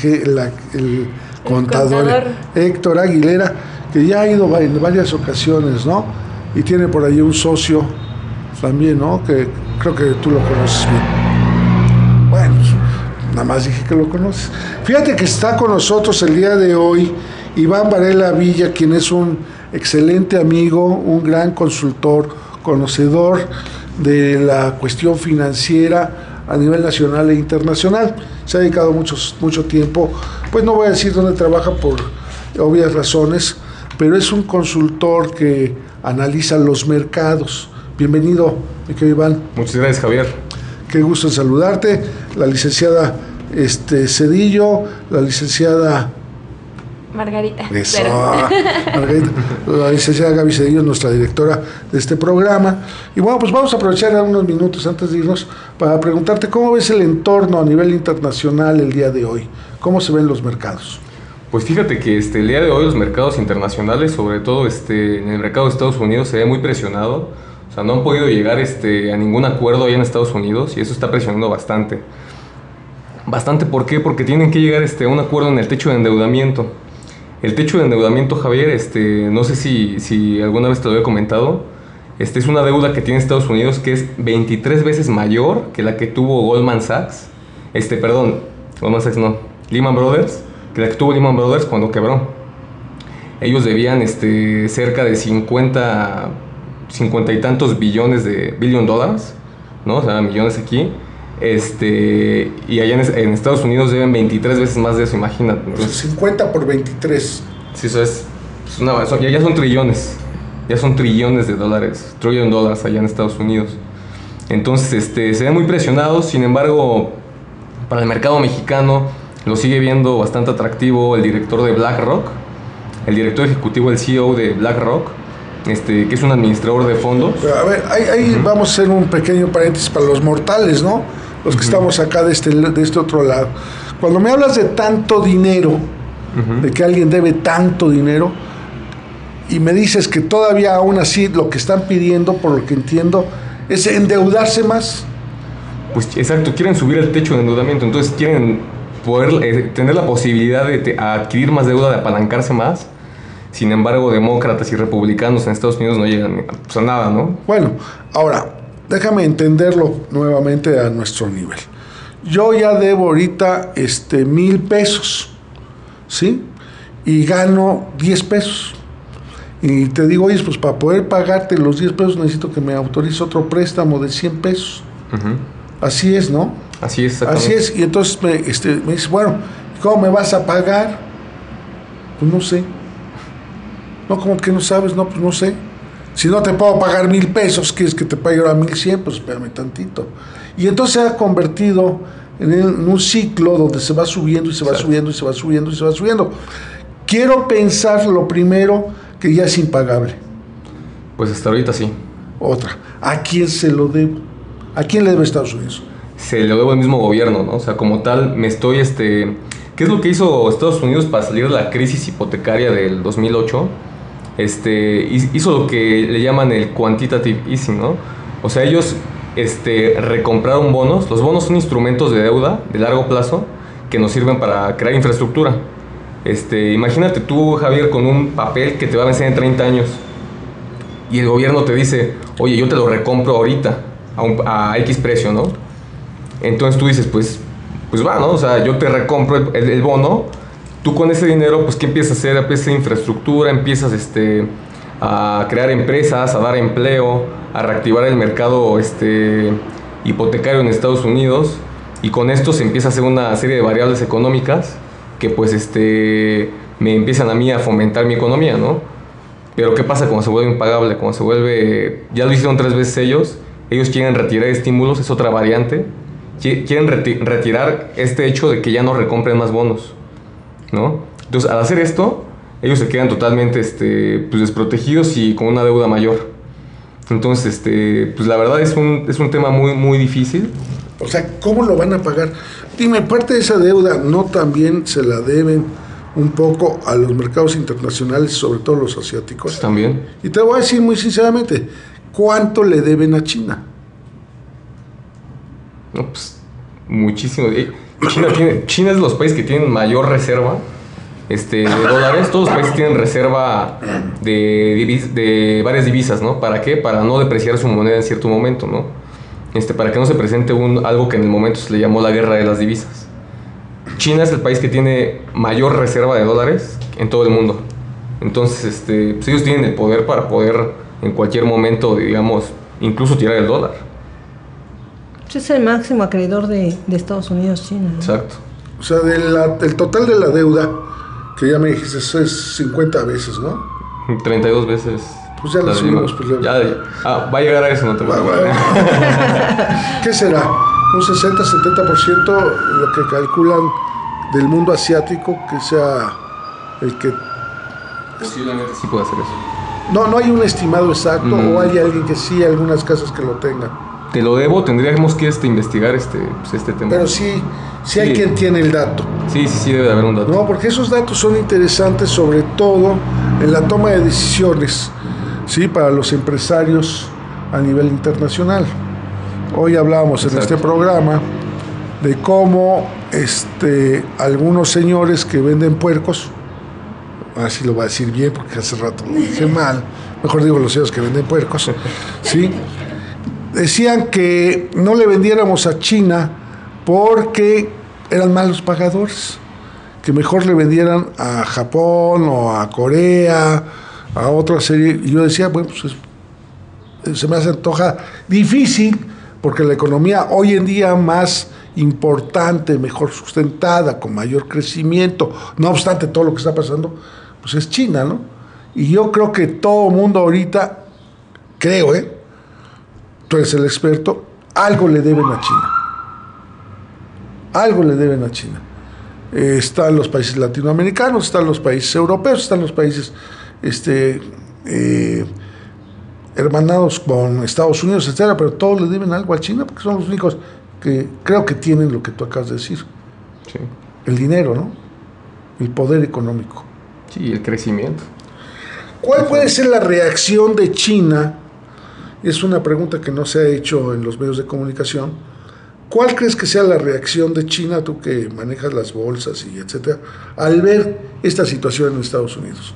contador Héctor Aguilera, que ya ha ido en varias ocasiones, ¿no? Y tiene por ahí un socio también, ¿no? Que creo que tú lo conoces bien. Bueno, nada más dije que lo conoces. Fíjate que está con nosotros el día de hoy Iván Varela Villa, quien es un excelente amigo, un gran consultor, conocedor de la cuestión financiera a nivel nacional e internacional. Se ha dedicado mucho tiempo, pues no voy a decir dónde trabaja por obvias razones, pero es un consultor que analiza los mercados. Bienvenido, mi querido Iván. Muchas gracias, Javier. Qué gusto en saludarte. La licenciada Cedillo, la licenciada... Margarita. Eso, Margarita, la licenciada Gaby Cedillo, nuestra directora de este programa. Y bueno, pues vamos a aprovechar unos minutos antes de irnos para preguntarte cómo ves el entorno a nivel internacional el día de hoy. ¿Cómo se ven los mercados? Pues fíjate que el día de hoy los mercados internacionales, sobre todo en el mercado de Estados Unidos, se ve muy presionado. O sea, no han podido llegar a ningún acuerdo allá en Estados Unidos y eso está presionando bastante. Bastante, ¿por qué? Porque tienen que llegar a un acuerdo en el techo de endeudamiento. El techo de endeudamiento, Javier, no sé si alguna vez te lo he comentado, es una deuda que tiene Estados Unidos que es 23 veces mayor que la que tuvo Goldman Sachs. Goldman Sachs no, Lehman Brothers, que la que tuvo Lehman Brothers cuando quebró. Ellos debían cerca de 50 y tantos billion dólares, ¿no? O sea, millones aquí. Y allá en Estados Unidos deben 23 veces más de eso, imagínate. Entonces, 50 por 23. Sí, eso ya son trillones. Ya son trillones de dólares. Trillion dólares allá en Estados Unidos. Entonces, se ven muy presionados. Sin embargo, para el mercado mexicano lo sigue viendo bastante atractivo el director de BlackRock, el director ejecutivo, el CEO de BlackRock, que es un administrador de fondos. Pero a ver, ahí vamos a hacer un pequeño paréntesis para los mortales, ¿no? Los que estamos acá de este otro lado. Cuando me hablas de tanto dinero, de que alguien debe tanto dinero, y me dices que todavía aún así lo que están pidiendo, por lo que entiendo, es endeudarse más. Pues exacto, quieren subir el techo de endeudamiento, entonces quieren poder tener la posibilidad de adquirir más deuda, de apalancarse más. Sin embargo, demócratas y republicanos en Estados Unidos no llegan a nada, ¿no? Bueno, ahora, déjame entenderlo nuevamente a nuestro nivel. Yo ya debo ahorita 1,000 pesos, ¿sí? Y gano 10 pesos. Y te digo, oye, pues para poder pagarte los 10 pesos necesito que me autorice otro préstamo de 100 pesos. Así es, ¿no? Así es, exactamente. Así es, y entonces me dice, bueno, ¿cómo me vas a pagar? Pues no sé. No, como que no sabes, no, pues no sé. Si no te puedo pagar 1,000 pesos, ¿quieres que te pague ahora 1,100? Pues espérame tantito. Y entonces se ha convertido en un ciclo donde se va subiendo y se va subiendo y se va subiendo y se va subiendo. Quiero pensar lo primero que ya es impagable. Pues hasta ahorita sí. Otra, ¿a quién se lo debo? ¿A quién le debe Estados Unidos? Se lo debo al mismo gobierno, ¿no? O sea, como tal, ¿qué es lo que hizo Estados Unidos para salir de la crisis hipotecaria del 2008? Hizo lo que le llaman el quantitative easing, ¿no? O sea, ellos recompraron bonos. Los bonos son instrumentos de deuda de largo plazo que nos sirven para crear infraestructura. Imagínate tú, Javier, con un papel que te va a vencer en 30 años y el gobierno te dice, oye, yo te lo recompro ahorita a X precio, ¿no? Entonces tú dices, pues va, ¿no? O sea, yo te recompro el bono. Tú con ese dinero, pues, ¿qué empiezas a hacer? Empiezas a hacer infraestructura, empiezas a crear empresas, a dar empleo, a reactivar el mercado hipotecario en Estados Unidos. Y con esto se empieza a hacer una serie de variables económicas que, pues, me empiezan a mí a fomentar mi economía, ¿no? Pero ¿qué pasa cuando se vuelve impagable? Cuando se vuelve... Ya lo hicieron 3 veces ellos quieren retirar estímulos, es otra variante. Quieren retirar este hecho de que ya no recompren más bonos, ¿no? Entonces, al hacer esto, ellos se quedan totalmente pues desprotegidos y con una deuda mayor. Entonces, pues la verdad es un tema muy, muy difícil. O sea, ¿cómo lo van a pagar? Dime, parte de esa deuda no también se la deben un poco a los mercados internacionales, sobre todo los asiáticos. También. Y te voy a decir muy sinceramente, ¿cuánto le deben a China? No, pues muchísimo. China es de los países que tienen mayor reserva de dólares. Todos los países tienen reserva de varias divisas, ¿no? ¿Para qué? Para no depreciar su moneda en cierto momento, ¿no? Para que no se presente algo que en el momento se le llamó la guerra de las divisas. China es el país que tiene mayor reserva de dólares en todo el mundo. Entonces, pues ellos tienen el poder para poder en cualquier momento, digamos, incluso tirar el dólar. Es el máximo acreedor de Estados Unidos, China, ¿no? Exacto. O sea, el total de la deuda, que ya me dijiste, eso es 50 veces, ¿no? 32 veces. Pues ya lo subimos. Pues va a llegar a eso, no te preocupes. ¿Qué será? Un 60-70% lo que calculan del mundo asiático que sea el que... Posiblemente sí puede hacer eso. No hay un estimado exacto o hay alguien que sí, algunas casas que lo tengan. Te lo debo, tendríamos que investigar este tema. Pero sí hay quien tiene el dato. Sí, debe de haber un dato. No, porque esos datos son interesantes sobre todo en la toma de decisiones, ¿sí? Para los empresarios a nivel internacional. Hoy hablábamos en este programa de cómo algunos señores que venden puercos, así lo voy a decir bien porque hace rato lo dije mal, mejor digo los señores que venden puercos, ¿sí? Decían que no le vendiéramos a China porque eran malos pagadores, que mejor le vendieran a Japón o a Corea, a otra serie. Y yo decía, bueno, pues se me antoja difícil, porque la economía hoy en día más importante, mejor sustentada, con mayor crecimiento, no obstante todo lo que está pasando, pues es China, ¿no? Y yo creo que todo el mundo ahorita, tú eres el experto, algo le deben a China. Algo le deben a China. Están los países latinoamericanos, están los países europeos, están los países hermanados con Estados Unidos, etcétera, pero todos le deben algo a China porque son los únicos que creo que tienen lo que tú acabas de decir. Sí. El dinero, ¿no? El poder económico. Sí, el crecimiento. ¿Cuál puede ser la reacción de China? Es una pregunta que no se ha hecho en los medios de comunicación. ¿Cuál crees que sea la reacción de China, tú que manejas las bolsas y etcétera, al ver esta situación en Estados Unidos?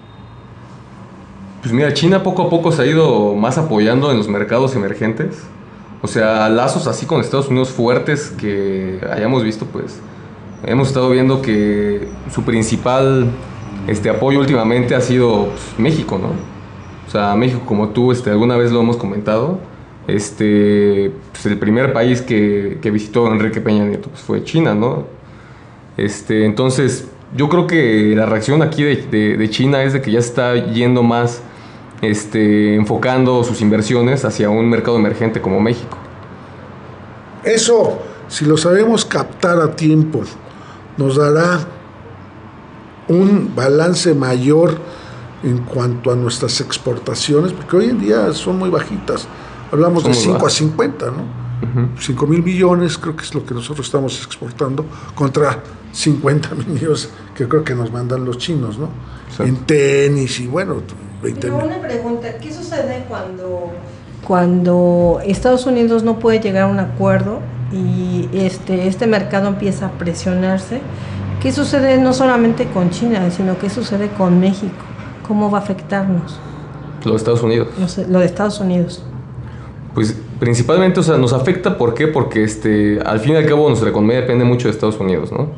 Pues mira, China poco a poco se ha ido más apoyando en los mercados emergentes. O sea, lazos así con Estados Unidos fuertes que hayamos visto, pues hemos estado viendo que su principal apoyo últimamente ha sido pues, México, ¿no? O sea, México, como tú alguna vez lo hemos comentado, pues el primer país que visitó Enrique Peña Nieto pues, fue China, ¿no? Entonces, yo creo que la reacción aquí de China es de que ya se está yendo más enfocando sus inversiones hacia un mercado emergente como México. Eso, si lo sabemos captar a tiempo, nos dará un balance mayor en cuanto a nuestras exportaciones, porque hoy en día son muy bajitas. Hablamos de 5 a 50, ¿no? 5,000 millones creo que es lo que nosotros estamos exportando contra 50 millones que creo que nos mandan los chinos, ¿no? Sí. En tenis y bueno, 20 Pero una pregunta, ¿qué sucede cuando Estados Unidos no puede llegar a un acuerdo y este mercado empieza a presionarse? ¿Qué sucede no solamente con China, sino qué sucede con México? ¿Cómo va a afectarnos? Lo de Estados Unidos. Lo de Estados Unidos. Pues principalmente, o sea, nos afecta, ¿por qué? Porque al fin y al cabo nuestra economía depende mucho de Estados Unidos, ¿no?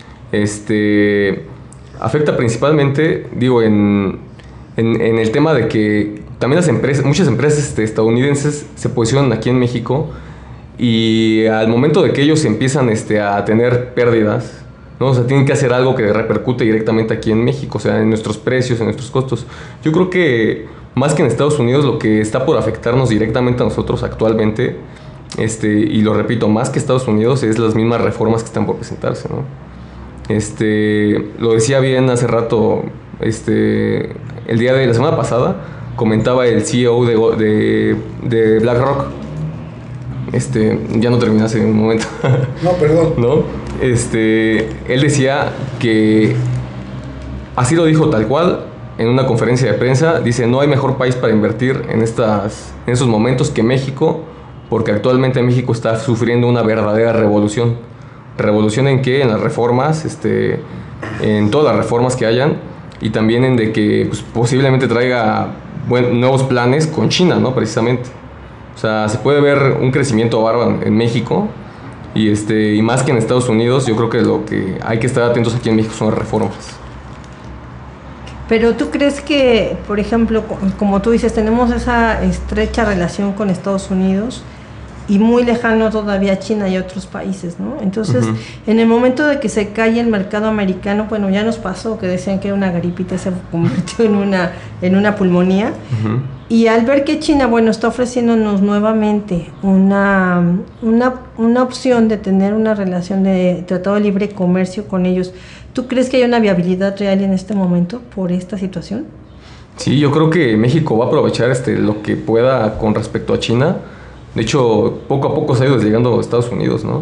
Afecta principalmente, digo, en el tema de que también muchas empresas estadounidenses se posicionan aquí en México y al momento de que ellos empiezan a tener pérdidas, ¿no? O sea, tienen que hacer algo que repercute directamente aquí en México, o sea, en nuestros precios, en nuestros costos. Yo creo que más que en Estados Unidos, lo que está por afectarnos directamente a nosotros actualmente, y lo repito, más que Estados Unidos, es las mismas reformas que están por presentarse, ¿no? Lo decía bien hace rato, el día de la semana pasada, comentaba el CEO de BlackRock. Ya no terminé hace un momento. No, perdón. ¿No? Él decía que, así lo dijo tal cual, en una conferencia de prensa, dice, no hay mejor país para invertir en esos momentos que México, porque actualmente México está sufriendo una verdadera revolución. ¿Revolución en qué? En las reformas, en todas las reformas que hayan, y también en de que pues, posiblemente traiga nuevos planes con China, ¿no? Precisamente. O sea, se puede ver un crecimiento bárbaro en México, y más que en Estados Unidos. Yo creo que lo que hay que estar atentos aquí en México son las reformas. Pero tú crees que, por ejemplo, como tú dices, tenemos esa estrecha relación con Estados Unidos y muy lejano todavía a China y a otros países, ¿no? Entonces, en el momento de que se cae el mercado americano, bueno, ya nos pasó que decían que era una gripita, se convirtió en una pulmonía. Y al ver que China, bueno, está ofreciéndonos nuevamente una opción de tener una relación de tratado de libre comercio con ellos, ¿tú crees que hay una viabilidad real en este momento por esta situación? Sí, yo creo que México va a aprovechar lo que pueda con respecto a China. De hecho, poco a poco se ha ido desligando a Estados Unidos, ¿no?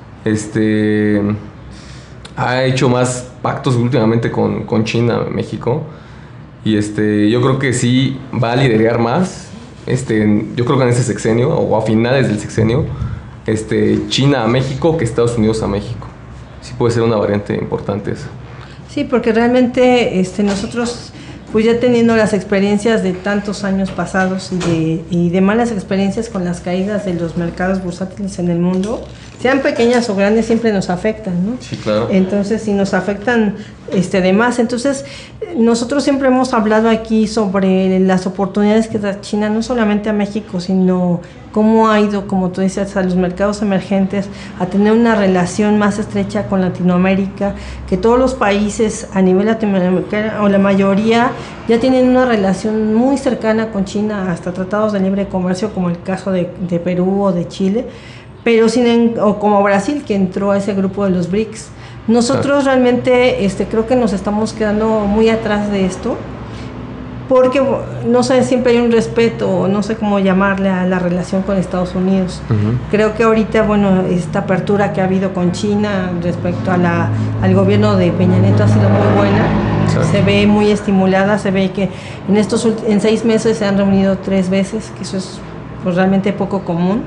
Ha hecho más pactos últimamente con China, México. Y yo creo que sí va a liderar más, yo creo que en ese sexenio, o a finales del sexenio, China a México que Estados Unidos a México. Sí puede ser una variante importante esa. Sí, porque realmente nosotros, pues ya teniendo las experiencias de tantos años pasados y de malas experiencias con las caídas de los mercados bursátiles en el mundo, sean pequeñas o grandes, siempre nos afectan, ¿no? Sí, claro. Entonces, si nos afectan de más, entonces nosotros siempre hemos hablado aquí sobre las oportunidades que da China, no solamente a México, sino cómo ha ido, como tú dices, a los mercados emergentes, a tener una relación más estrecha con Latinoamérica, que todos los países a nivel latinoamericano, o la mayoría, ya tienen una relación muy cercana con China, hasta tratados de libre comercio, como el caso de Perú o de Chile, pero o como Brasil, que entró a ese grupo de los BRICS. Nosotros realmente creo que nos estamos quedando muy atrás de esto, porque no sé, siempre hay un respeto, no sé cómo llamarle a la relación con Estados Unidos. Creo que ahorita, bueno, esta apertura que ha habido con China respecto al gobierno de Peña Nieto ha sido muy buena. Se ve muy estimulada, se ve que en 6 meses se han reunido 3 veces, que eso es pues realmente poco común.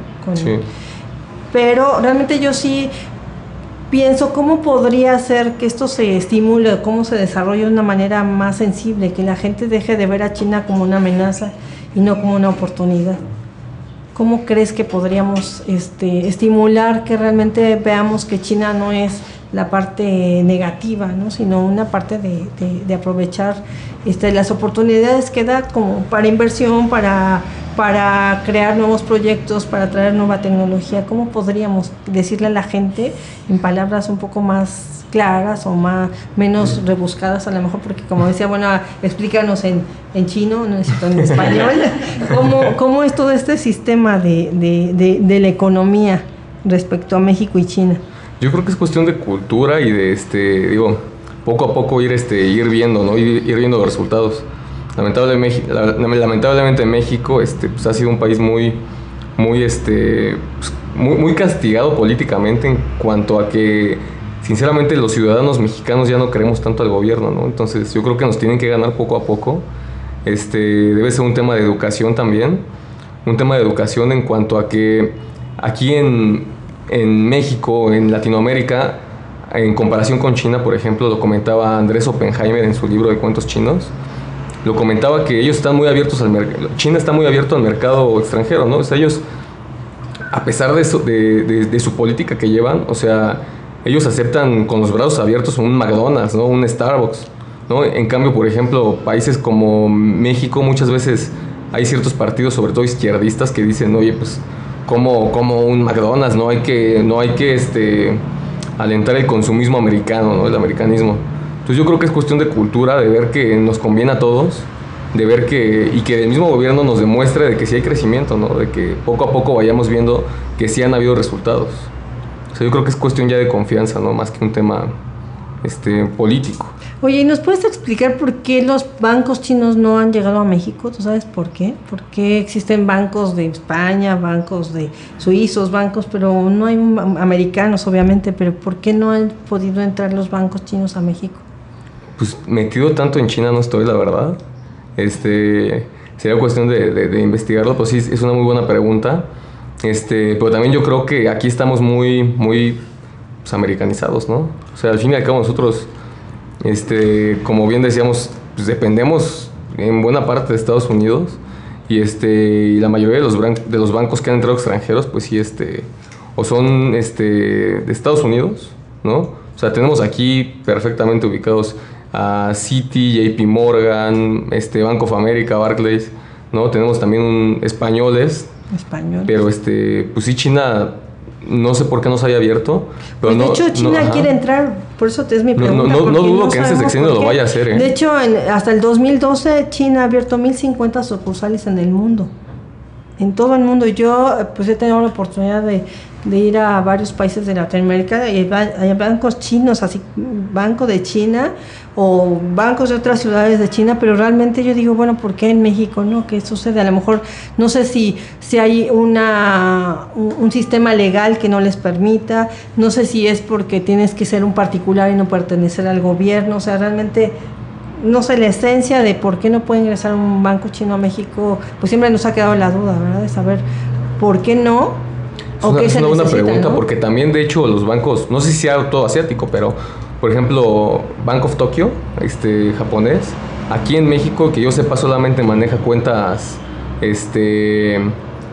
Pero realmente yo sí pienso cómo podría ser que esto se estimule, cómo se desarrolle de una manera más sensible, que la gente deje de ver a China como una amenaza y no como una oportunidad. ¿Cómo crees que podríamos estimular que realmente veamos que China no es la parte negativa, ¿no? Sino una parte de aprovechar las oportunidades que da como para inversión, para crear nuevos proyectos, para traer nueva tecnología? ¿Cómo podríamos decirle a la gente en palabras un poco más claras o menos rebuscadas a lo mejor? Porque como decía, bueno, explícanos en chino, no necesito en español, ¿cómo es todo este sistema de la economía respecto a México y China? Yo creo que es cuestión de cultura y de, poco a poco ir viendo, ¿no? Ir viendo los resultados. Lamentablemente México pues ha sido un país muy castigado políticamente, en cuanto a que sinceramente los ciudadanos mexicanos ya no queremos tanto al gobierno, ¿no? Entonces yo creo que nos tienen que ganar poco a poco. Debe ser un tema de educación también, un tema de educación en cuanto a que aquí en México, en Latinoamérica, en comparación con China, por ejemplo, lo comentaba Andrés Oppenheimer en su libro de cuentos chinos. Lo comentaba que ellos están muy abiertos al mercado. China está muy abierto al mercado extranjero, ¿no? O sea, ellos, a pesar de su política que llevan, o sea, ellos aceptan con los brazos abiertos un McDonald's, ¿no? Un Starbucks, ¿no? En cambio, por ejemplo, países como México, muchas veces hay ciertos partidos, sobre todo izquierdistas, que dicen, oye, pues, como un McDonald's, no hay que alentar el consumismo americano, ¿no? El americanismo. Entonces yo creo que es cuestión de cultura, de ver que nos conviene a todos, de ver y que el mismo gobierno nos demuestre de que sí hay crecimiento, ¿no? De que poco a poco vayamos viendo que sí han habido resultados. O sea, yo creo que es cuestión ya de confianza, ¿no? Más que un tema político. Oye, ¿y nos puedes explicar por qué los bancos chinos no han llegado a México? ¿Tú sabes por qué? ¿Por qué existen bancos de España, bancos de suizos, pero no hay americanos, obviamente? Pero ¿por qué no han podido entrar los bancos chinos a México? Pues metido tanto en China no estoy, la verdad. Sería cuestión de investigarlo, pues sí, es una muy buena pregunta. Pero también yo creo que aquí estamos muy pues, americanizados, ¿no? O sea, al fin y al cabo nosotros, como bien decíamos, pues dependemos en buena parte de Estados Unidos, y la mayoría de los bancos que han entrado extranjeros, pues sí, o son de Estados Unidos, ¿no? O sea, tenemos aquí perfectamente ubicados a Citi, JP Morgan, Bank of America, Barclays, ¿no? Tenemos también españoles, Español. Pero pues sí, China, no sé por qué no se haya abierto. Pero pues de hecho, China quiere entrar, por eso es mi pregunta. No dudo que en este sexenio lo vaya a hacer. De hecho, hasta el 2012, China ha abierto 1.050 sucursales en el mundo. En todo el mundo. Yo pues he tenido la oportunidad de ir a varios países de Latinoamérica y hay bancos chinos, así banco de China o bancos de otras ciudades de China, pero realmente yo digo, bueno, ¿por qué en México no? ¿Qué sucede? A lo mejor no sé si hay un sistema legal que no les permita, no sé si es porque tienes que ser un particular y no pertenecer al gobierno, o sea, realmente no sé la esencia de por qué no puede ingresar un banco chino a México, pues siempre nos ha quedado la duda, ¿verdad? De saber por qué no. Es una buena pregunta, ¿no? Porque también, de hecho, los bancos, no sé si sea todo asiático, pero, por ejemplo, Bank of Tokyo, japonés, aquí en México, que yo sepa, solamente maneja cuentas, de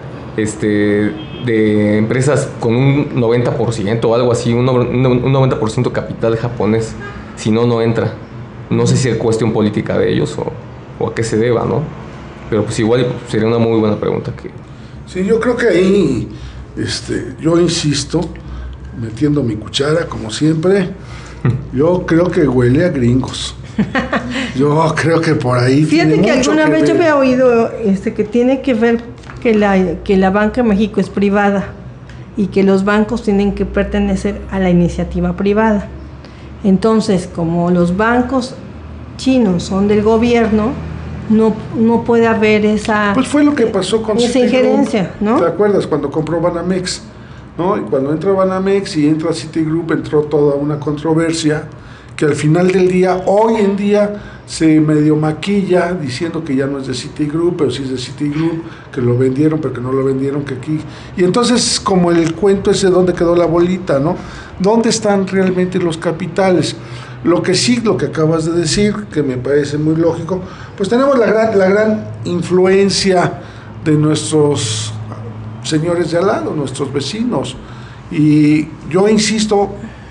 empresas con un 90% o algo así, un 90% capital japonés, si no entra. No sé si es cuestión política de ellos o a qué se deba, ¿no? Pero pues igual sería una muy buena pregunta que... Sí, yo creo que ahí... yo insisto, metiendo mi cuchara como siempre, yo creo que huele a gringos. Yo creo que por ahí. Fíjate que alguna vez yo había oído que tiene que ver que la banca en México es privada y que los bancos tienen que pertenecer a la iniciativa privada. Entonces, como los bancos chinos son del gobierno, no puede haber esa... Pues fue lo que pasó con esa injerencia, ¿no? ¿Te acuerdas cuando compró Banamex? ¿No? Y cuando entra Banamex y entra Citigroup, entró toda una controversia que al final del día, hoy en día, se medio maquilla diciendo que ya no es de Citigroup, pero sí es de Citigroup, que lo vendieron, pero que no lo vendieron, que aquí... Y entonces, como el cuento ese, ¿dónde quedó la bolita, no? ¿Dónde están realmente los capitales? Lo que acabas de decir, que me parece muy lógico, pues tenemos la gran influencia de nuestros señores de al lado, nuestros vecinos. Y yo insisto,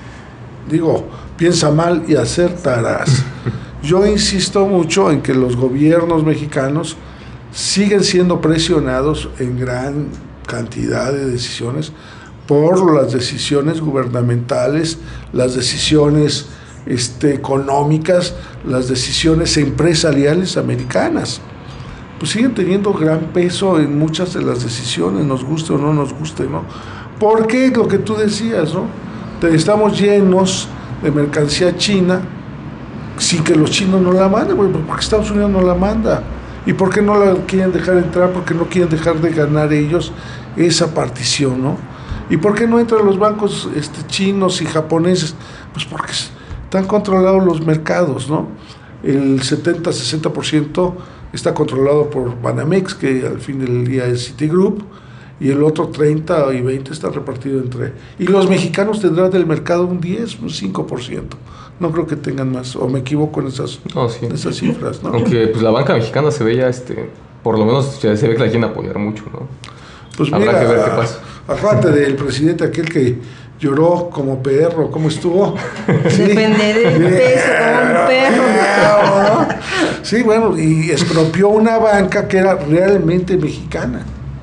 piensa mal y acertarás. Yo insisto mucho en que los gobiernos mexicanos siguen siendo presionados en gran cantidad de decisiones por las decisiones gubernamentales, las decisiones económicas, las decisiones empresariales americanas. Pues siguen teniendo gran peso en muchas de las decisiones, nos guste o no nos guste, ¿no? Porque lo que tú decías, ¿no? Estamos llenos de mercancía china sin que los chinos no la manden, porque Estados Unidos no la manda. ¿Y por qué no la quieren dejar entrar? Porque no quieren dejar de ganar ellos esa partición, ¿no? ¿Y por qué no entran los bancos chinos y japoneses? Pues porque están controlados los mercados, ¿no? El 70-60% está controlado por Banamex, que al fin del día es Citigroup, y el otro 30 y 20 está repartido entre... Y los mexicanos tendrán del mercado un 10, un 5%. No creo que tengan más, o me equivoco en esas cifras, ¿no? Aunque pues la banca mexicana se ve ya, por lo menos se ve que la quieren apoyar mucho, ¿no? Pues habrá mira, que ver qué pasa. Acuérdate del presidente aquel que lloró como perro, ¿cómo estuvo? Depende del peso, como un perro. ¿No? Sí, bueno, y expropió una banca que era realmente mexicana.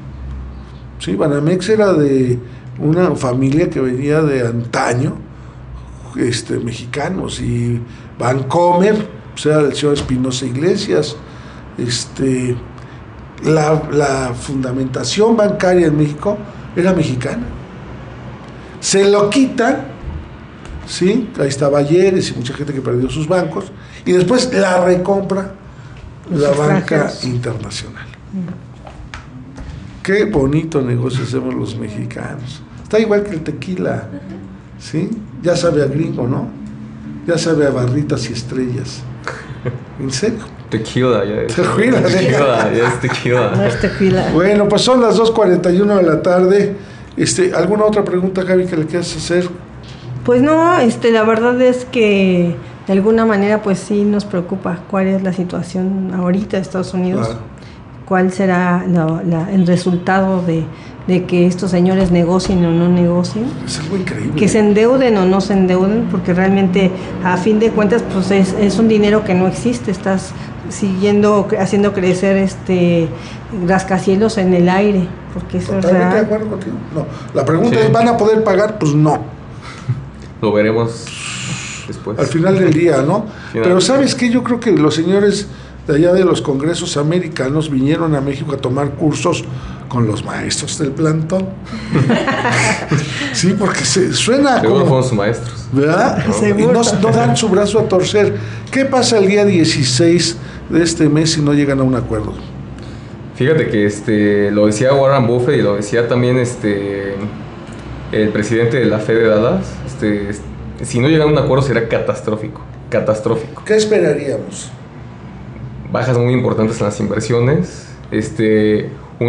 Sí, Banamex era de una familia que venía de antaño, mexicanos, y Bancomer, o sea, el señor Espinosa Iglesias, la fundamentación bancaria en México era mexicana. Se lo quitan, ¿sí? Ahí está Balleres y mucha gente que perdió sus bancos, y después la recompra la banca internacional. Qué bonito negocio hacemos los mexicanos. Está igual que el tequila, ¿sí? Ya sabe a gringo, ¿no? Ya sabe a barritas y estrellas. ¿En serio? Tequila, ya es. Tequila, ya es tequila. No es tequila. Bueno, pues son las 2:41 de la tarde. ¿Alguna otra pregunta, Gaby, que le quieras hacer? Pues no, la verdad es que de alguna manera pues sí nos preocupa cuál es la situación ahorita de Estados Unidos. Claro. Cuál será el resultado de que estos señores negocien o no negocien. Es algo increíble. Que se endeuden o no se endeuden, porque realmente a fin de cuentas pues es un dinero que no existe. Estás haciendo crecer rascacielos en el aire, porque eso Totalmente es de real. acuerdo contigo. No, la pregunta Sí. es, ¿van a poder pagar? Pues no, Lo veremos después. al final del día, ¿no? Sí, Pero no. ¿sabes qué? Yo creo que los señores de allá de los congresos americanos vinieron a México a tomar cursos con los maestros del plantón. Sí, porque suena Seguro como... fueron sus maestros. ¿Verdad? Seguro. Y no dan su brazo a torcer. ¿Qué pasa el día 16 de este mes si no llegan a un acuerdo? Fíjate que lo decía Warren Buffett y lo decía también el presidente de la Fed de Dallas. Si no llegan a un acuerdo será catastrófico. ¿Qué esperaríamos? Bajas muy importantes en las inversiones. Se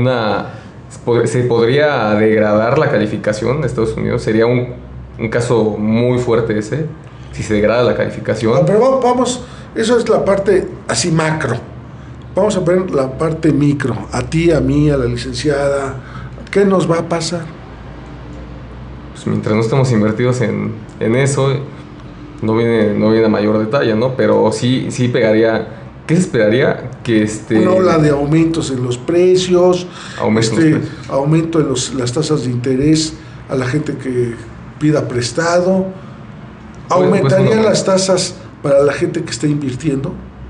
podría degradar la calificación de Estados Unidos. Sería un caso muy fuerte ese, si se degrada la calificación. No, pero vamos, eso es la parte así macro. Vamos a ver la parte micro. A ti, a mí, a la licenciada. ¿Qué nos va a pasar? Pues mientras no estemos invertidos en eso, no viene a mayor detalle, ¿no? Pero sí pegaría. ¿Qué se esperaría? Que Una ola de aumentos en los precios, Aumentos en los precios. aumento en las tasas de interés a la gente que pida prestado. ¿Aumentarían pues, las tasas para la gente que está invirtiendo?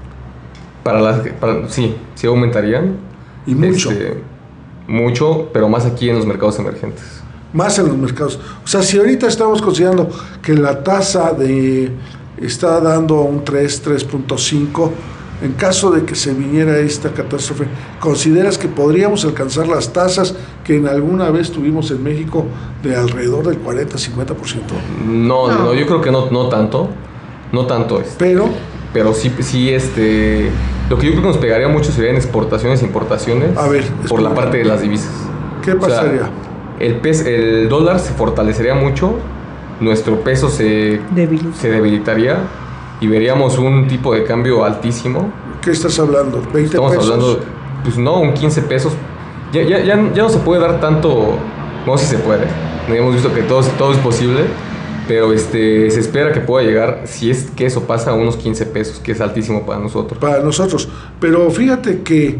Sí aumentarían. Y mucho. Mucho, pero más aquí en los mercados emergentes. Más en los mercados. O sea, si ahorita estamos considerando que la tasa está dando un 3.5, en caso de que se viniera esta catástrofe, ¿consideras que podríamos alcanzar las tasas que en alguna vez tuvimos en México de alrededor del 40-50%? No, yo creo que no tanto. No tanto Pero sí, lo que yo creo que nos pegaría mucho serían exportaciones e importaciones. A ver, por la explícame. parte de las divisas. ¿qué pasaría? El dólar se fortalecería mucho, nuestro peso se debilitaría y veríamos un tipo de cambio altísimo. ¿Qué estás hablando? ¿20 Estamos pesos? hablando, pues no, un 15 pesos. Ya no se puede dar tanto, no, si se puede. Hemos visto que todo es posible, pero se espera que pueda llegar, si es que eso pasa, a unos 15 pesos, que es altísimo para nosotros. Para nosotros. Pero fíjate que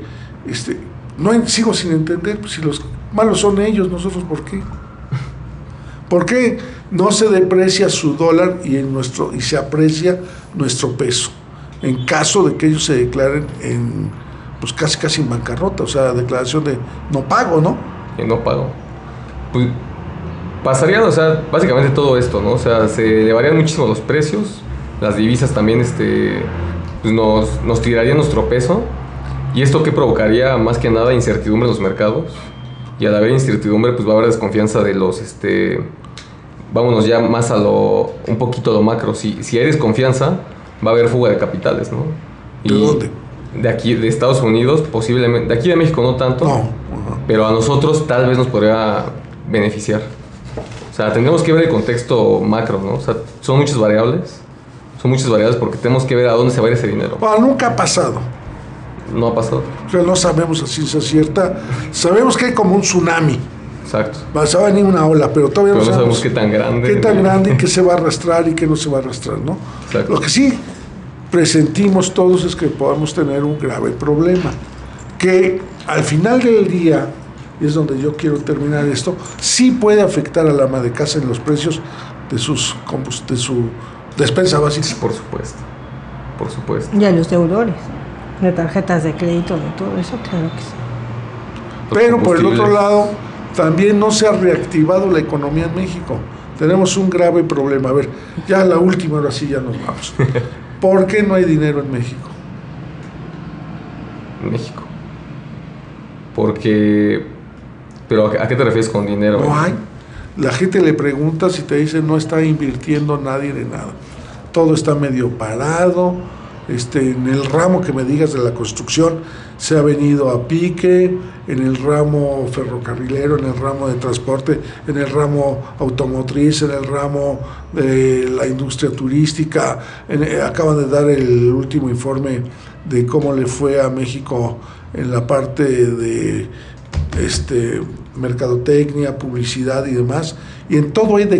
sigo sin entender, pues, si los malos son ellos, nosotros ¿por qué? ¿Por qué no se deprecia su dólar y se aprecia nuestro peso? En caso de que ellos se declaren pues casi en bancarrota, o sea, declaración de no pago, ¿no? Y no pago. Pues pasaría, o sea, básicamente todo esto, ¿no? O sea, se elevarían muchísimo los precios, las divisas también, pues nos tiraría nuestro peso. ¿Y esto qué provocaría? Más que nada incertidumbre en los mercados. Y al haber incertidumbre, pues va a haber desconfianza de los, vámonos ya más un poquito a lo macro. Si hay desconfianza, va a haber fuga de capitales, ¿no? ¿De dónde? De aquí, de Estados Unidos, posiblemente. De aquí de México no tanto. No. Pero a nosotros tal vez nos podría beneficiar. O sea, tendremos que ver el contexto macro, ¿no? O sea, son muchas variables porque tenemos que ver a dónde se va a ir ese dinero. Nunca ha pasado. No ha pasado. O sea, no sabemos a ciencia cierta. Sabemos que hay como un tsunami. Exacto. Va a venir una ola, pero todavía Pero no sabemos qué tan grande. Qué tan grande y qué se va a arrastrar y qué no se va a arrastrar, ¿no? Exacto. Lo que sí presentimos todos es que podamos tener un grave problema. Que al final del día, y es donde yo quiero terminar esto, sí puede afectar a la ama de casa en los precios de su despensa básica. Por supuesto. Y a los deudores, de tarjetas de crédito, de todo eso, claro que sí. Pero por el otro lado, también no se ha reactivado la economía en México. Tenemos un grave problema. A ver, ya la última, ahora sí ya nos vamos. ¿Por qué no hay dinero en México? Pero ¿a qué te refieres con dinero? No hay. La gente le pregunta si te dice no está invirtiendo nadie de nada. Todo está medio parado. En el ramo que me digas de la construcción se ha venido a pique, en el ramo ferrocarrilero, en el ramo de transporte, en el ramo automotriz, en el ramo de la industria turística. Acaban de dar el último informe de cómo le fue a México en la parte de mercadotecnia, publicidad y demás, y en todo ha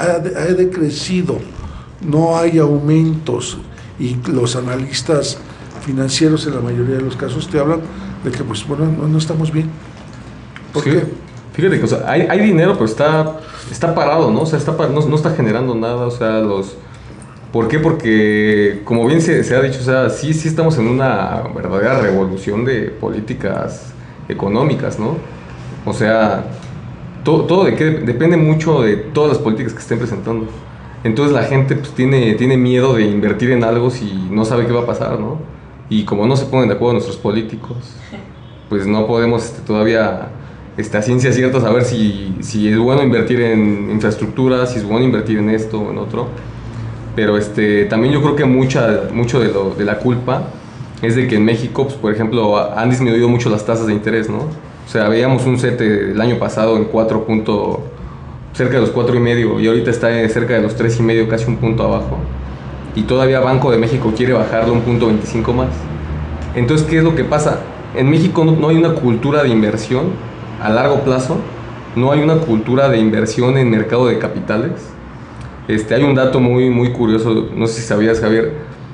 decrecido, no hay aumentos, y los analistas financieros en la mayoría de los casos te hablan de que pues bueno, no estamos bien. ¿Por Sí, qué? Fíjate que, o sea, hay dinero, pero está parado, ¿no? O sea, no está generando nada, o sea, ¿por qué? Porque, como bien se ha dicho, o sea, sí estamos en una verdadera revolución de políticas económicas, ¿no? O sea, todo depende mucho de todas las políticas que estén presentando. Entonces la gente pues, tiene miedo de invertir en algo si no sabe qué va a pasar, ¿no? Y como no se ponen de acuerdo nuestros políticos, pues no podemos todavía a ciencia cierta saber si es bueno invertir en infraestructura, si es bueno invertir en esto o en otro. Pero también yo creo que mucho de la culpa es de que en México, pues, por ejemplo, han disminuido mucho las tasas de interés, ¿no? O sea, veíamos un CETE el año pasado en cerca de los 4.5 y ahorita está cerca de los 3.5, casi un punto abajo. Y todavía Banco de México quiere bajarlo un punto 25 más. Entonces, ¿qué es lo que pasa? En México no hay una cultura de inversión a largo plazo, no hay una cultura de inversión en mercado de capitales. Hay un dato muy, muy curioso, no sé si sabías, Javier.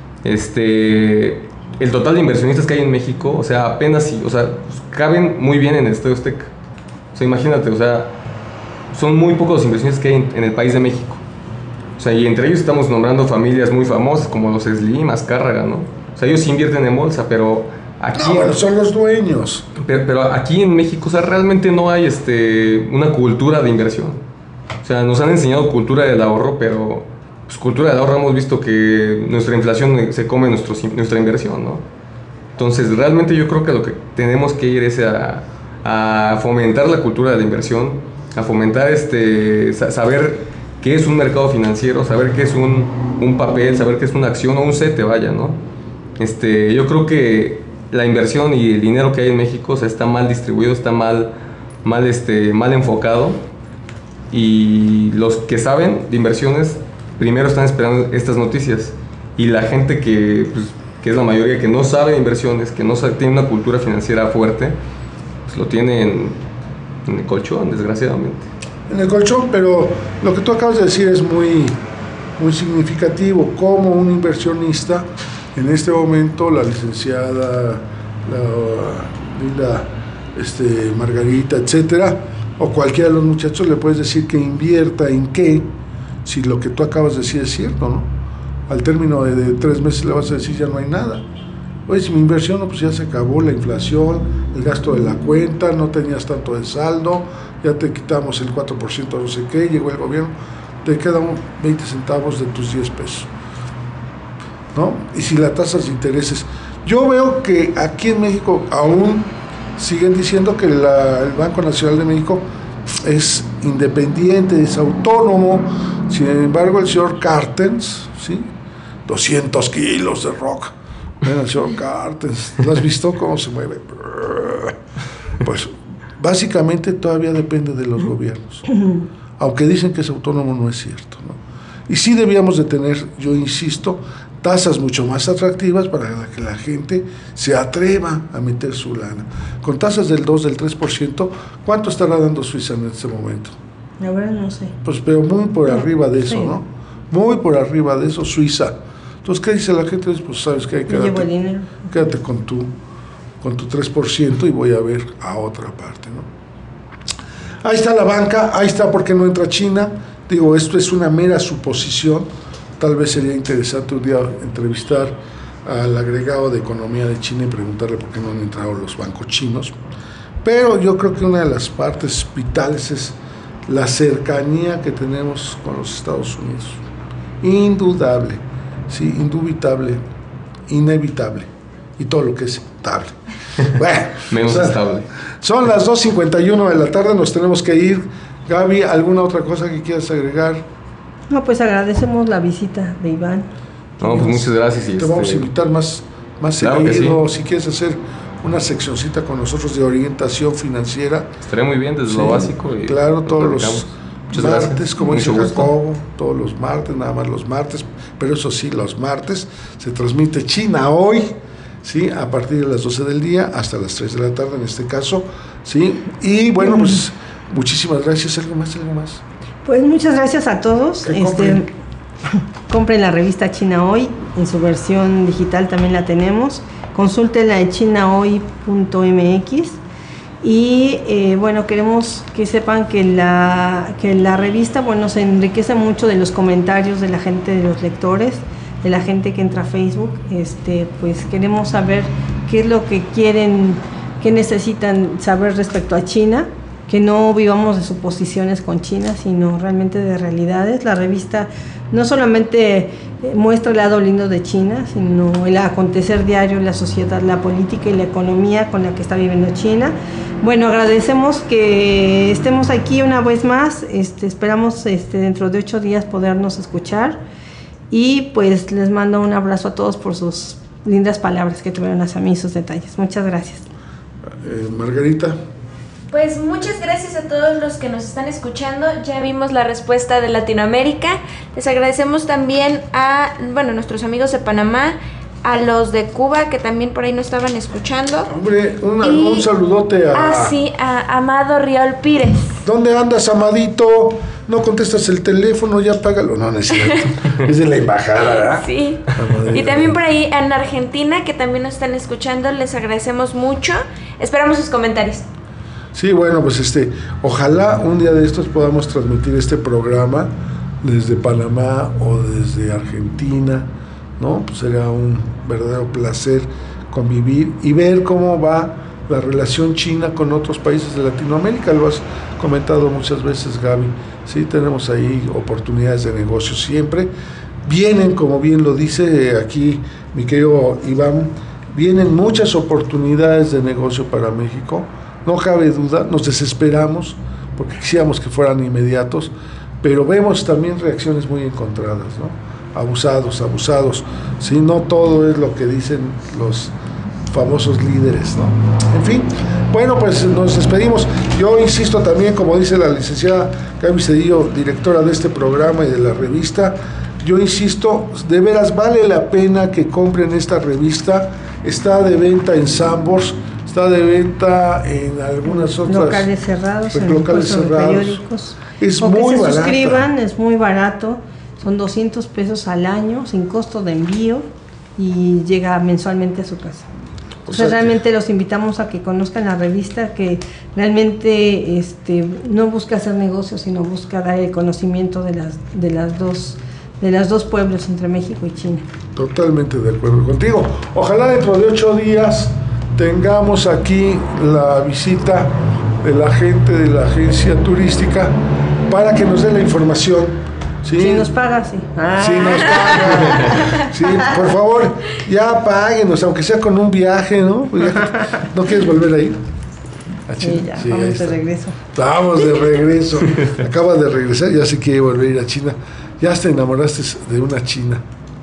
El total de inversionistas que hay en México, o sea, apenas caben muy bien en el Estadio Azteca. O sea, imagínate, o sea, son muy pocos los inversionistas que hay en el país de México. O sea, y entre ellos estamos nombrando familias muy famosas como los Slim, Azcárraga, ¿no? O sea, ellos invierten en bolsa, pero aquí... No, bueno, son los dueños. Pero aquí en México, o sea, realmente no hay una cultura de inversión. O sea, nos han enseñado cultura del ahorro, pero pues cultura del ahorro hemos visto que nuestra inflación se come nuestra inversión, ¿no? Entonces, realmente yo creo que lo que tenemos que ir es a fomentar la cultura de la inversión, a fomentar saber qué es un mercado financiero, saber qué es un papel, saber qué es una acción o un CETE, vaya, ¿no? Yo creo que la inversión y el dinero que hay en México, o sea, está mal distribuido, está mal enfocado, y los que saben de inversiones primero están esperando estas noticias, y la gente que es la mayoría que no sabe de inversiones, que no tiene una cultura financiera fuerte, pues lo tiene en el colchón, desgraciadamente. En el colchón, pero lo que tú acabas de decir es muy, muy significativo. Como un inversionista, en este momento la licenciada, la linda Margarita, etcétera, o cualquiera de los muchachos le puedes decir que invierta en qué, si lo que tú acabas de decir es cierto, ¿no? Al término de 3 meses le vas a decir ya no hay nada. Oye, si mi inversión, no, pues ya se acabó la inflación, el gasto de la cuenta, no tenías tanto de saldo, ya te quitamos el 4% no sé qué, llegó el gobierno, te quedan 20 centavos de tus 10 pesos, ¿no? Y si las tasas de intereses, yo veo que aquí en México aún siguen diciendo que el Banco Nacional de México es independiente, es autónomo. Sin embargo, el señor Cartens, ¿sí? 200 kilos de roca. El señor Cartens, ¿lo has visto cómo se mueve? Pues básicamente todavía depende de los gobiernos. Aunque dicen que es autónomo, no es cierto, ¿no? Y sí debíamos de tener, yo insisto, tasas mucho más atractivas para que la gente se atreva a meter su lana. Con tasas del 2, del 3%, ¿cuánto estará dando Suiza en este momento? La verdad no sé. Pues pero muy por arriba de eso, sí, ¿no? Muy por arriba de eso, Suiza. Entonces, ¿qué dice la gente? Pues sabes que quédate con tu 3% y voy a ver a otra parte, ¿no? Ahí está la banca, ahí está por qué no entra China. Digo, esto es una mera suposición. Tal vez sería interesante un día entrevistar al agregado de economía de China y preguntarle por qué no han entrado los bancos chinos. Pero yo creo que una de las partes vitales es la cercanía que tenemos con los Estados Unidos. Indudable, sí, indubitable, inevitable y todo lo que es estable. Bueno, menos estable. Son las 2:51 de la tarde, nos tenemos que ir. Gaby, ¿alguna otra cosa que quieras agregar? No, pues agradecemos la visita de Iván. No, pues muchas gracias. Te vamos a invitar más claro seguido, si quieres hacer una seccioncita con nosotros de orientación financiera. Estaría muy bien desde lo básico. Y claro, todos los martes, gracias. como Mucho dice gusto. Jacobo, todos los martes, nada más los martes, pero eso sí, los martes se transmite China Hoy, ¿sí? A partir de las 12 del día hasta las 3 de la tarde en este caso, ¿sí? Y bueno, pues muchísimas gracias. ¿Algo más? Pues muchas gracias a todos. Compren la revista China Hoy. en su versión digital también la tenemos. Consúltenla en chinahoy.mx. Y bueno, queremos que sepan que la revista, bueno, se enriquece mucho de los comentarios de la gente, de los lectores, de la gente que entra a Facebook. Pues queremos saber qué es lo que quieren, qué necesitan saber respecto a China, que no vivamos de suposiciones con China, sino realmente de realidades. La revista no solamente muestra el lado lindo de China, sino el acontecer diario en la sociedad, la política y la economía con la que está viviendo China. Bueno, agradecemos que estemos aquí una vez más. Esperamos dentro de 8 días podernos escuchar, y pues les mando un abrazo a todos por sus lindas palabras que tuvieron hacia mí, sus detalles. Muchas gracias. Margarita. Pues muchas gracias a todos los que nos están escuchando. Ya vimos la respuesta de Latinoamérica. Les agradecemos también a nuestros amigos de Panamá, a los de Cuba que también por ahí nos estaban escuchando. Hombre, un saludote a Amado Riol Pírez. ¿Dónde andas, Amadito? No contestas el teléfono, ya págalo. No, no es cierto. Es de la embajada, ¿verdad? Sí. Y también por ahí en Argentina, que también nos están escuchando. Les agradecemos mucho. Esperamos sus comentarios. Sí, bueno, pues ojalá un día de estos podamos transmitir este programa desde Panamá o desde Argentina, ¿no? Pues sería un verdadero placer convivir y ver cómo va la relación china con otros países de Latinoamérica. Lo has comentado muchas veces, Gaby. Sí, tenemos ahí oportunidades de negocio siempre. Vienen, como bien lo dice aquí mi querido Iván, vienen muchas oportunidades de negocio para México. No cabe duda, nos desesperamos porque quisiéramos que fueran inmediatos, pero vemos también reacciones muy encontradas, ¿no? Abusados, ¿sí? No todo es lo que dicen los famosos líderes, ¿no? En fin, bueno, pues nos despedimos. Yo insisto también, como dice la licenciada Gaby Cedillo, directora de este programa y de la revista, yo insisto, de veras vale la pena que compren esta revista. Está de venta en Sanborns, está de venta en algunas otras locales cerrados, periódicos. Es o muy que se barata. Suscriban, es muy barato, son 200 pesos al año, sin costo de envío, y llega mensualmente a su casa. Entonces realmente los invitamos a que conozcan la revista, que realmente no busca hacer negocios, sino busca dar el conocimiento de las dos pueblos entre México y China. Totalmente de acuerdo contigo. Ojalá dentro de 8 días tengamos aquí la visita de la gente de la agencia turística para que nos dé la información. ¿Sí? Si nos paga, sí. Si nos paga. Sí, por favor, ya páguenos, aunque sea con un viaje, ¿no? ¿No quieres volver ahí? Sí, ya, vamos de regreso. Vamos de regreso. Acaba de regresar, ya se quiere volver a ir a China. ¿Ya te enamoraste de una china?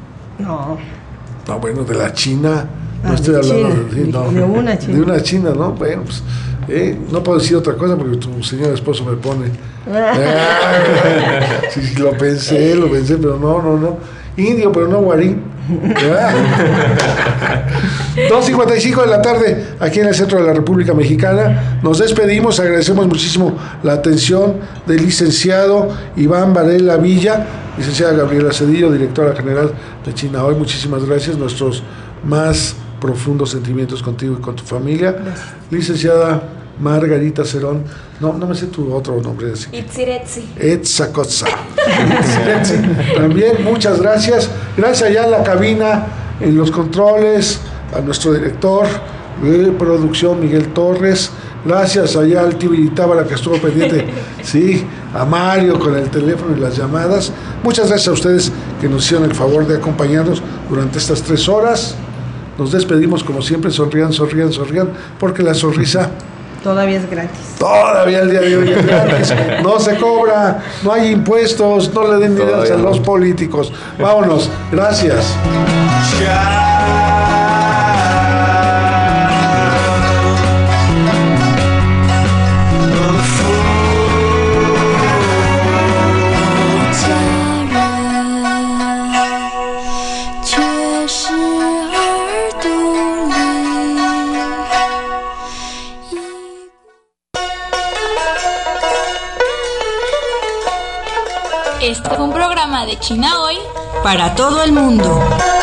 No. No, bueno, de la China. No estoy hablando de una china. De una china, ¿no? Bueno, pues no puedo decir otra cosa porque tu señor esposo me pone. Sí, lo pensé, pero no. Indio, pero no guarín. 2:55 de la tarde, aquí en el centro de la República Mexicana. Nos despedimos, agradecemos muchísimo la atención del licenciado Iván Varela Villa, licenciada Gabriela Cedillo, directora general de China Hoy. Muchísimas gracias, nuestros más profundos sentimientos contigo y con tu familia. Gracias. Licenciada Margarita Cerón, no me sé tu otro nombre. Itziretzi. Etzakotza. También muchas gracias. Gracias allá en la cabina, en los controles, a nuestro director de producción, Miguel Torres. Gracias allá al Tibiri Tábara que estuvo pendiente, sí, a Mario con el teléfono y las llamadas. Muchas gracias a ustedes que nos hicieron el favor de acompañarnos durante estas 3 horas. Nos despedimos como siempre, sonrían, porque la sonrisa todavía es gratis. Todavía el día de hoy es gratis. No se cobra, no hay impuestos, no le den dinero a los políticos. Vámonos, gracias. Este fue un programa de China Hoy para todo el mundo.